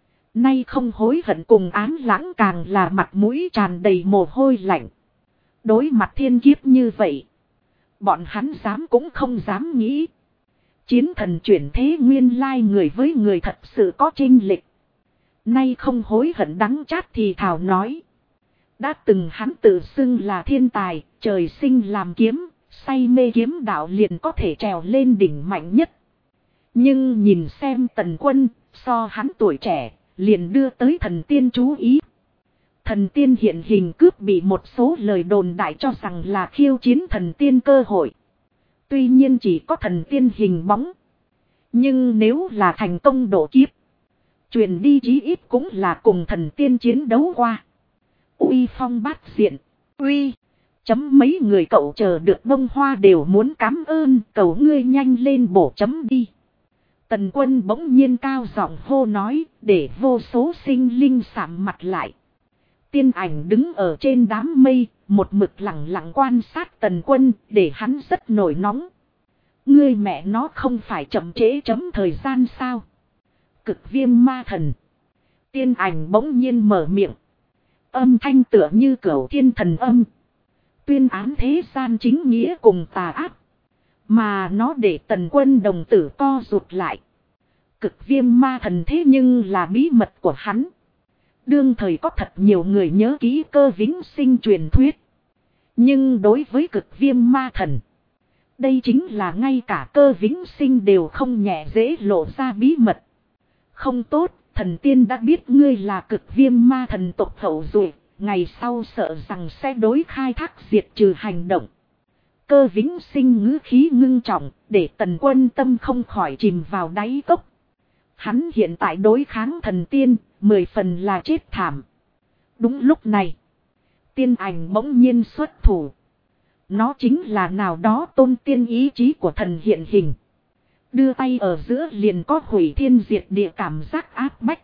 Nay không hối hận cùng ám lãng càng là mặt mũi tràn đầy mồ hôi lạnh. Đối mặt thiên kiếp như vậy, bọn hắn dám cũng không dám nghĩ. Chiến thần chuyển thế nguyên lai người với người thật sự có chênh lệch. Nay không hối hận đắng chát thì thảo nói. Đã từng hắn tự xưng là thiên tài, trời sinh làm kiếm, say mê kiếm đạo liền có thể trèo lên đỉnh mạnh nhất. Nhưng nhìn xem Tần Quân, so hắn tuổi trẻ, liền đưa tới thần tiên chú ý. Thần tiên hiện hình cướp bị một số lời đồn đại cho rằng là khiêu chiến thần tiên cơ hội. Tuy nhiên chỉ có thần tiên hình bóng. Nhưng nếu là thành công độ kiếp, truyền đi chí ít cũng là cùng thần tiên chiến đấu qua. Uy phong bát diện, uy, chấm mấy người cậu chờ được bông hoa đều muốn cảm ơn, cầu ngươi nhanh lên bổ chấm đi. Tần Quân bỗng nhiên cao giọng hô nói, để vô số sinh linh sạm mặt lại. Tiên ảnh đứng ở trên đám mây, một mực lặng lặng quan sát Tần Quân, để hắn rất nổi nóng. Ngươi mẹ nó không phải chậm trễ chấm thời gian sao? Cực Viêm Ma Thần. Tiên ảnh bỗng nhiên mở miệng. Âm thanh tựa như cửu thiên thần âm. Tuyên án thế gian chính nghĩa cùng tà ác. Mà nó để Tần Quân đồng tử co rụt lại. Cực Viêm Ma Thần thế nhưng là bí mật của hắn. Đương thời có thật nhiều người nhớ kỹ Cơ Vĩnh Sinh truyền thuyết. Nhưng đối với Cực Viêm Ma Thần, đây chính là ngay cả Cơ Vĩnh Sinh đều không nhẹ dễ lộ ra bí mật. Không tốt, thần tiên đã biết ngươi là Cực Viêm Ma Thần tộc hậu duệ, ngày sau sợ rằng sẽ đối khai thác diệt trừ hành động. Cơ Vĩnh Sinh ngữ khí ngưng trọng, để Tần Quân tâm không khỏi chìm vào đáy cốc. Hắn hiện tại đối kháng thần tiên, 10 phần là chết thảm. Đúng lúc này, tiên ảnh bỗng nhiên xuất thủ. Nó chính là nào đó tôn tiên ý chí của thần hiện hình. Đưa tay ở giữa liền có hủy thiên diệt địa cảm giác áp bách.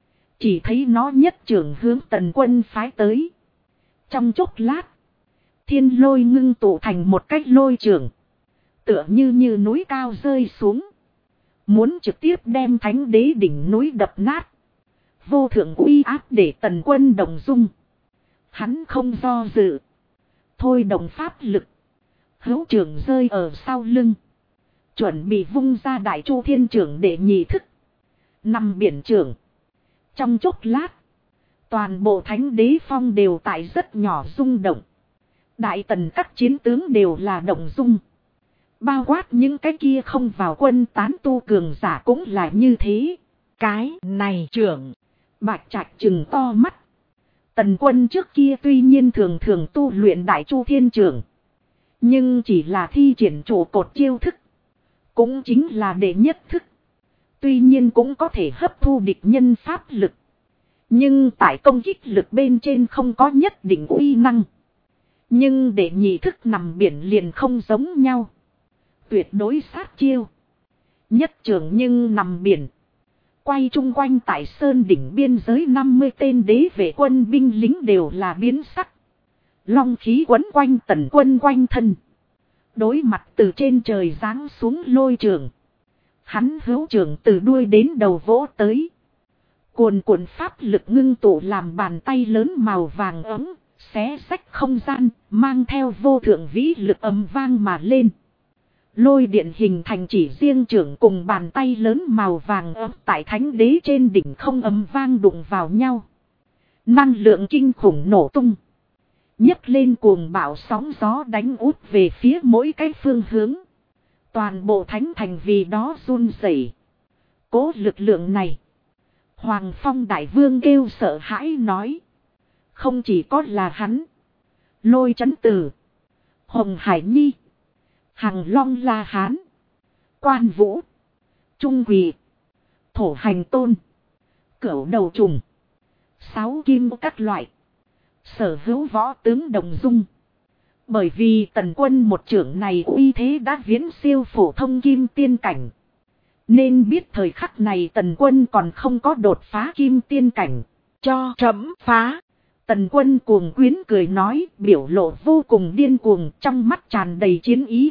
Chỉ thấy nó nhất trưởng hướng Tần Quân phái tới. Trong chốc lát, thiên lôi ngưng tụ thành một cách lôi trưởng. Tựa như núi cao rơi xuống. Muốn trực tiếp đem Thánh Đế đỉnh núi đập nát. Vô thượng uy áp để Tần Quân động dung. Hắn không do dự. Thôi động pháp lực. Hữu trưởng rơi ở sau lưng. Chuẩn bị vung ra Đại Chu Thiên trưởng để nhị thức. Nằm biển trưởng. Trong chốc lát, toàn bộ Thánh Đế phong đều tại rất nhỏ rung động. Đại tần các chiến tướng đều là động dung. Bao quát những cái kia không vào quân tán tu cường giả cũng là như thế. Cái này trưởng. Bạch Trạch trừng to mắt. Tần Quân trước kia tuy nhiên thường thường tu luyện Đại Chu Thiên trưởng. Nhưng chỉ là thi triển trụ cột chiêu thức. Cũng chính là đệ nhất thức. Tuy nhiên cũng có thể hấp thu địch nhân pháp lực. Nhưng tại công kích lực bên trên không có nhất định uy năng. Nhưng đệ nhị thức nằm biển liền không giống nhau. Tuyệt đối sát chiêu. Nhất trưởng nhưng nằm biển. Quay chung quanh tại sơn đỉnh biên giới 50 tên đế vệ quân binh lính đều là biến sắc. Long khí quấn quanh Tần Quân quanh thân. Đối mặt từ trên trời giáng xuống lôi trường. Hắn hữu trưởng từ đuôi đến đầu vỗ tới. Cuồn cuộn pháp lực ngưng tụ làm bàn tay lớn màu vàng ấm, xé xách không gian, mang theo vô thượng vĩ lực ầm vang mà lên. Lôi điện hình thành chỉ riêng trưởng cùng bàn tay lớn màu vàng ấm tại Thánh Đế trên đỉnh không ầm vang đụng vào nhau. Năng lượng kinh khủng nổ tung. Nhấc lên cuồng bão sóng gió đánh út về phía mỗi cái phương hướng. Toàn bộ thánh thành vì đó run rẩy. Cố lực lượng này. Hoàng Phong Đại Vương kêu sợ hãi nói. Không chỉ có là hắn. Lôi Chấn Tử. Hồng Hải Nhi. Hằng Long La Hán. Quan Vũ. Trung Quỳ. Thổ Hành Tôn. Cửu Đầu Trùng. Sáu Kim các loại. Sở hữu võ tướng đồng dung. Bởi vì Tần Quân một trưởng này uy thế đã viễn siêu phổ thông kim tiên cảnh. Nên biết thời khắc này Tần Quân còn không có đột phá kim tiên cảnh. Cho trẫm phá. Tần Quân cuồng quyến cười nói, biểu lộ vô cùng điên cuồng, trong mắt tràn đầy chiến ý.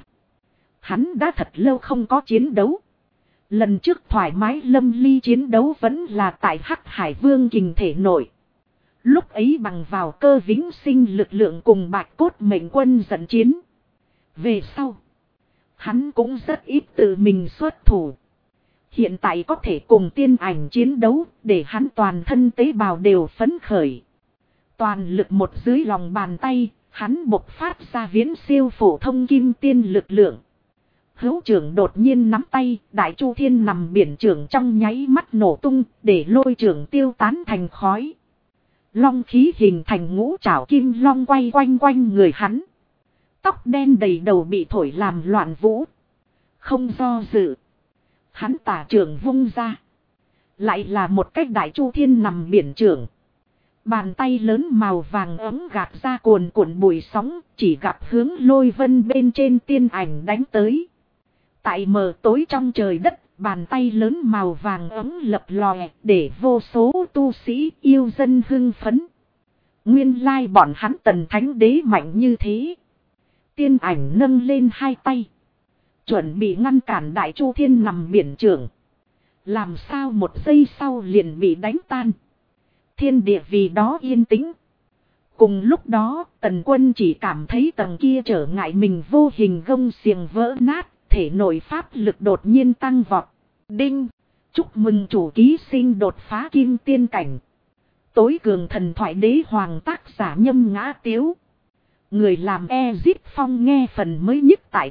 Hắn đã thật lâu không có chiến đấu. Lần trước thoải mái lâm ly chiến đấu vẫn là tại Hắc Hải Vương Kình thể nội. Lúc ấy bằng vào Cơ Vĩnh Sinh lực lượng cùng Bạch Cốt Mệnh Quân dẫn chiến. Về sau, hắn cũng rất ít tự mình xuất thủ. Hiện tại có thể cùng tiên ảnh chiến đấu, để hắn toàn thân tế bào đều phấn khởi. Toàn lực một dưới lòng bàn tay, hắn bộc phát ra viễn siêu phổ thông kim tiên lực lượng. Hữu trưởng đột nhiên nắm tay, Đại Chu Thiên nằm biển trưởng trong nháy mắt nổ tung, để lôi trưởng tiêu tán thành khói. Long khí hình thành ngũ trảo kim long quay quanh quanh người hắn. Tóc đen đầy đầu bị thổi làm loạn vũ. Không do dự. Hắn tả trưởng vung ra. Lại là một cách Đại Chu Thiên nằm biển trưởng. Bàn tay lớn màu vàng ấm gạt ra cuồn cuộn bụi sóng, chỉ gặp hướng lôi vân bên trên tiên ảnh đánh tới. Tại mờ tối trong trời đất, bàn tay lớn màu vàng ấm lập lòe, để vô số tu sĩ yêu dân hưng phấn. Nguyên lai bọn hắn Tần Thánh Đế mạnh như thế. Tiên ảnh nâng lên hai tay. Chuẩn bị ngăn cản Đại Chu Thiên nằm biển trưởng. Làm sao một giây sau liền bị đánh tan. Thiên địa vì đó yên tĩnh. Cùng lúc đó, Tần Quân chỉ cảm thấy tầng kia trở ngại mình vô hình gông xiềng vỡ nát, thể nội pháp lực đột nhiên tăng vọt. Đinh! Chúc mừng chủ ký sinh đột phá kim tiên cảnh. Tối cường thần thoại đế hoàng tác giả Nhâm Ngã Tiếu. Người làm Ezit Phong nghe phần mới nhất tại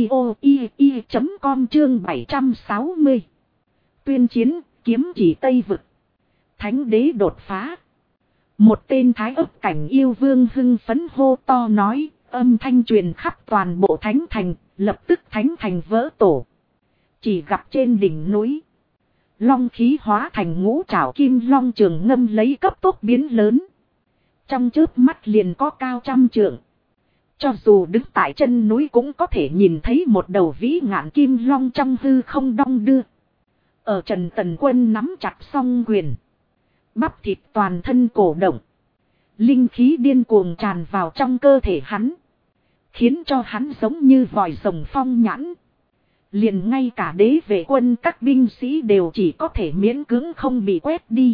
audio.com chương 760. Tuyên chiến, kiếm chỉ Tây Vực. Thánh đế đột phá. Một tên thái ấp cảnh yêu vương hưng phấn hô to nói, Âm thanh truyền khắp toàn bộ thánh thành, lập tức thánh thành vỡ tổ. Chỉ gặp trên đỉnh núi, long khí hóa thành ngũ trảo kim long trường ngâm lấy cấp tốc biến lớn. Trong chớp mắt liền có cao 100 trượng. Cho dù đứng tại chân núi cũng có thể nhìn thấy một đầu vĩ ngạn kim long trong hư không đong đưa. Ở Trần Tần Quân nắm chặt song quyền, bắp thịt toàn thân cổ động. Linh khí điên cuồng tràn vào trong cơ thể hắn, khiến cho hắn giống như vòi rồng phong nhãn. Liền ngay cả đế vệ quân các binh sĩ đều chỉ có thể miễn cưỡng không bị quét đi.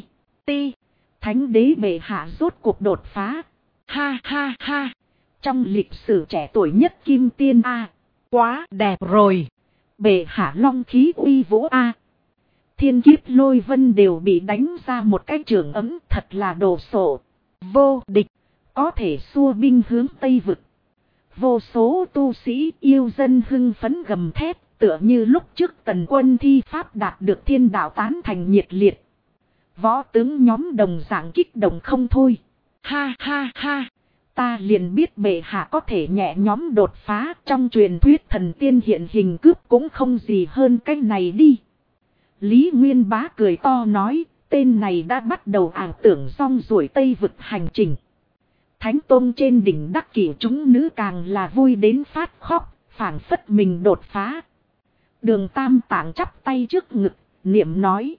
Thánh đế bệ hạ rốt cuộc đột phá. Ha ha ha. Trong lịch sử trẻ tuổi nhất kim tiên A. Quá đẹp rồi. Bệ hạ long khí uy vũ A. Thiên kiếp lôi vân đều bị đánh ra một cái trường ấm, thật là đồ sộ. Vô địch. Có thể xua binh hướng Tây Vực. Vô số tu sĩ yêu dân hưng phấn gầm thét. Tựa như lúc trước Tần Quân thi pháp đạt được thiên đạo tán thành nhiệt liệt. Võ tướng nhóm đồng dạng kích động không thôi. Ha ha ha. Ta liền biết bệ hạ có thể nhẹ nhóm đột phá. Trong truyền thuyết thần tiên hiện hình cướp cũng không gì hơn cái này đi. Lý Nguyên Bá cười to nói. Tên này đã bắt đầu ảo tưởng rong ruổi Tây Vực hành trình. Thánh Tôn trên đỉnh đắc kỷ chúng nữ càng là vui đến phát khóc. Phảng phất mình đột phá. Đường Tam Tạng chắp tay trước ngực, niệm nói.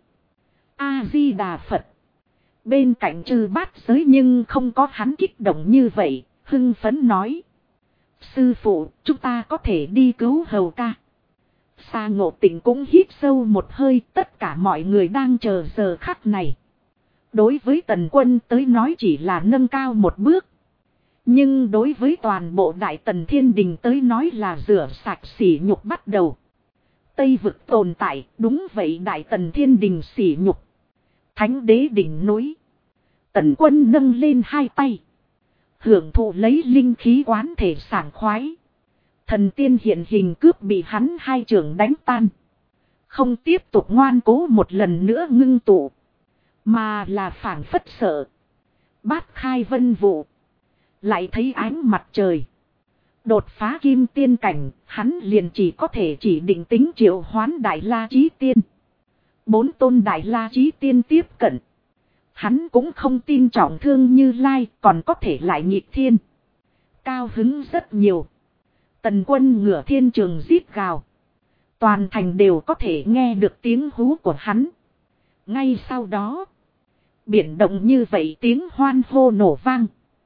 A-di-đà Phật. Bên cạnh Chư Bát Giới nhưng không có hắn kích động như vậy, hưng phấn nói. Sư phụ, chúng ta có thể đi cứu Hầu ca. Sa Ngộ Tĩnh cũng hít sâu một hơi, tất cả mọi người đang chờ giờ khắc này. Đối với Tần Quân tới nói chỉ là nâng cao một bước. Nhưng đối với toàn bộ Đại Tần Thiên Đình tới nói là rửa sạch sỉ nhục bắt đầu. Tây Vực tồn tại, đúng vậy Đại Tần Thiên Đình sỉ nhục. Thánh đế đỉnh núi. Tần Quân nâng lên hai tay. Hưởng thụ lấy linh khí quán thể sảng khoái. Thần tiên hiện hình cướp bị hắn hai trường đánh tan. Không tiếp tục ngoan cố một lần nữa ngưng tụ. Mà là phảng phất sợ. Bát khai vân vụ. Lại thấy ánh mặt trời. Đột phá kim tiên cảnh, hắn liền chỉ có thể chỉ định tính triệu hoán Đại La Chí Tiên. 4 tôn Đại La Chí Tiên tiếp cận. Hắn cũng không tin trọng thương Như Lai còn có thể lại nhịp thiên. Cao hứng rất nhiều. Tần Quân ngửa thiên trường rít gào. Toàn thành đều có thể nghe được tiếng hú của hắn. Ngay sau đó, biển động như vậy tiếng hoan hô nổ vang.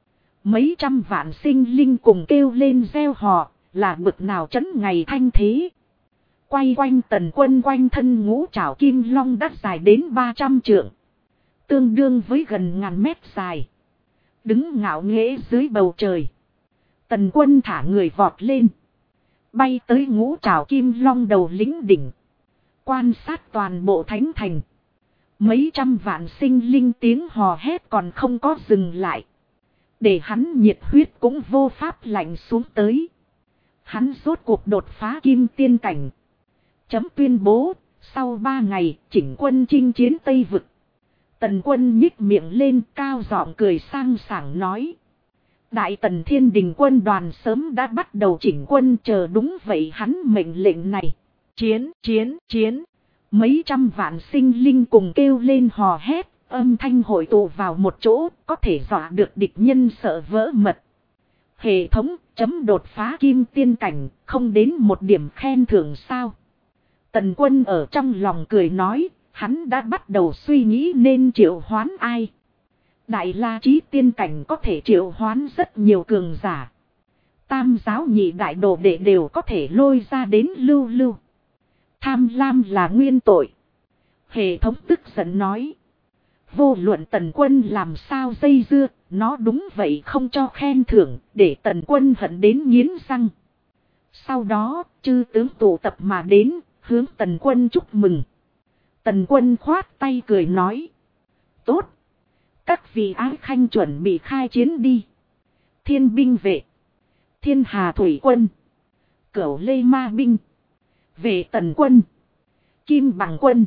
Mấy trăm vạn sinh linh cùng kêu lên reo hò, là bực nào chấn ngày thanh thế. Quay quanh Tần Quân quanh thân ngũ trảo kim long đã dài đến 300 trượng. Tương đương với gần 1000 mét dài. Đứng ngạo nghễ dưới bầu trời. Tần Quân thả người vọt lên. Bay tới ngũ trảo kim long đầu lĩnh đỉnh. Quan sát toàn bộ thánh thành. Mấy trăm vạn sinh linh tiếng hò hét còn không có dừng lại. Để hắn nhiệt huyết cũng vô pháp lạnh xuống tới. Hắn rốt cuộc đột phá kim tiên cảnh. Chấm tuyên bố, sau 3 ngày chỉnh quân chinh chiến Tây Vực. Tần Quân nhích miệng lên cao giọng cười sang sảng nói. Đại Tần Thiên Đình quân đoàn sớm đã bắt đầu chỉnh quân chờ đúng vậy hắn mệnh lệnh này. Chiến, chiến, chiến. Mấy trăm vạn sinh linh cùng kêu lên hò hét. Âm thanh hội tụ vào một chỗ, có thể dọa được địch nhân sợ vỡ mật. Hệ thống chấm đột phá kim tiên cảnh, không đến một điểm khen thưởng sao. Tần Quân ở trong lòng cười nói, hắn đã bắt đầu suy nghĩ nên triệu hoán ai. Đại La Chí Tiên cảnh có thể triệu hoán rất nhiều cường giả. Tam giáo nhị đại đồ đệ đều có thể lôi ra đến lưu lưu. Tham lam là nguyên tội. Hệ thống tức giận nói. Vô luận Tần Quân làm sao dây dưa, nó đúng vậy không cho khen thưởng, để Tần Quân hận đến nghiến răng. Sau đó, chư tướng tụ tập mà đến, hướng Tần Quân chúc mừng. Tần Quân khoát tay cười nói. Tốt. Các vị ái khanh chuẩn bị khai chiến đi. Thiên binh vệ. Thiên hà thủy quân. Cửu lê ma binh. Vệ Tần Quân. Kim bằng quân.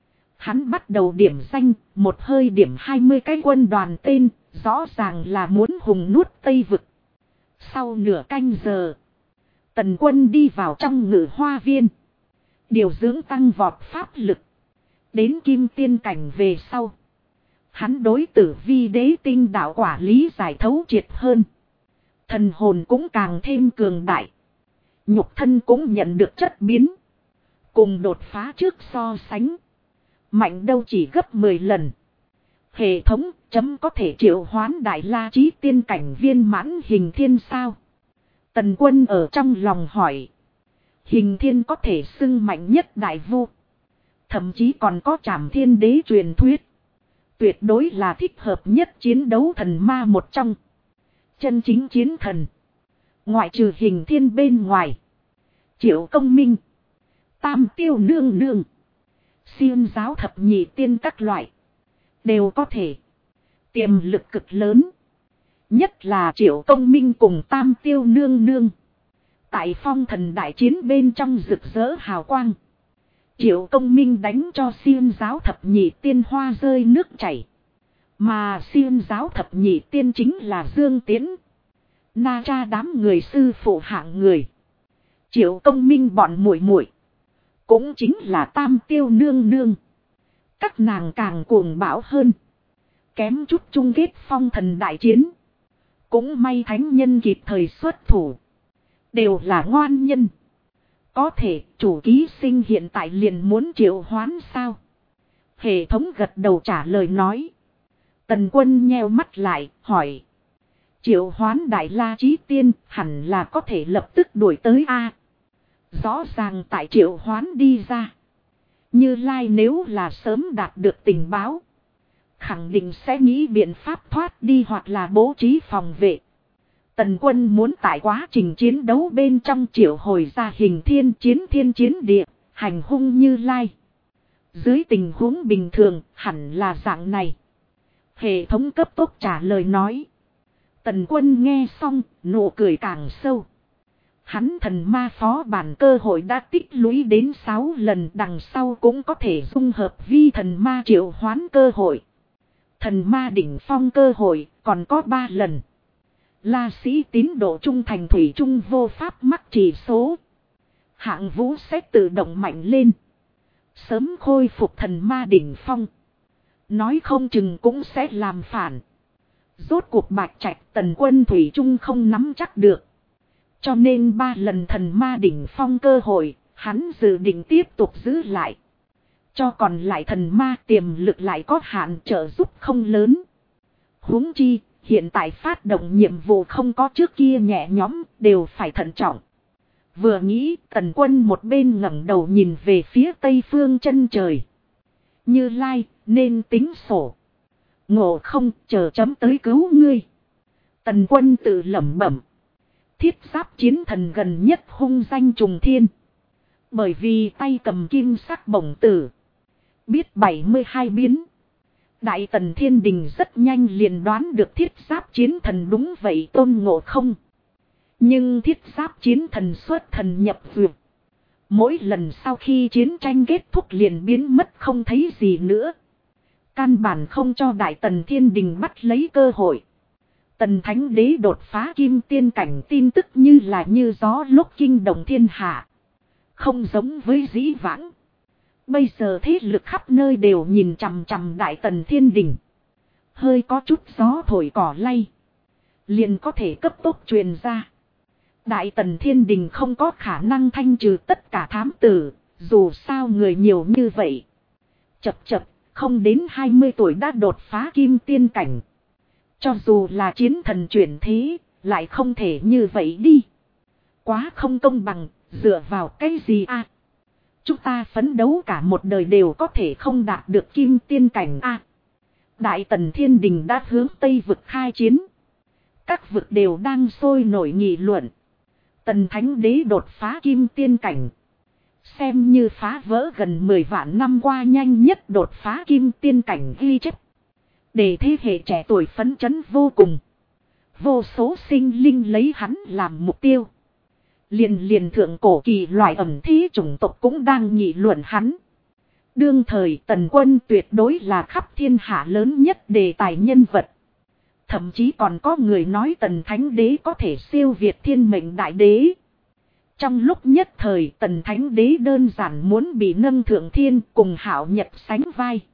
Hắn bắt đầu điểm danh, một hơi điểm 20 cái quân đoàn tên, rõ ràng là muốn hùng nuốt Tây Vực. Sau nửa canh giờ, Tần Quân đi vào trong Ngự Hoa Viên. Điều dưỡng tăng vọt pháp lực. Đến kim tiên cảnh về sau, hắn đối tử vi đế tinh đạo quả lý giải thấu triệt hơn. Thần hồn cũng càng thêm cường đại. Nhục thân cũng nhận được chất biến. Cùng đột phá trước so sánh, mạnh đâu chỉ gấp 10 lần. Hệ thống chấm có thể triệu hoán đại la chí tiên cảnh viên mãn hình thiên sao? Tần Quân ở trong lòng hỏi. Hình thiên có thể xưng mạnh nhất đại vu. Thậm chí còn có Trảm Thiên Đế truyền thuyết. Tuyệt đối là thích hợp nhất chiến đấu thần ma một trong. Chân chính chiến thần. Ngoại trừ hình thiên bên ngoài, Triệu Công Minh, Tam Tiêu Nương Nương, Xiêm Giáo Thập Nhị Tiên các loại đều có thể. Tiềm lực cực lớn. Nhất là Triệu Công Minh cùng Tam Tiêu Nương Nương, tại phong thần đại chiến bên trong rực rỡ hào quang. Triệu Công Minh đánh cho Xiêm Giáo Thập Nhị Tiên hoa rơi nước chảy. Mà Xiêm Giáo Thập Nhị Tiên chính là Dương Tiễn, Na Tra đám người sư phụ hạng người. Triệu Công Minh bọn muội muội cũng chính là Tam Tiêu Nương Nương. Các nàng càng cuồng bạo hơn, kém chút chung kết phong thần đại chiến. Cũng may thánh nhân kịp thời xuất thủ, đều là ngoan nhân. Có thể chủ ký sinh hiện tại liền muốn triệu hoán sao? Hệ thống gật đầu trả lời nói. Tần Quân nheo mắt lại hỏi. Triệu hoán đại la chí tiên hẳn là có thể lập tức đuổi tới a. Rõ ràng tại triệu hoán đi ra, Như Lai nếu là sớm đạt được tình báo, khẳng định sẽ nghĩ biện pháp thoát đi hoặc là bố trí phòng vệ. Tần Quân muốn tại quá trình chiến đấu bên trong triệu hồi ra hình thiên chiến địa, hành hung Như Lai. Dưới tình huống bình thường hẳn là dạng này. Hệ thống cấp tốc trả lời nói. Tần Quân nghe xong, nụ cười càng sâu. Hắn thần ma phó bản cơ hội đã tích lũy đến 6 lần, đằng sau cũng có thể dung hợp vi thần ma triệu hoán cơ hội. Thần ma đỉnh phong cơ hội còn có 3 lần. La sĩ tín độ trung thành thủy trung vô pháp mắc chỉ số. Hạng vũ sẽ tự động mạnh lên, sớm khôi phục thần ma đỉnh phong. Nói không chừng cũng sẽ làm phản. Rốt cuộc Bạch Trạch Tần Quân thủy trung không nắm chắc được. Cho nên 3 lần thần ma đỉnh phong cơ hội, hắn dự định tiếp tục giữ lại. Cho còn lại thần ma tiềm lực lại có hạn, trợ giúp không lớn. Huống chi, hiện tại phát động nhiệm vụ không có trước kia nhẹ nhõm, đều phải thận trọng. Vừa nghĩ, Tần Quân một bên ngẩng đầu nhìn về phía tây phương chân trời. Như Lai, nên tính sổ. Ngộ không, chờ chấm tới cứu ngươi. Tần Quân tự lẩm bẩm. Thiết giáp chiến thần gần nhất hung danh trùng thiên. Bởi vì tay cầm kim sắc bổng tử, biết 72 biến. Đại Tần Thiên Đình rất nhanh liền đoán được thiết giáp chiến thần đúng vậy Tôn Ngộ Không. Nhưng thiết giáp chiến thần xuất thần nhập vượt. Mỗi lần sau khi chiến tranh kết thúc liền biến mất không thấy gì nữa. Căn bản không cho Đại Tần Thiên Đình bắt lấy cơ hội. Tần Thánh Đế đột phá kim tiên cảnh tin tức như là như gió lúc kinh động thiên hạ. Không giống với dĩ vãng. Bây giờ thế lực khắp nơi đều nhìn chằm chằm Đại Tần Thiên Đình. Hơi có chút gió thổi cỏ lay, liền có thể cấp tốc truyền ra. Đại Tần Thiên Đình không có khả năng thanh trừ tất cả thám tử, dù sao người nhiều như vậy. Chập chập, không đến 20 tuổi đã đột phá kim tiên cảnh. Cho dù là chiến thần chuyển thế, lại không thể như vậy đi. Quá không công bằng, dựa vào cái gì a? Chúng ta phấn đấu cả một đời đều có thể không đạt được kim tiên cảnh a. Đại Tần Thiên Đình đã hướng Tây vực khai chiến. Các vực đều đang sôi nổi nghị luận. Tần Thánh Đế đột phá kim tiên cảnh, xem như phá vỡ gần 10 vạn năm qua nhanh nhất đột phá kim tiên cảnh ghi chép. Để thế hệ trẻ tuổi phấn chấn vô cùng. Vô số sinh linh lấy hắn làm mục tiêu. Liền thượng cổ kỳ loại ẩm thí chủng tộc cũng đang nghị luận hắn. Đương thời Tần Quân tuyệt đối là khắp thiên hạ lớn nhất đề tài nhân vật. Thậm chí còn có người nói Tần Thánh Đế có thể siêu việt thiên mệnh đại đế. Trong lúc nhất thời Tần Thánh Đế đơn giản muốn bị nâng thượng thiên cùng Hạo Nhật sánh vai.